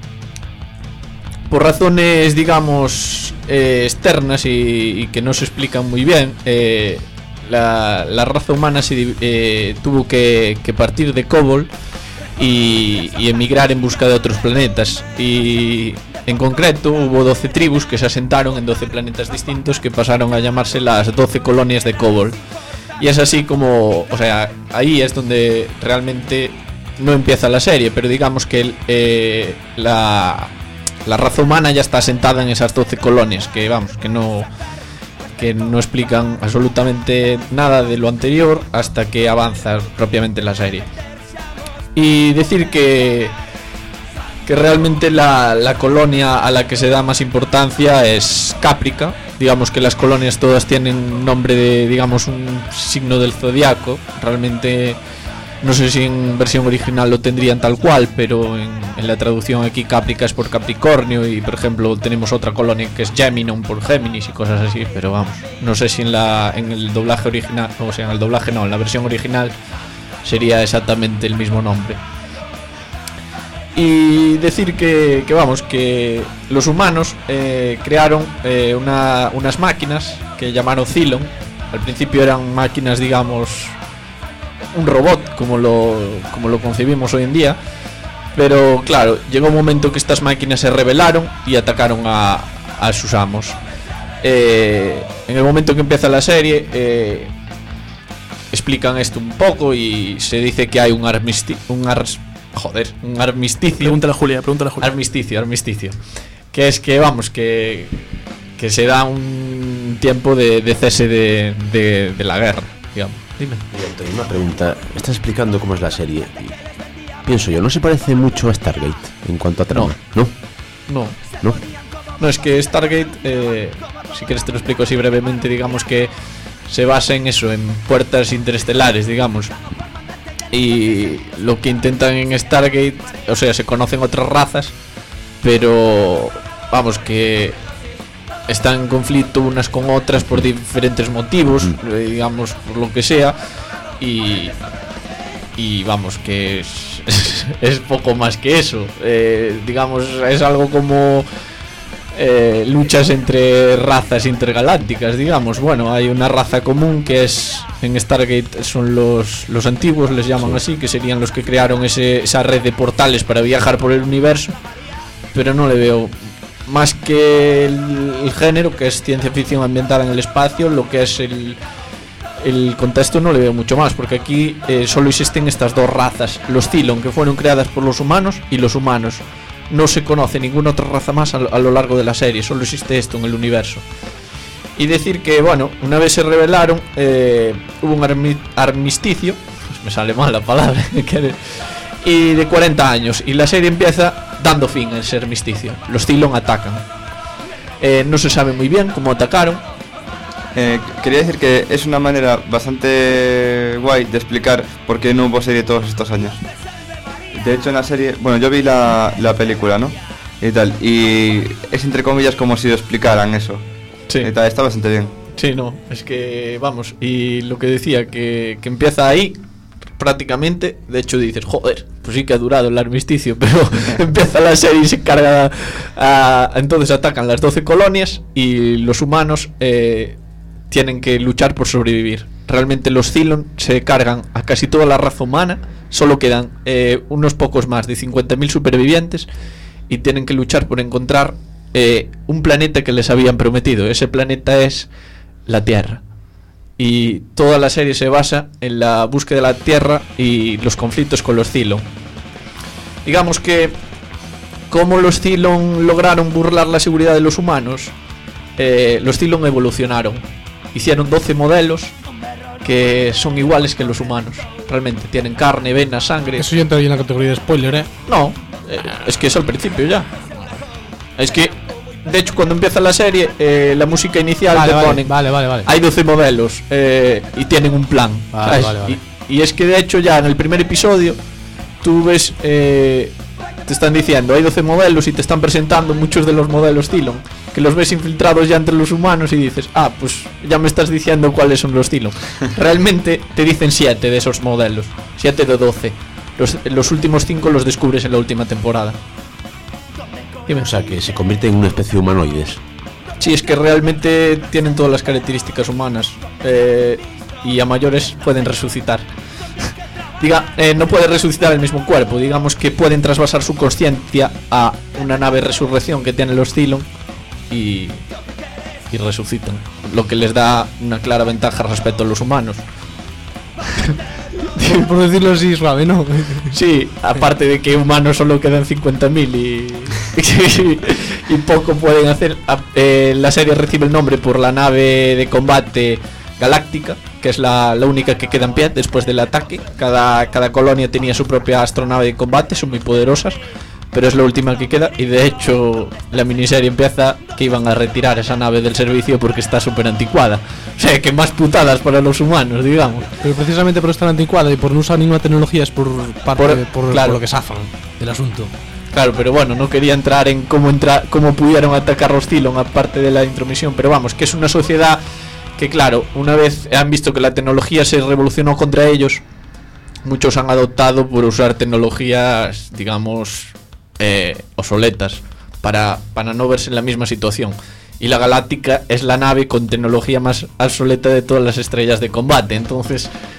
Speaker 2: por razones, digamos, eh, externas y, y que no se explican muy bien, eh, la, la raza humana se, eh, tuvo que, que partir de Kobol Y, y emigrar en busca de otros planetas. Y en concreto hubo doce tribus que se asentaron en doce planetas distintos que pasaron a llamarse las doce colonias de Kobol. Y es así como, o sea, ahí es donde realmente no empieza la serie, pero digamos que eh, la, la raza humana ya está asentada en esas doce colonias, que vamos, que no... que no explican absolutamente nada de lo anterior hasta que avanza propiamente la serie. Y decir que que realmente la, la colonia a la que se da más importancia es Caprica. Digamos que las colonias todas tienen nombre de, digamos, un signo del zodiaco. Realmente no sé si en versión original lo tendrían tal cual, pero en, en la traducción aquí Caprica es por Capricornio y por ejemplo tenemos otra colonia que es Geminon por Géminis y cosas así, pero vamos, no sé si en la en el doblaje original, o sea, en el doblaje no, en la versión original sería exactamente el mismo nombre. Y decir que, que vamos, que los humanos eh, crearon eh, una, unas máquinas que llamaron Cylon. Al principio eran máquinas, digamos, un robot como lo, como lo concebimos hoy en día. Pero claro, llegó un momento que estas máquinas se rebelaron y atacaron a, a sus amos. Eh, en el momento que empieza la serie, eh, explican esto un poco y se dice que hay un armisticio, un ars, joder, un armisticio.
Speaker 6: Pregúntale a Julia, pregúntale a Julia.
Speaker 2: Armisticio, armisticio. Que es que, vamos, que, que se da un tiempo de, de cese de, de, de la guerra, digamos. Dime.
Speaker 3: Oye, una pregunta. Estás explicando cómo es la serie. Y pienso yo, ¿no se parece mucho a Stargate en cuanto a trama?
Speaker 2: No.
Speaker 3: ¿No?
Speaker 2: No.
Speaker 3: ¿No?
Speaker 2: No, es que Stargate, eh, si quieres te lo explico así brevemente, digamos que se basa en eso, en puertas interestelares, digamos. Y lo que intentan en Stargate, o sea, se conocen otras razas, pero vamos, que están en conflicto unas con otras por diferentes motivos, mm. eh, digamos, por lo que sea, y... Y vamos, que es, es, es poco más que eso. Eh, digamos, es algo como eh, luchas entre razas intergalácticas, digamos. Bueno, hay una raza común que es, en Stargate son los, los antiguos, les llaman así, que serían los que crearon ese, esa red de portales para viajar por el universo. Pero no le veo más que el, el género, que es ciencia ficción ambientada en el espacio, lo que es el... El contexto no le veo mucho más, porque aquí eh, solo existen estas dos razas, los Cylon, que fueron creadas por los humanos, y los humanos. No se conoce ninguna otra raza más a, a lo largo de la serie, solo existe esto en el universo. Y decir que, bueno, una vez se rebelaron, eh, hubo un armi armisticio, pues me sale mal la palabra, y de cuarenta años, y la serie empieza dando fin a ese armisticio. Los Cylon atacan. Eh, no se sabe muy bien cómo atacaron.
Speaker 1: Eh, quería decir que es una manera bastante guay de explicar por qué no hubo serie todos estos años. De hecho, en la serie, bueno, yo vi la, la película, ¿no? Y tal, y es entre comillas como si lo explicaran eso.
Speaker 2: Sí.
Speaker 1: Y tal, está bastante bien.
Speaker 2: Sí, no, es que, vamos, y lo que decía, que, que empieza ahí, prácticamente, de hecho dices, joder, pues sí que ha durado el armisticio, pero empieza la serie y se carga, a, entonces atacan las doce colonias y los humanos... Eh, tienen que luchar por sobrevivir. Realmente los Cylon se cargan a casi toda la raza humana. Solo quedan eh, unos pocos más de cincuenta mil supervivientes y tienen que luchar por encontrar eh, un planeta que les habían prometido. Ese planeta es la Tierra. Y toda la serie se basa en la búsqueda de la Tierra y los conflictos con los Cylon. Digamos que cómo los Cylon lograron burlar la seguridad de los humanos. Eh, los Cylon evolucionaron. Hicieron doce modelos que son iguales que los humanos. Realmente tienen carne, venas, sangre.
Speaker 5: Eso ya entra ahí en la categoría de spoiler, ¿eh?
Speaker 2: No, eh, es que es al principio ya. Es que, de hecho, cuando empieza la serie, eh, la música inicial
Speaker 5: vale,
Speaker 2: te
Speaker 5: vale,
Speaker 2: ponen.
Speaker 5: Vale, vale, vale.
Speaker 2: Hay doce modelos eh, y tienen un plan.
Speaker 5: Vale, vale, vale.
Speaker 2: Y, y es que, de hecho, ya en el primer episodio, tú ves. Eh, te están diciendo, hay doce modelos y te están presentando muchos de los modelos Cylon, que los ves infiltrados ya entre los humanos y dices, ah, pues ya me estás diciendo cuáles son los Cylon. Realmente te dicen siete de esos modelos, siete de doce. Los, los últimos cinco los descubres en la última temporada.
Speaker 3: Dime. O sea, que se convierten en una especie de humanoides.
Speaker 2: Sí, es que realmente tienen todas las características humanas eh, y a mayores pueden resucitar. Diga, eh, no puede resucitar el mismo cuerpo. Digamos que pueden trasvasar su consciencia a una nave resurrección que tienen los Cylon y, y resucitan, lo que les da una clara ventaja respecto a los humanos.
Speaker 5: Por decirlo así suave, ¿no?
Speaker 2: Sí, aparte de que humanos solo quedan cincuenta mil y, y, y poco pueden hacer. Eh, la serie recibe el nombre por la nave de combate Galáctica, que es la, la única que queda en pie después del ataque. Cada, cada colonia tenía su propia astronave de combate, son muy poderosas, pero es la última que queda. Y de hecho la miniserie empieza que iban a retirar esa nave del servicio porque está súper anticuada. O sea, que más putadas para los humanos, digamos.
Speaker 5: Pero precisamente por estar anticuada y por no usar ninguna tecnología es por parte por, por, claro. por lo que zafan del asunto.
Speaker 2: Claro, pero bueno, no quería entrar en cómo, entra, cómo pudieron atacar los Cylon aparte de la intromisión. Pero vamos, que es una sociedad que, claro, una vez han visto que la tecnología se revolucionó contra ellos, muchos han adoptado por usar tecnologías, digamos, eh, obsoletas, para, para no verse en la misma situación. Y la Galáctica es la nave con tecnología más obsoleta de todas las estrellas de combate. Entonces,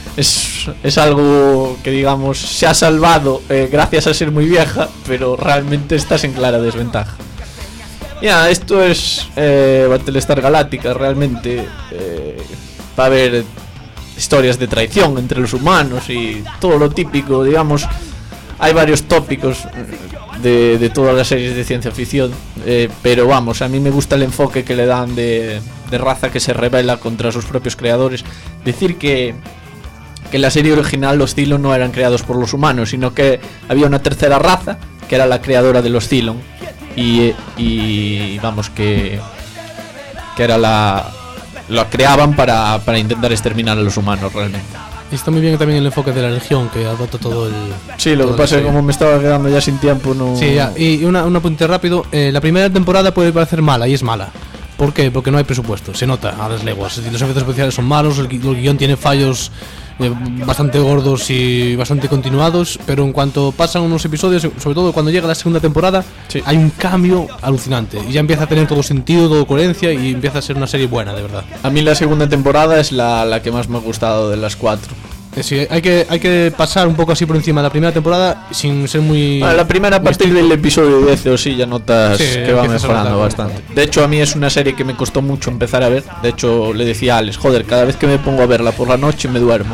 Speaker 2: es, es algo que, digamos, se ha salvado eh, gracias a ser muy vieja, pero realmente estás en clara desventaja. Ya, esto es eh, Battlestar Galactica, realmente eh, va a haber historias de traición entre los humanos y todo lo típico, digamos. Hay varios tópicos de, de todas las series de ciencia ficción, eh, pero vamos, a mí me gusta el enfoque que le dan de, de raza que se rebela contra sus propios creadores. Decir que, que en la serie original los Cylon no eran creados por los humanos, sino que había una tercera raza que era la creadora de los Cylon. Y, y vamos, que, que era la... lo creaban para, para intentar exterminar a los humanos realmente.
Speaker 5: Y está muy bien también el enfoque de la religión, que adopta todo el...
Speaker 2: Sí, lo que pasa es que como me estaba quedando ya sin tiempo, no...
Speaker 5: Sí, ya, y una, un apunte rápido, eh, la primera temporada puede parecer mala, y es mala. ¿Por qué? Porque no hay presupuesto, se nota a las leguas. Los efectos especiales son malos, el, el guión tiene fallos eh, bastante gordos y bastante continuados, pero en cuanto pasan unos episodios, sobre todo cuando llega la segunda temporada, sí, hay un cambio alucinante. Y ya empieza a tener todo sentido, todo coherencia, y empieza a ser una serie buena, de verdad.
Speaker 2: A mí la segunda temporada es la, la que más me ha gustado de las cuatro.
Speaker 5: Sí, hay que, hay que pasar un poco así por encima de la primera temporada sin ser muy...
Speaker 2: Bueno, la primera a partir del episodio diez o sí ya notas sí, que va mejorando bastante. De hecho, a mí es una serie que me costó mucho empezar a ver. De hecho, le decía a Alex, joder, cada vez que me pongo a verla por la noche me duermo.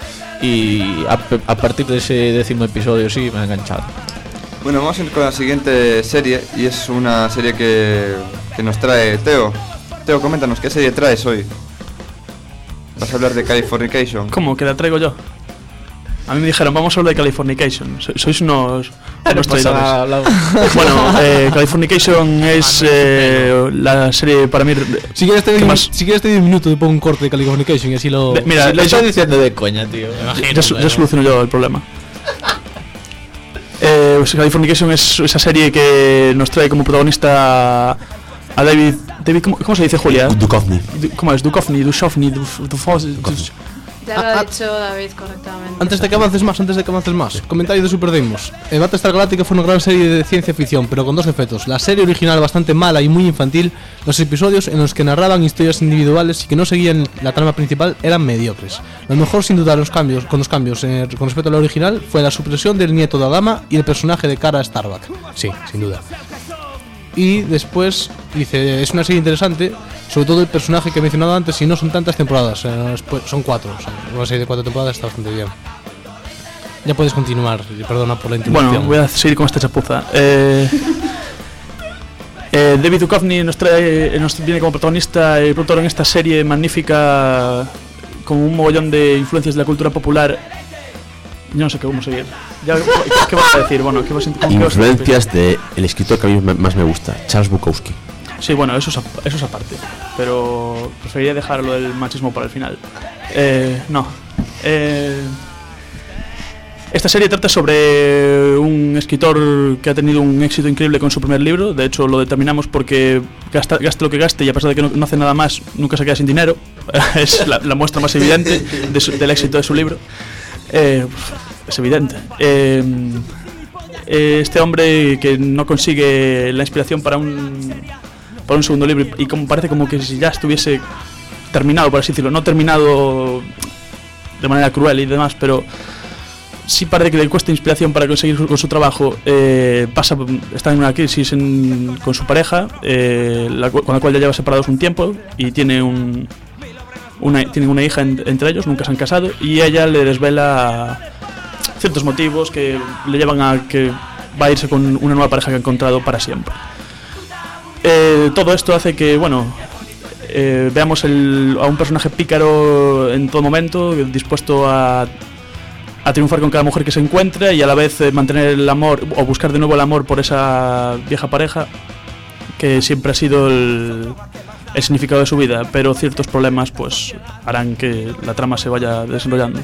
Speaker 2: Y a, a partir de ese décimo episodio sí me ha enganchado.
Speaker 1: Bueno, vamos a ir con la siguiente serie, y es una serie que, que nos trae Teo. Teo, coméntanos, ¿qué serie traes hoy? Vas a hablar de Californication.
Speaker 6: ¿Cómo? ¿Que la traigo yo? A mí me dijeron, vamos a hablar de Californication. So, sois unos, unos traidores. Bueno, eh, Californication es eh, la serie para mí...
Speaker 5: Si quieres te doy si diez minutos, te pongo un corte de Californication y así lo...
Speaker 6: De, mira,
Speaker 2: si lo estoy diciendo de coña, tío.
Speaker 6: Ya, ya, ya soluciono yo el problema. Eh, pues Californication es esa serie que nos trae como protagonista a David... David ¿cómo, ¿Cómo se dice, Julia?
Speaker 3: Duchovny.
Speaker 6: ¿Cómo es? Duchovny, Duchovny, Duchovny.
Speaker 4: Ya lo ha dicho David correctamente.
Speaker 5: Antes de que avances más, antes de que avances más, comentario de Super Deimos. Eh, Battlestar Galactica fue una gran serie de ciencia ficción, pero con dos efectos. La serie original bastante mala y muy infantil. Los episodios en los que narraban historias individuales y que no seguían la trama principal eran mediocres. Lo mejor, sin duda, los cambios, con los cambios eh, con respecto a la original fue la supresión del nieto de Adama y el personaje de Kara Starbuck. Sí, sin duda. Y después dice, es una serie interesante, sobre todo el personaje que he mencionado antes, y no son tantas temporadas, eh, son cuatro, o sea, una serie de cuatro temporadas está bastante bien. Ya puedes continuar, perdona por la interrupción.
Speaker 6: Bueno, voy a seguir con esta chapuza. Eh, eh, David Duchovny nos, trae, nos viene como protagonista y productor en esta serie magnífica, con un mogollón de influencias de la cultura popular. Yo no sé qué vamos a seguir. Ya, ¿qué, ¿Qué vas a decir? Bueno, ¿qué vas a,
Speaker 3: influencias del escritor que a mí más me gusta, Charles Bukowski.
Speaker 6: Sí, bueno, eso es, eso es aparte. Pero preferiría dejar lo del machismo para el final. Eh, no. Eh, esta serie trata sobre un escritor que ha tenido un éxito increíble con su primer libro. De hecho, lo determinamos porque gasta, gaste lo que gaste, y a pesar de que no, no hace nada más, nunca se queda sin dinero. Es la, la muestra más evidente de su, del éxito de su libro. Eh, es evidente. Eh, este hombre que no consigue la inspiración para un para un segundo libro, y como parece como que si ya estuviese terminado, por así decirlo, no terminado de manera cruel y demás, pero sí parece que le cuesta inspiración para conseguir con su trabajo. Eh, pasa, está en una crisis en, con su pareja, eh, la, con la cual ya lleva separados un tiempo, y tiene un Una, tienen una hija en, entre ellos, nunca se han casado, y ella le desvela ciertos motivos que le llevan a que va a irse con una nueva pareja que ha encontrado para siempre. Eh, todo esto hace que, bueno, eh, veamos el, a un personaje pícaro en todo momento, dispuesto a, a triunfar con cada mujer que se encuentre, y a la vez eh, mantener el amor, o buscar de nuevo el amor por esa vieja pareja que siempre ha sido el... el significado de su vida, pero ciertos problemas pues harán que la trama se vaya desenrollando.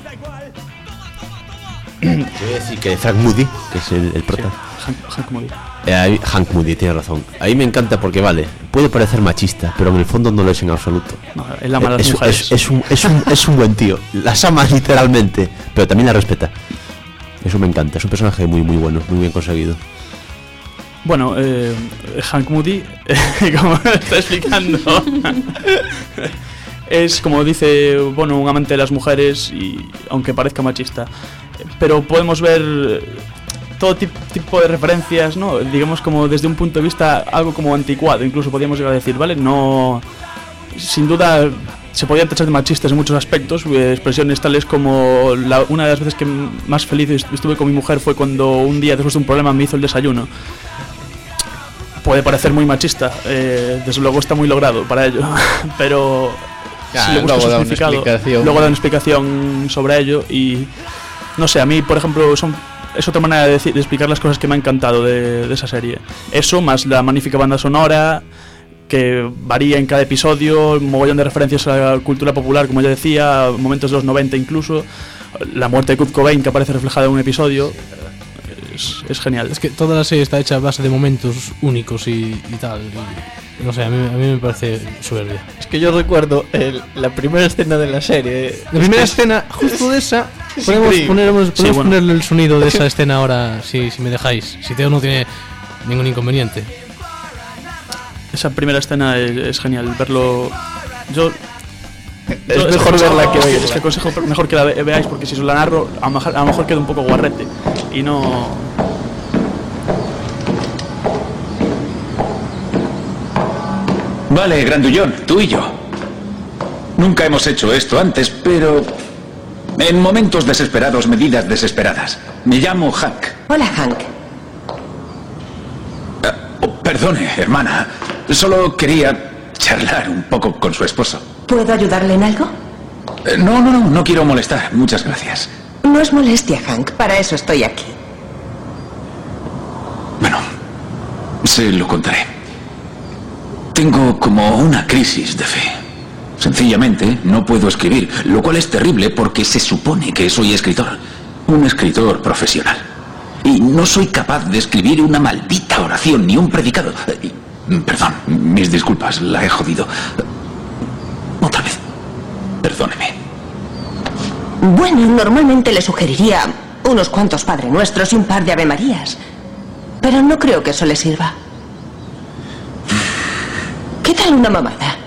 Speaker 3: Yo voy a decir que de Frank Moody, que es el, el prota.
Speaker 6: Sí, Hank, Hank Moody.
Speaker 3: Eh, Hank Moody, tiene razón. Ahí me encanta porque, vale, puede parecer machista, pero en el fondo no lo es en absoluto.
Speaker 6: No, él ama a las
Speaker 3: es,
Speaker 6: mujeres.
Speaker 3: Es, es, un, es, un, es un buen tío. Las ama literalmente, pero también las respeta. Eso me encanta. Es un personaje muy, muy bueno, muy bien conseguido.
Speaker 6: Bueno, eh, Hank Moody, eh, como está explicando, es, como dice, bueno, un amante de las mujeres, y aunque parezca machista. Pero podemos ver todo tip, tipo de referencias, ¿no? Digamos como desde un punto de vista algo como anticuado, incluso podríamos llegar a decir, ¿vale? No, sin duda se podían tachar de machistas en muchos aspectos, eh, expresiones tales como la, una de las veces que más feliz estuve con mi mujer fue cuando un día después de un problema me hizo el desayuno. Puede parecer muy machista, eh, desde luego está muy logrado para ello, pero
Speaker 2: ya,
Speaker 6: si le buscas
Speaker 2: luego da una
Speaker 6: significado,
Speaker 2: explicación.
Speaker 6: luego da una explicación sobre ello y no sé, a mí por ejemplo son, es otra manera de, decir, de explicar las cosas que me ha encantado de, de esa serie. Eso más la magnífica banda sonora que varía en cada episodio, un mogollón de referencias a la cultura popular, como ya decía, momentos de los noventa incluso, la muerte de Kurt Cobain que aparece reflejada en un episodio. Es, es genial.
Speaker 5: Es que toda la serie está hecha a base de momentos únicos y, y tal. Y, no sé, a mí, a mí me parece soberbia.
Speaker 2: Es que yo recuerdo el, la primera escena de la serie.
Speaker 5: La primera escena, justo de esa. Podemos,
Speaker 2: sí,
Speaker 5: poneremos, podemos
Speaker 6: sí, bueno.
Speaker 5: ponerle el sonido de esa escena ahora, si, si me dejáis. Si Teo no tiene ningún inconveniente.
Speaker 6: Esa primera escena es, es genial, verlo. Yo.
Speaker 2: Es
Speaker 6: yo,
Speaker 2: mejor
Speaker 6: es,
Speaker 2: verla que oírla.
Speaker 6: Es que aconsejo mejor que la ve, veáis, porque si os la narro, a lo mejor, a lo mejor queda un poco guarrete. Y no.
Speaker 13: Vale, Grandullón, tú y yo. Nunca hemos hecho esto antes, pero en momentos desesperados, medidas desesperadas. Me llamo Hank.
Speaker 15: Hola, Hank.
Speaker 13: Uh, oh, perdone, hermana. Solo quería charlar un poco con su esposo.
Speaker 15: ¿Puedo ayudarle en algo?
Speaker 13: Uh, no, no, no, no quiero molestar. Muchas gracias.
Speaker 15: No es molestia, Hank. Para eso estoy aquí.
Speaker 13: Bueno, se lo contaré. Tengo como una crisis de fe. Sencillamente no puedo escribir, lo cual es terrible porque se supone que soy escritor. Un escritor profesional. Y no soy capaz de escribir una maldita oración ni un predicado. Eh, Perdón, mis disculpas, la he jodido. Otra vez. Perdóneme.
Speaker 15: Bueno, normalmente le sugeriría unos cuantos Padre Nuestros y un par de Ave Marías. Pero no creo que eso le sirva. ¿Qué tal una mamada?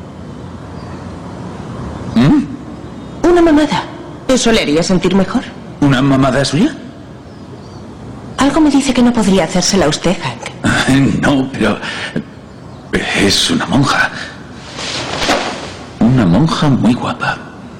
Speaker 13: ¿Mm?
Speaker 15: Una mamada. ¿Eso le haría sentir mejor?
Speaker 13: ¿Una mamada suya?
Speaker 15: Algo me dice que no podría hacérsela a usted, Hank.
Speaker 13: No, pero... es una monja. Una monja muy guapa.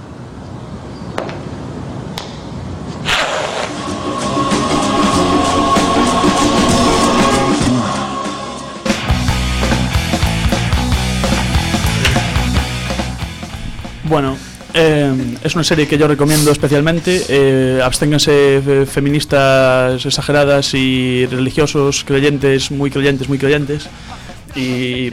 Speaker 6: Bueno, eh, es una serie que yo recomiendo especialmente. Eh, absténganse fe- feministas exageradas y religiosos, creyentes, muy creyentes, muy creyentes. Y, y,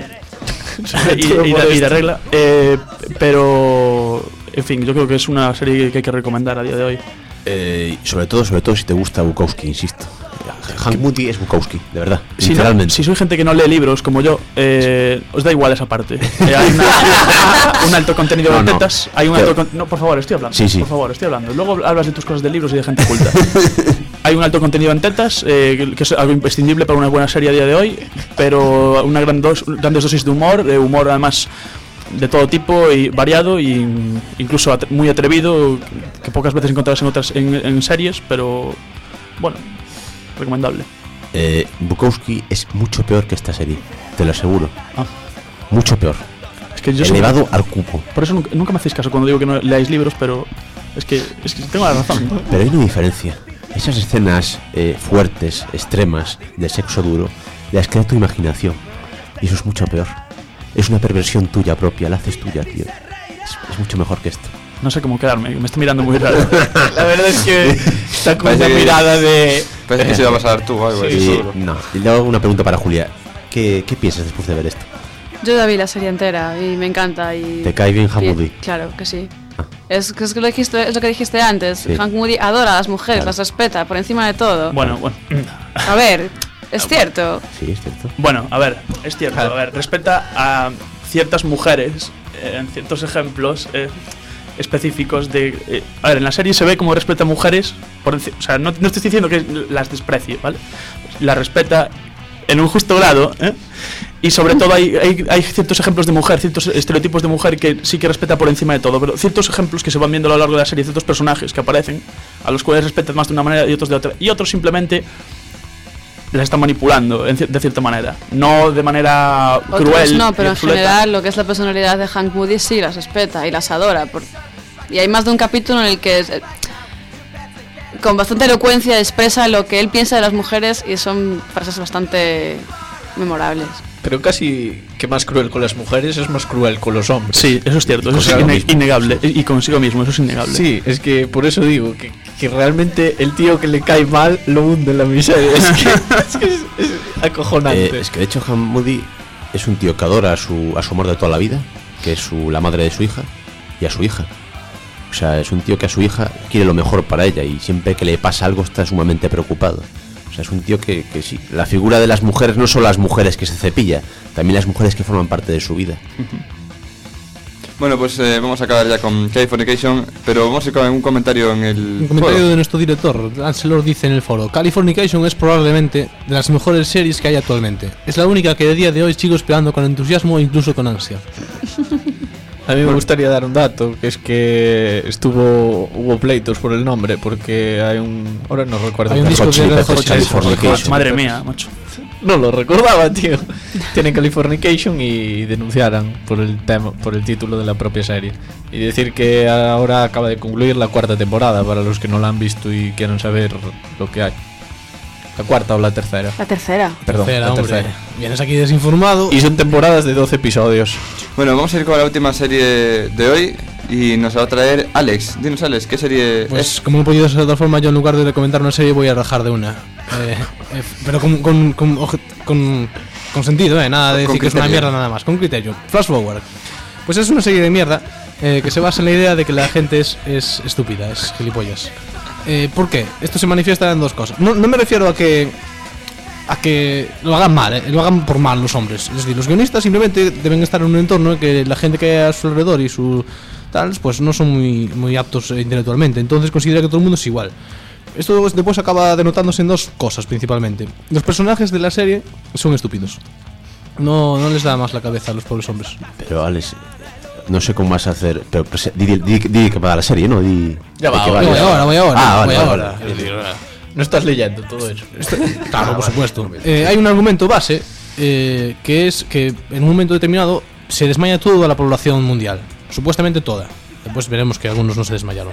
Speaker 6: y, de, y de regla. Eh, pero, en fin, yo creo que es una serie que hay que recomendar a día de hoy.
Speaker 3: Eh, sobre todo, sobre todo si te gusta Bukowski, insisto. Hank Moody es Bukowski, de verdad,
Speaker 6: Si,
Speaker 3: literalmente.
Speaker 6: no, si soy gente que no lee libros como yo, eh, os da igual esa parte. Eh, hay una, un alto contenido
Speaker 3: No,
Speaker 6: de
Speaker 3: no.
Speaker 6: tetas. Hay un
Speaker 3: Pero-
Speaker 6: alto con- no, por favor, estoy hablando.
Speaker 3: Sí, sí.
Speaker 6: Por favor, estoy hablando. Luego hablas de tus cosas de libros y de gente culta. Hay un alto contenido en tetas, eh, que- que es algo imprescindible para una buena serie a día de hoy, pero una gran dos, grandes dosis de humor, eh, humor además de todo tipo y variado y incluso atre- muy atrevido, que pocas veces encontrarás en otras en, en series, pero bueno, recomendable.
Speaker 3: Eh, Bukowski es mucho peor que esta serie, te lo aseguro.
Speaker 6: Ah.
Speaker 3: Mucho peor.
Speaker 6: Es que yo soy-
Speaker 3: Elevado al cubo.
Speaker 6: Por eso nunca, nunca me hacéis caso cuando digo que no leáis libros, pero es que, es que tengo la razón.
Speaker 3: Pero hay una diferencia. Esas escenas eh, fuertes, extremas, de sexo duro, las crea tu imaginación. Y eso es mucho peor. Es una perversión tuya propia, la haces tuya, tío. Es, es mucho mejor que esto.
Speaker 6: No sé cómo quedarme, me está mirando muy raro.
Speaker 2: La verdad es que está con
Speaker 1: Parece
Speaker 2: una
Speaker 1: que-
Speaker 2: mirada de.
Speaker 1: Parece que se va a pasar tú o algo
Speaker 3: Sí,
Speaker 1: así, seguro.
Speaker 3: no. Y luego una pregunta para Julia. ¿Qué, ¿Qué piensas después de ver esto?
Speaker 4: Yo ya vi la serie entera y me encanta. Y,
Speaker 3: ¿Te cae bien Hank
Speaker 4: y-
Speaker 3: Moody?
Speaker 4: Claro que sí. Es, que es, que lo dijiste, es lo que dijiste antes.
Speaker 3: Sí.
Speaker 4: Hank Moody adora a las mujeres,
Speaker 3: Claro.
Speaker 4: las respeta por encima de todo.
Speaker 6: Bueno, bueno.
Speaker 4: A ver, es cierto.
Speaker 3: Sí, es cierto.
Speaker 6: Bueno, a ver, es cierto. A ver, respeta a ciertas mujeres eh, en ciertos ejemplos eh, específicos de... eh, a ver, en la serie se ve como respeta a mujeres, por enci- o sea, no, no estoy diciendo que las desprecie, ¿vale? Las respeta en un justo grado, ¿eh? Y sobre todo hay, hay, hay ciertos ejemplos de mujer, ciertos estereotipos de mujer que sí que respeta por encima de todo, pero ciertos ejemplos que se van viendo a lo largo de la serie, ciertos personajes que aparecen, a los cuales respetan más de una manera y otros de otra. Y otros simplemente les están manipulando en, de cierta manera, no de manera
Speaker 4: Otros
Speaker 6: cruel.
Speaker 4: no, pero en
Speaker 6: absoluta.
Speaker 4: general lo que es la personalidad de Hank Moody sí las respeta y las adora. Por... Y hay más de un capítulo en el que es, con bastante elocuencia expresa lo que él piensa de las mujeres y son frases bastante memorables.
Speaker 2: Pero casi que más cruel con las mujeres es más cruel con los hombres.
Speaker 6: Sí, eso es cierto, eso es ine- innegable. Y consigo mismo, eso es innegable.
Speaker 2: Sí, es que por eso digo que, que realmente el tío que le cae mal lo hunde en la miseria. Es que es, que es, es acojonante.
Speaker 3: Eh, es que de hecho Hank Moody es un tío que adora a su, a su amor de toda la vida, que es su, la madre de su hija, y a su hija. O sea, es un tío que a su hija quiere lo mejor para ella y siempre que le pasa algo está sumamente preocupado. O sea, es un tío que, que sí, la figura de las mujeres no son las mujeres que se cepilla, también las mujeres que forman parte de su vida.
Speaker 1: Uh-huh. Bueno, pues eh, vamos a acabar ya con Californication, pero vamos a ir con un comentario en el
Speaker 5: Un comentario
Speaker 1: foro.
Speaker 5: de nuestro director, Anselor, dice en el foro: Californication es probablemente de las mejores series que hay actualmente. Es la única que a día de hoy sigo esperando con entusiasmo e incluso con ansia.
Speaker 2: A mí me gustaría dar un dato, que es que estuvo hubo pleitos por el nombre, porque hay un... Ahora no recuerdo.
Speaker 5: Hay un disco de Red Hot Chili Peppers.
Speaker 6: Madre mía, macho.
Speaker 2: No lo recordaba, tío. Tienen Californication y denunciaran por el tema, por el título de la propia serie. Y decir que ahora acaba de concluir la cuarta temporada, para los que no la han visto y quieran saber lo que hay. ¿La cuarta o la tercera?
Speaker 4: La tercera.
Speaker 2: Perdón,
Speaker 5: Tercera,
Speaker 2: la
Speaker 5: hombre.
Speaker 2: tercera.
Speaker 5: Vienes aquí desinformado.
Speaker 2: Y son temporadas de doce episodios.
Speaker 1: Bueno, vamos a ir con la última serie de hoy y nos va a traer Alex. Dinos, Alex, ¿qué serie
Speaker 5: Pues
Speaker 1: es?
Speaker 5: como no he podido ser de otra forma, yo en lugar de comentar una serie voy a rajar de una. Eh, eh, pero con, con, con, oje- con, con sentido, eh, nada de
Speaker 1: Con
Speaker 5: decir que es una
Speaker 1: criterio.
Speaker 5: mierda nada más, con criterio. Flash Forward. Pues es una serie de mierda eh, que se basa en la idea de que la gente es, es estúpida, es gilipollas. Eh, ¿Por qué? Esto se manifiesta en dos cosas. No, no me refiero a que a que lo hagan mal, eh, lo hagan por mal los hombres. Es decir, los guionistas simplemente deben estar en un entorno en que la gente que hay a su alrededor y su tal, pues no son muy, muy aptos eh, intelectualmente. Entonces considera que todo el mundo es igual. Esto después acaba denotándose en dos cosas principalmente. Los personajes de la serie son estúpidos. No, no les da más la cabeza a los pobres hombres.
Speaker 3: Pero Alex, no sé cómo vas a hacer, pero prese- di, di, di, di que va la serie, ¿no? Di,
Speaker 2: Ya
Speaker 3: de
Speaker 2: va,
Speaker 3: que
Speaker 2: ahora,
Speaker 3: ya.
Speaker 5: voy ahora, voy ahora,
Speaker 3: Ah,
Speaker 5: voy
Speaker 3: vale,
Speaker 5: ahora.
Speaker 3: vale,
Speaker 5: Es decir,
Speaker 3: vale.
Speaker 2: No estás leyendo todo eso.
Speaker 5: Claro, por supuesto. Eh, hay un argumento base eh, que es que en un momento determinado se desmaya toda la población mundial. Supuestamente toda. Después veremos que algunos no se desmayaron.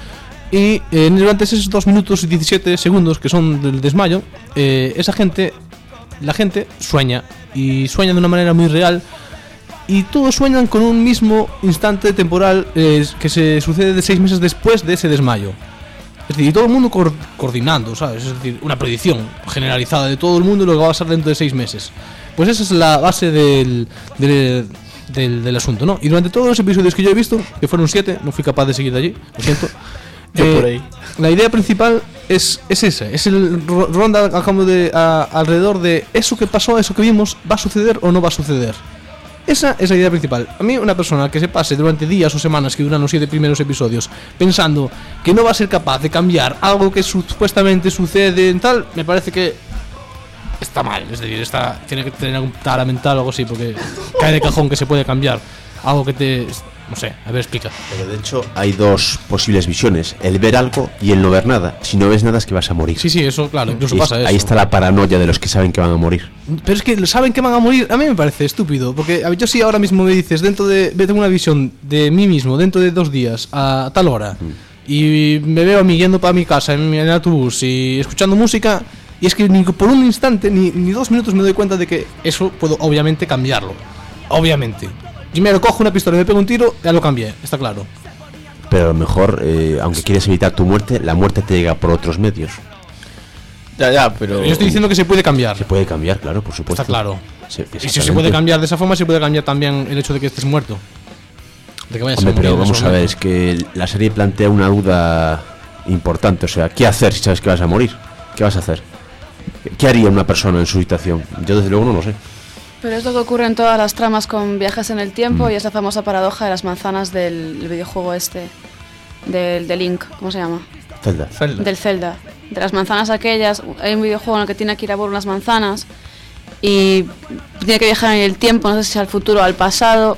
Speaker 5: Y eh, durante esos dos minutos y diecisiete segundos que son del desmayo, eh, esa gente, la gente sueña. Y sueña de una manera muy real. Y todos sueñan con un mismo instante temporal eh, que se sucede de seis meses después de ese desmayo. Es decir, y todo el mundo cor- coordinando, ¿sabes? Es decir, una predicción generalizada de todo el mundo lo que va a pasar dentro de seis meses. Pues esa es la base del, del, del, del asunto, ¿no? Y durante todos los episodios que yo he visto, que fueron siete, no fui capaz de seguir de allí, lo siento.
Speaker 2: Yo por ahí.
Speaker 5: La idea principal es, es esa, es el ro- ronda al cabo de, a- alrededor de eso que pasó, eso que vimos, ¿va a suceder o no va a suceder? Esa es la idea principal. A mí una persona que se pase durante días o semanas que duran los siete primeros episodios pensando que no va a ser capaz de cambiar algo que supuestamente sucede en tal, me parece que está mal. Es decir, está, tiene que tener algún tara mental o algo así, porque cae de cajón que se puede cambiar algo que te... No sé, a ver, explica.
Speaker 3: Pero de hecho hay dos posibles visiones, el ver algo y el no ver nada. Si no ves nada es que vas a morir.
Speaker 5: Sí, sí, eso, claro, incluso
Speaker 3: Y es-
Speaker 5: pasa eso.
Speaker 3: ahí está la paranoia de los que saben que van a morir.
Speaker 5: Pero es que saben que van a morir. A mí me parece estúpido. Porque a ver, yo sí ahora mismo me dices, dentro de. Tengo una visión de mí mismo dentro de dos días a tal hora. Y me veo a mí yendo para mi casa en, en el autobús y escuchando música. Y es que ni por un instante, ni, ni dos minutos me doy cuenta de que eso puedo obviamente cambiarlo. Obviamente. Yo me cojo una pistola y me pego un tiro, ya lo cambié, está claro.
Speaker 3: Pero a lo mejor, eh, aunque quieres evitar tu muerte, la muerte te llega por otros medios.
Speaker 2: Ya, ya, pero...
Speaker 5: Yo estoy diciendo que se puede cambiar.
Speaker 3: Se puede cambiar, claro, por supuesto.
Speaker 5: Está claro.
Speaker 3: Sí,
Speaker 5: Y si se
Speaker 3: exactamente.
Speaker 5: puede cambiar de esa forma, se puede cambiar también el hecho de que estés muerto. De que vayas
Speaker 3: Hombre,
Speaker 5: a morir
Speaker 3: pero
Speaker 5: en ese
Speaker 3: vamos a ver,
Speaker 5: momento.
Speaker 3: es que la serie plantea una duda importante. O sea, ¿qué hacer si sabes que vas a morir? ¿Qué vas a hacer? ¿Qué haría una persona en su situación? Yo desde luego no lo sé.
Speaker 4: Pero es lo que ocurre en todas las tramas con viajes en el tiempo y es la famosa paradoja de las manzanas del el videojuego este, del de Link, ¿cómo se llama?
Speaker 3: Zelda.
Speaker 4: Del Zelda. De las manzanas aquellas, hay un videojuego en el que tiene que ir a por unas manzanas y tiene que viajar en el tiempo, no sé si al futuro o al pasado,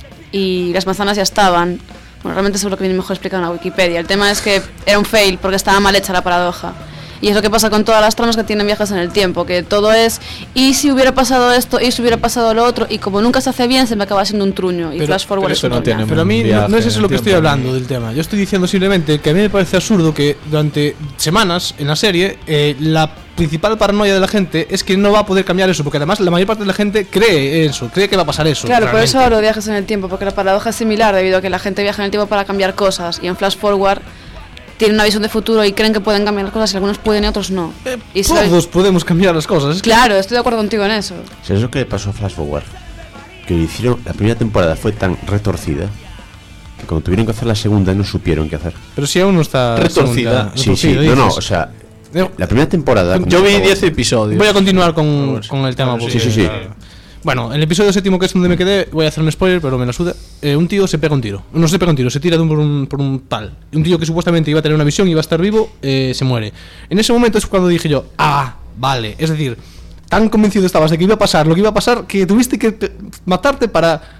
Speaker 4: y las manzanas ya estaban. Bueno, realmente seguro que viene mejor explicado en la Wikipedia. El tema es que era un fail porque estaba mal hecha la paradoja. Y es lo que pasa con todas las tramas que tienen viajes en el tiempo, que todo es, y si hubiera pasado esto, y si hubiera pasado lo otro, y como nunca se hace bien, se me acaba siendo un truño. Y
Speaker 5: pero,
Speaker 4: Flash Forward es un
Speaker 5: no
Speaker 4: truño.
Speaker 5: Pero a mí no, no es eso lo que estoy hablando del tema. Yo estoy diciendo simplemente que a mí me parece absurdo que durante semanas en la serie eh, la principal paranoia de la gente es que no va a poder cambiar eso, porque además la mayor parte de la gente cree eso, cree que va a pasar eso.
Speaker 4: Claro,
Speaker 5: realmente.
Speaker 4: por eso hablo de viajes en el tiempo, porque la paradoja es similar debido a que la gente viaja en el tiempo para cambiar cosas, y en Flash Forward tienen una visión de futuro y creen que pueden cambiar las cosas, y algunos pueden y otros no.
Speaker 5: Eh,
Speaker 4: y
Speaker 5: todos
Speaker 4: sabes,
Speaker 5: podemos cambiar las cosas. Es
Speaker 4: claro, estoy de acuerdo contigo en eso.
Speaker 3: ¿Sabes lo que le pasó a Flash Forward? Que lo hicieron, la primera temporada fue tan retorcida que cuando tuvieron que hacer la segunda no supieron qué hacer.
Speaker 5: Pero si aún no está
Speaker 2: retorcida.
Speaker 3: Sí, sí, no, no, o sea, la primera temporada.
Speaker 2: Yo vi diez episodios.
Speaker 5: Voy a continuar con, con el tema.
Speaker 3: Sí, sí, sí.
Speaker 5: Bueno, el episodio séptimo, que es donde me quedé, voy a hacer un spoiler, pero me la suda. Eh, un tío se pega un tiro. No se pega un tiro, se tira de un, por, un, por un pal. Un tío que supuestamente iba a tener una visión, iba a estar vivo, eh, se muere. En ese momento es cuando dije yo, ah, vale. Es decir, tan convencido estabas de que iba a pasar lo que iba a pasar que tuviste que te- matarte para...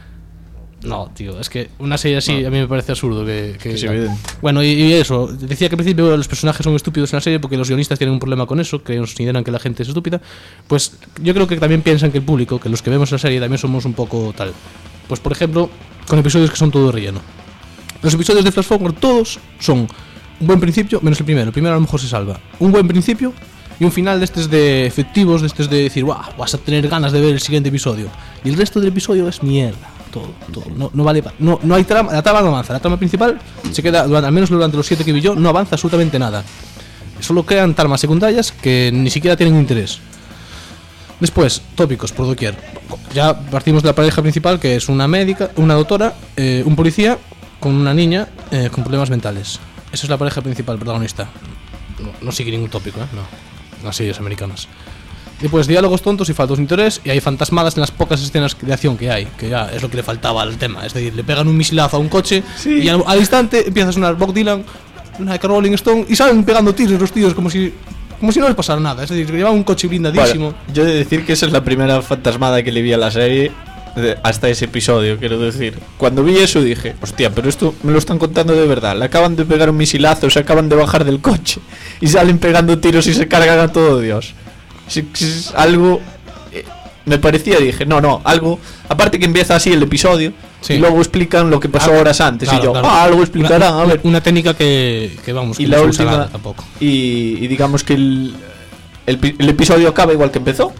Speaker 5: No, tío, es que una serie así
Speaker 2: No.
Speaker 5: a mí me parece absurdo que, que-
Speaker 2: Es evidente.
Speaker 5: Bueno, y, y eso, decía que al principio los personajes son estúpidos en la serie porque los guionistas tienen un problema con eso, que consideran que la gente es estúpida. Pues yo creo que también piensan que el público, que los que vemos la serie también somos un poco tal. Pues por ejemplo, con episodios que son todo relleno. Los episodios de Flash Forward todos son un buen principio, menos el primero. El primero a lo mejor se salva. Un buen principio y un final de estos de efectivos, de estos de decir, guau, vas a tener ganas de ver el siguiente episodio. Y el resto del episodio es mierda. Todo, todo. No, no vale pa- no, no hay trama, la trama no avanza. La trama principal se queda, durante, al menos durante los siete que vi yo, no avanza absolutamente nada. Solo crean tramas secundarias que ni siquiera tienen interés. Después, tópicos por doquier. Ya partimos de la pareja principal, que es una médica, una doctora, eh, un policía con una niña eh, con problemas mentales. Esa es la pareja principal, protagonista. No, no sigue ningún tópico, ¿eh? No. Las series americanas. Después, diálogos tontos y faltos de interés, y hay fantasmadas en las pocas escenas de acción que hay, que ya es lo que le faltaba al tema. Es decir, le pegan un misilazo a un coche y al, al instante empieza a sonar Bob Dylan, una de Rolling Stone, y salen pegando tiros los tíos como si como si no les pasara nada. Es decir, que llevaban un coche blindadísimo.
Speaker 2: Bueno, yo he de decir que esa es la primera fantasmada que le vi a la serie de- hasta ese episodio, quiero decir. Cuando vi eso dije, hostia, pero esto me lo están contando de verdad. Le acaban de pegar un misilazo, se acaban de bajar del coche y salen pegando tiros y se cargan a todo Dios. Si, si es algo eh, me parecía, dije, no, no, algo, aparte que empieza así el episodio,
Speaker 5: Sí.
Speaker 2: y luego explican lo que pasó
Speaker 5: Ah,
Speaker 2: horas antes,
Speaker 5: claro,
Speaker 2: y yo,
Speaker 5: claro.
Speaker 2: ah, algo explicarán,
Speaker 5: Una-
Speaker 2: a ver.
Speaker 5: Una técnica que, que vamos,
Speaker 2: Y
Speaker 5: que
Speaker 2: la
Speaker 5: no se usa
Speaker 2: última,
Speaker 5: nada tampoco.
Speaker 2: y, y digamos que el, el, pi- el episodio acaba igual que empezó,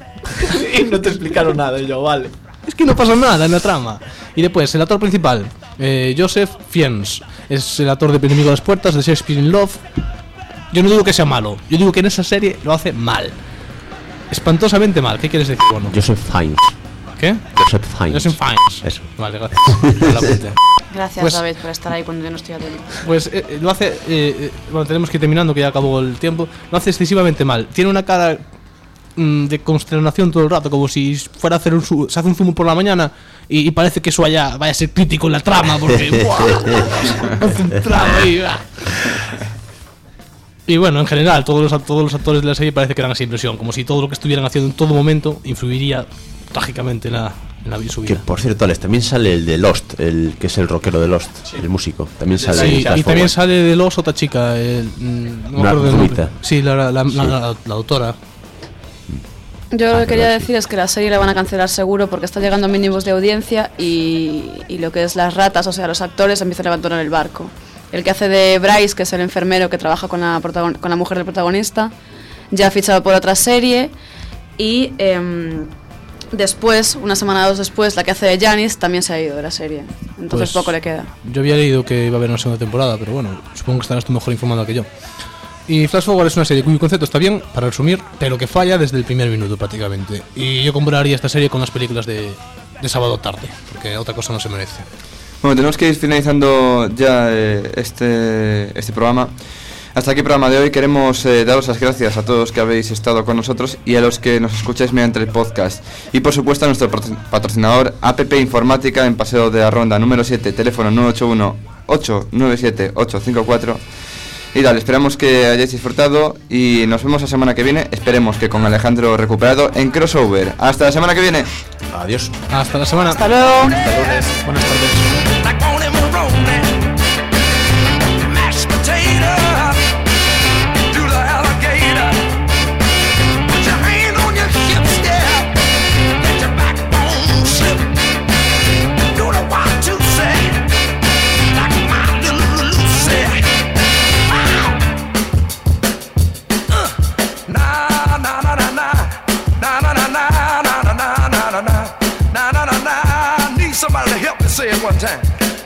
Speaker 2: y no te explicaron nada, y yo, vale.
Speaker 5: Es que no pasa nada en la trama. Y después, el actor principal, eh, Joseph Fiennes, es el actor de Enemigo de las Puertas, de Shakespeare in Love. Yo no digo que sea malo, yo digo que en esa serie lo hace mal. Espantosamente mal. ¿Qué quieres decir, bueno?
Speaker 3: Joseph Fiennes.
Speaker 5: ¿Qué?
Speaker 3: Joseph Fiennes.
Speaker 5: Joseph Fiennes.
Speaker 3: Eso.
Speaker 5: Vale, gracias. Por la apunte.
Speaker 4: Gracias,
Speaker 5: Pues-
Speaker 4: David, por estar ahí cuando yo no estoy atento.
Speaker 5: Pues eh, eh, lo hace. Eh, eh, bueno, tenemos que ir terminando, que ya acabó el tiempo. Lo hace excesivamente mal. Tiene una cara mm, de consternación todo el rato, como si fuera a hacer un su- se hace un zumo por la mañana y, y parece que eso vaya, vaya a ser crítico en la trama, porque. ¡buah! Hace un trama y. ¡ah! Y bueno, en general, todos los, todos los actores de la serie parece que dan esa impresión, como si todo lo que estuvieran haciendo en todo momento influiría trágicamente en la, en la su
Speaker 3: Que
Speaker 5: vida.
Speaker 3: por cierto, Alex, también sale el de Lost, el que es el rockero de Lost, el músico. También sale.
Speaker 5: Sí,
Speaker 3: en Flash
Speaker 5: y también
Speaker 3: Forward.
Speaker 5: sale de los otra chica, el, mm, no me
Speaker 3: Una
Speaker 5: acuerdo del nombre.
Speaker 3: rubita.
Speaker 5: Sí, la, la, la,
Speaker 3: Sí.
Speaker 5: la- la- la doctora.
Speaker 4: Yo lo
Speaker 3: Ah,
Speaker 4: que quería
Speaker 3: verdad, sí.
Speaker 4: decir es que la serie la van a cancelar seguro porque está llegando a mínimos de audiencia y, y lo que es las ratas, o sea, los actores empiezan a abandonar el barco. El que hace de Bryce, que es el enfermero que trabaja con la, protagon- con la mujer del protagonista, ya ha fichado por otra serie y em, después, una semana o dos después, la que hace de Janice también se ha ido de la serie. Entonces
Speaker 5: Pues,
Speaker 4: poco le queda.
Speaker 5: Yo había leído que iba a haber una segunda temporada, pero bueno, supongo que estarás tú mejor informado que yo. Y Flash Forward es una serie cuyo concepto está bien, para resumir, pero que falla desde el primer minuto prácticamente. Y yo compararía esta serie con las películas de, de sábado tarde, porque otra cosa no se merece.
Speaker 1: Bueno, tenemos que ir finalizando ya eh, este, este programa. Hasta aquí el programa de hoy. Queremos eh, daros las gracias a todos que habéis estado con nosotros y a los que nos escucháis mediante el podcast. Y por supuesto a nuestro patro- patrocinador A P P Informática en Paseo de la Ronda número siete, teléfono nueve ocho uno, ocho nueve siete, ocho cinco cuatro. Y tal, esperamos que hayáis disfrutado y nos vemos la semana que viene. Esperemos que con Alejandro recuperado en crossover. Hasta la semana que viene.
Speaker 3: Adiós.
Speaker 5: Hasta la semana.
Speaker 4: Hasta luego.
Speaker 2: Hasta lunes. Buenas tardes.
Speaker 10: Somebody to help me say it one time.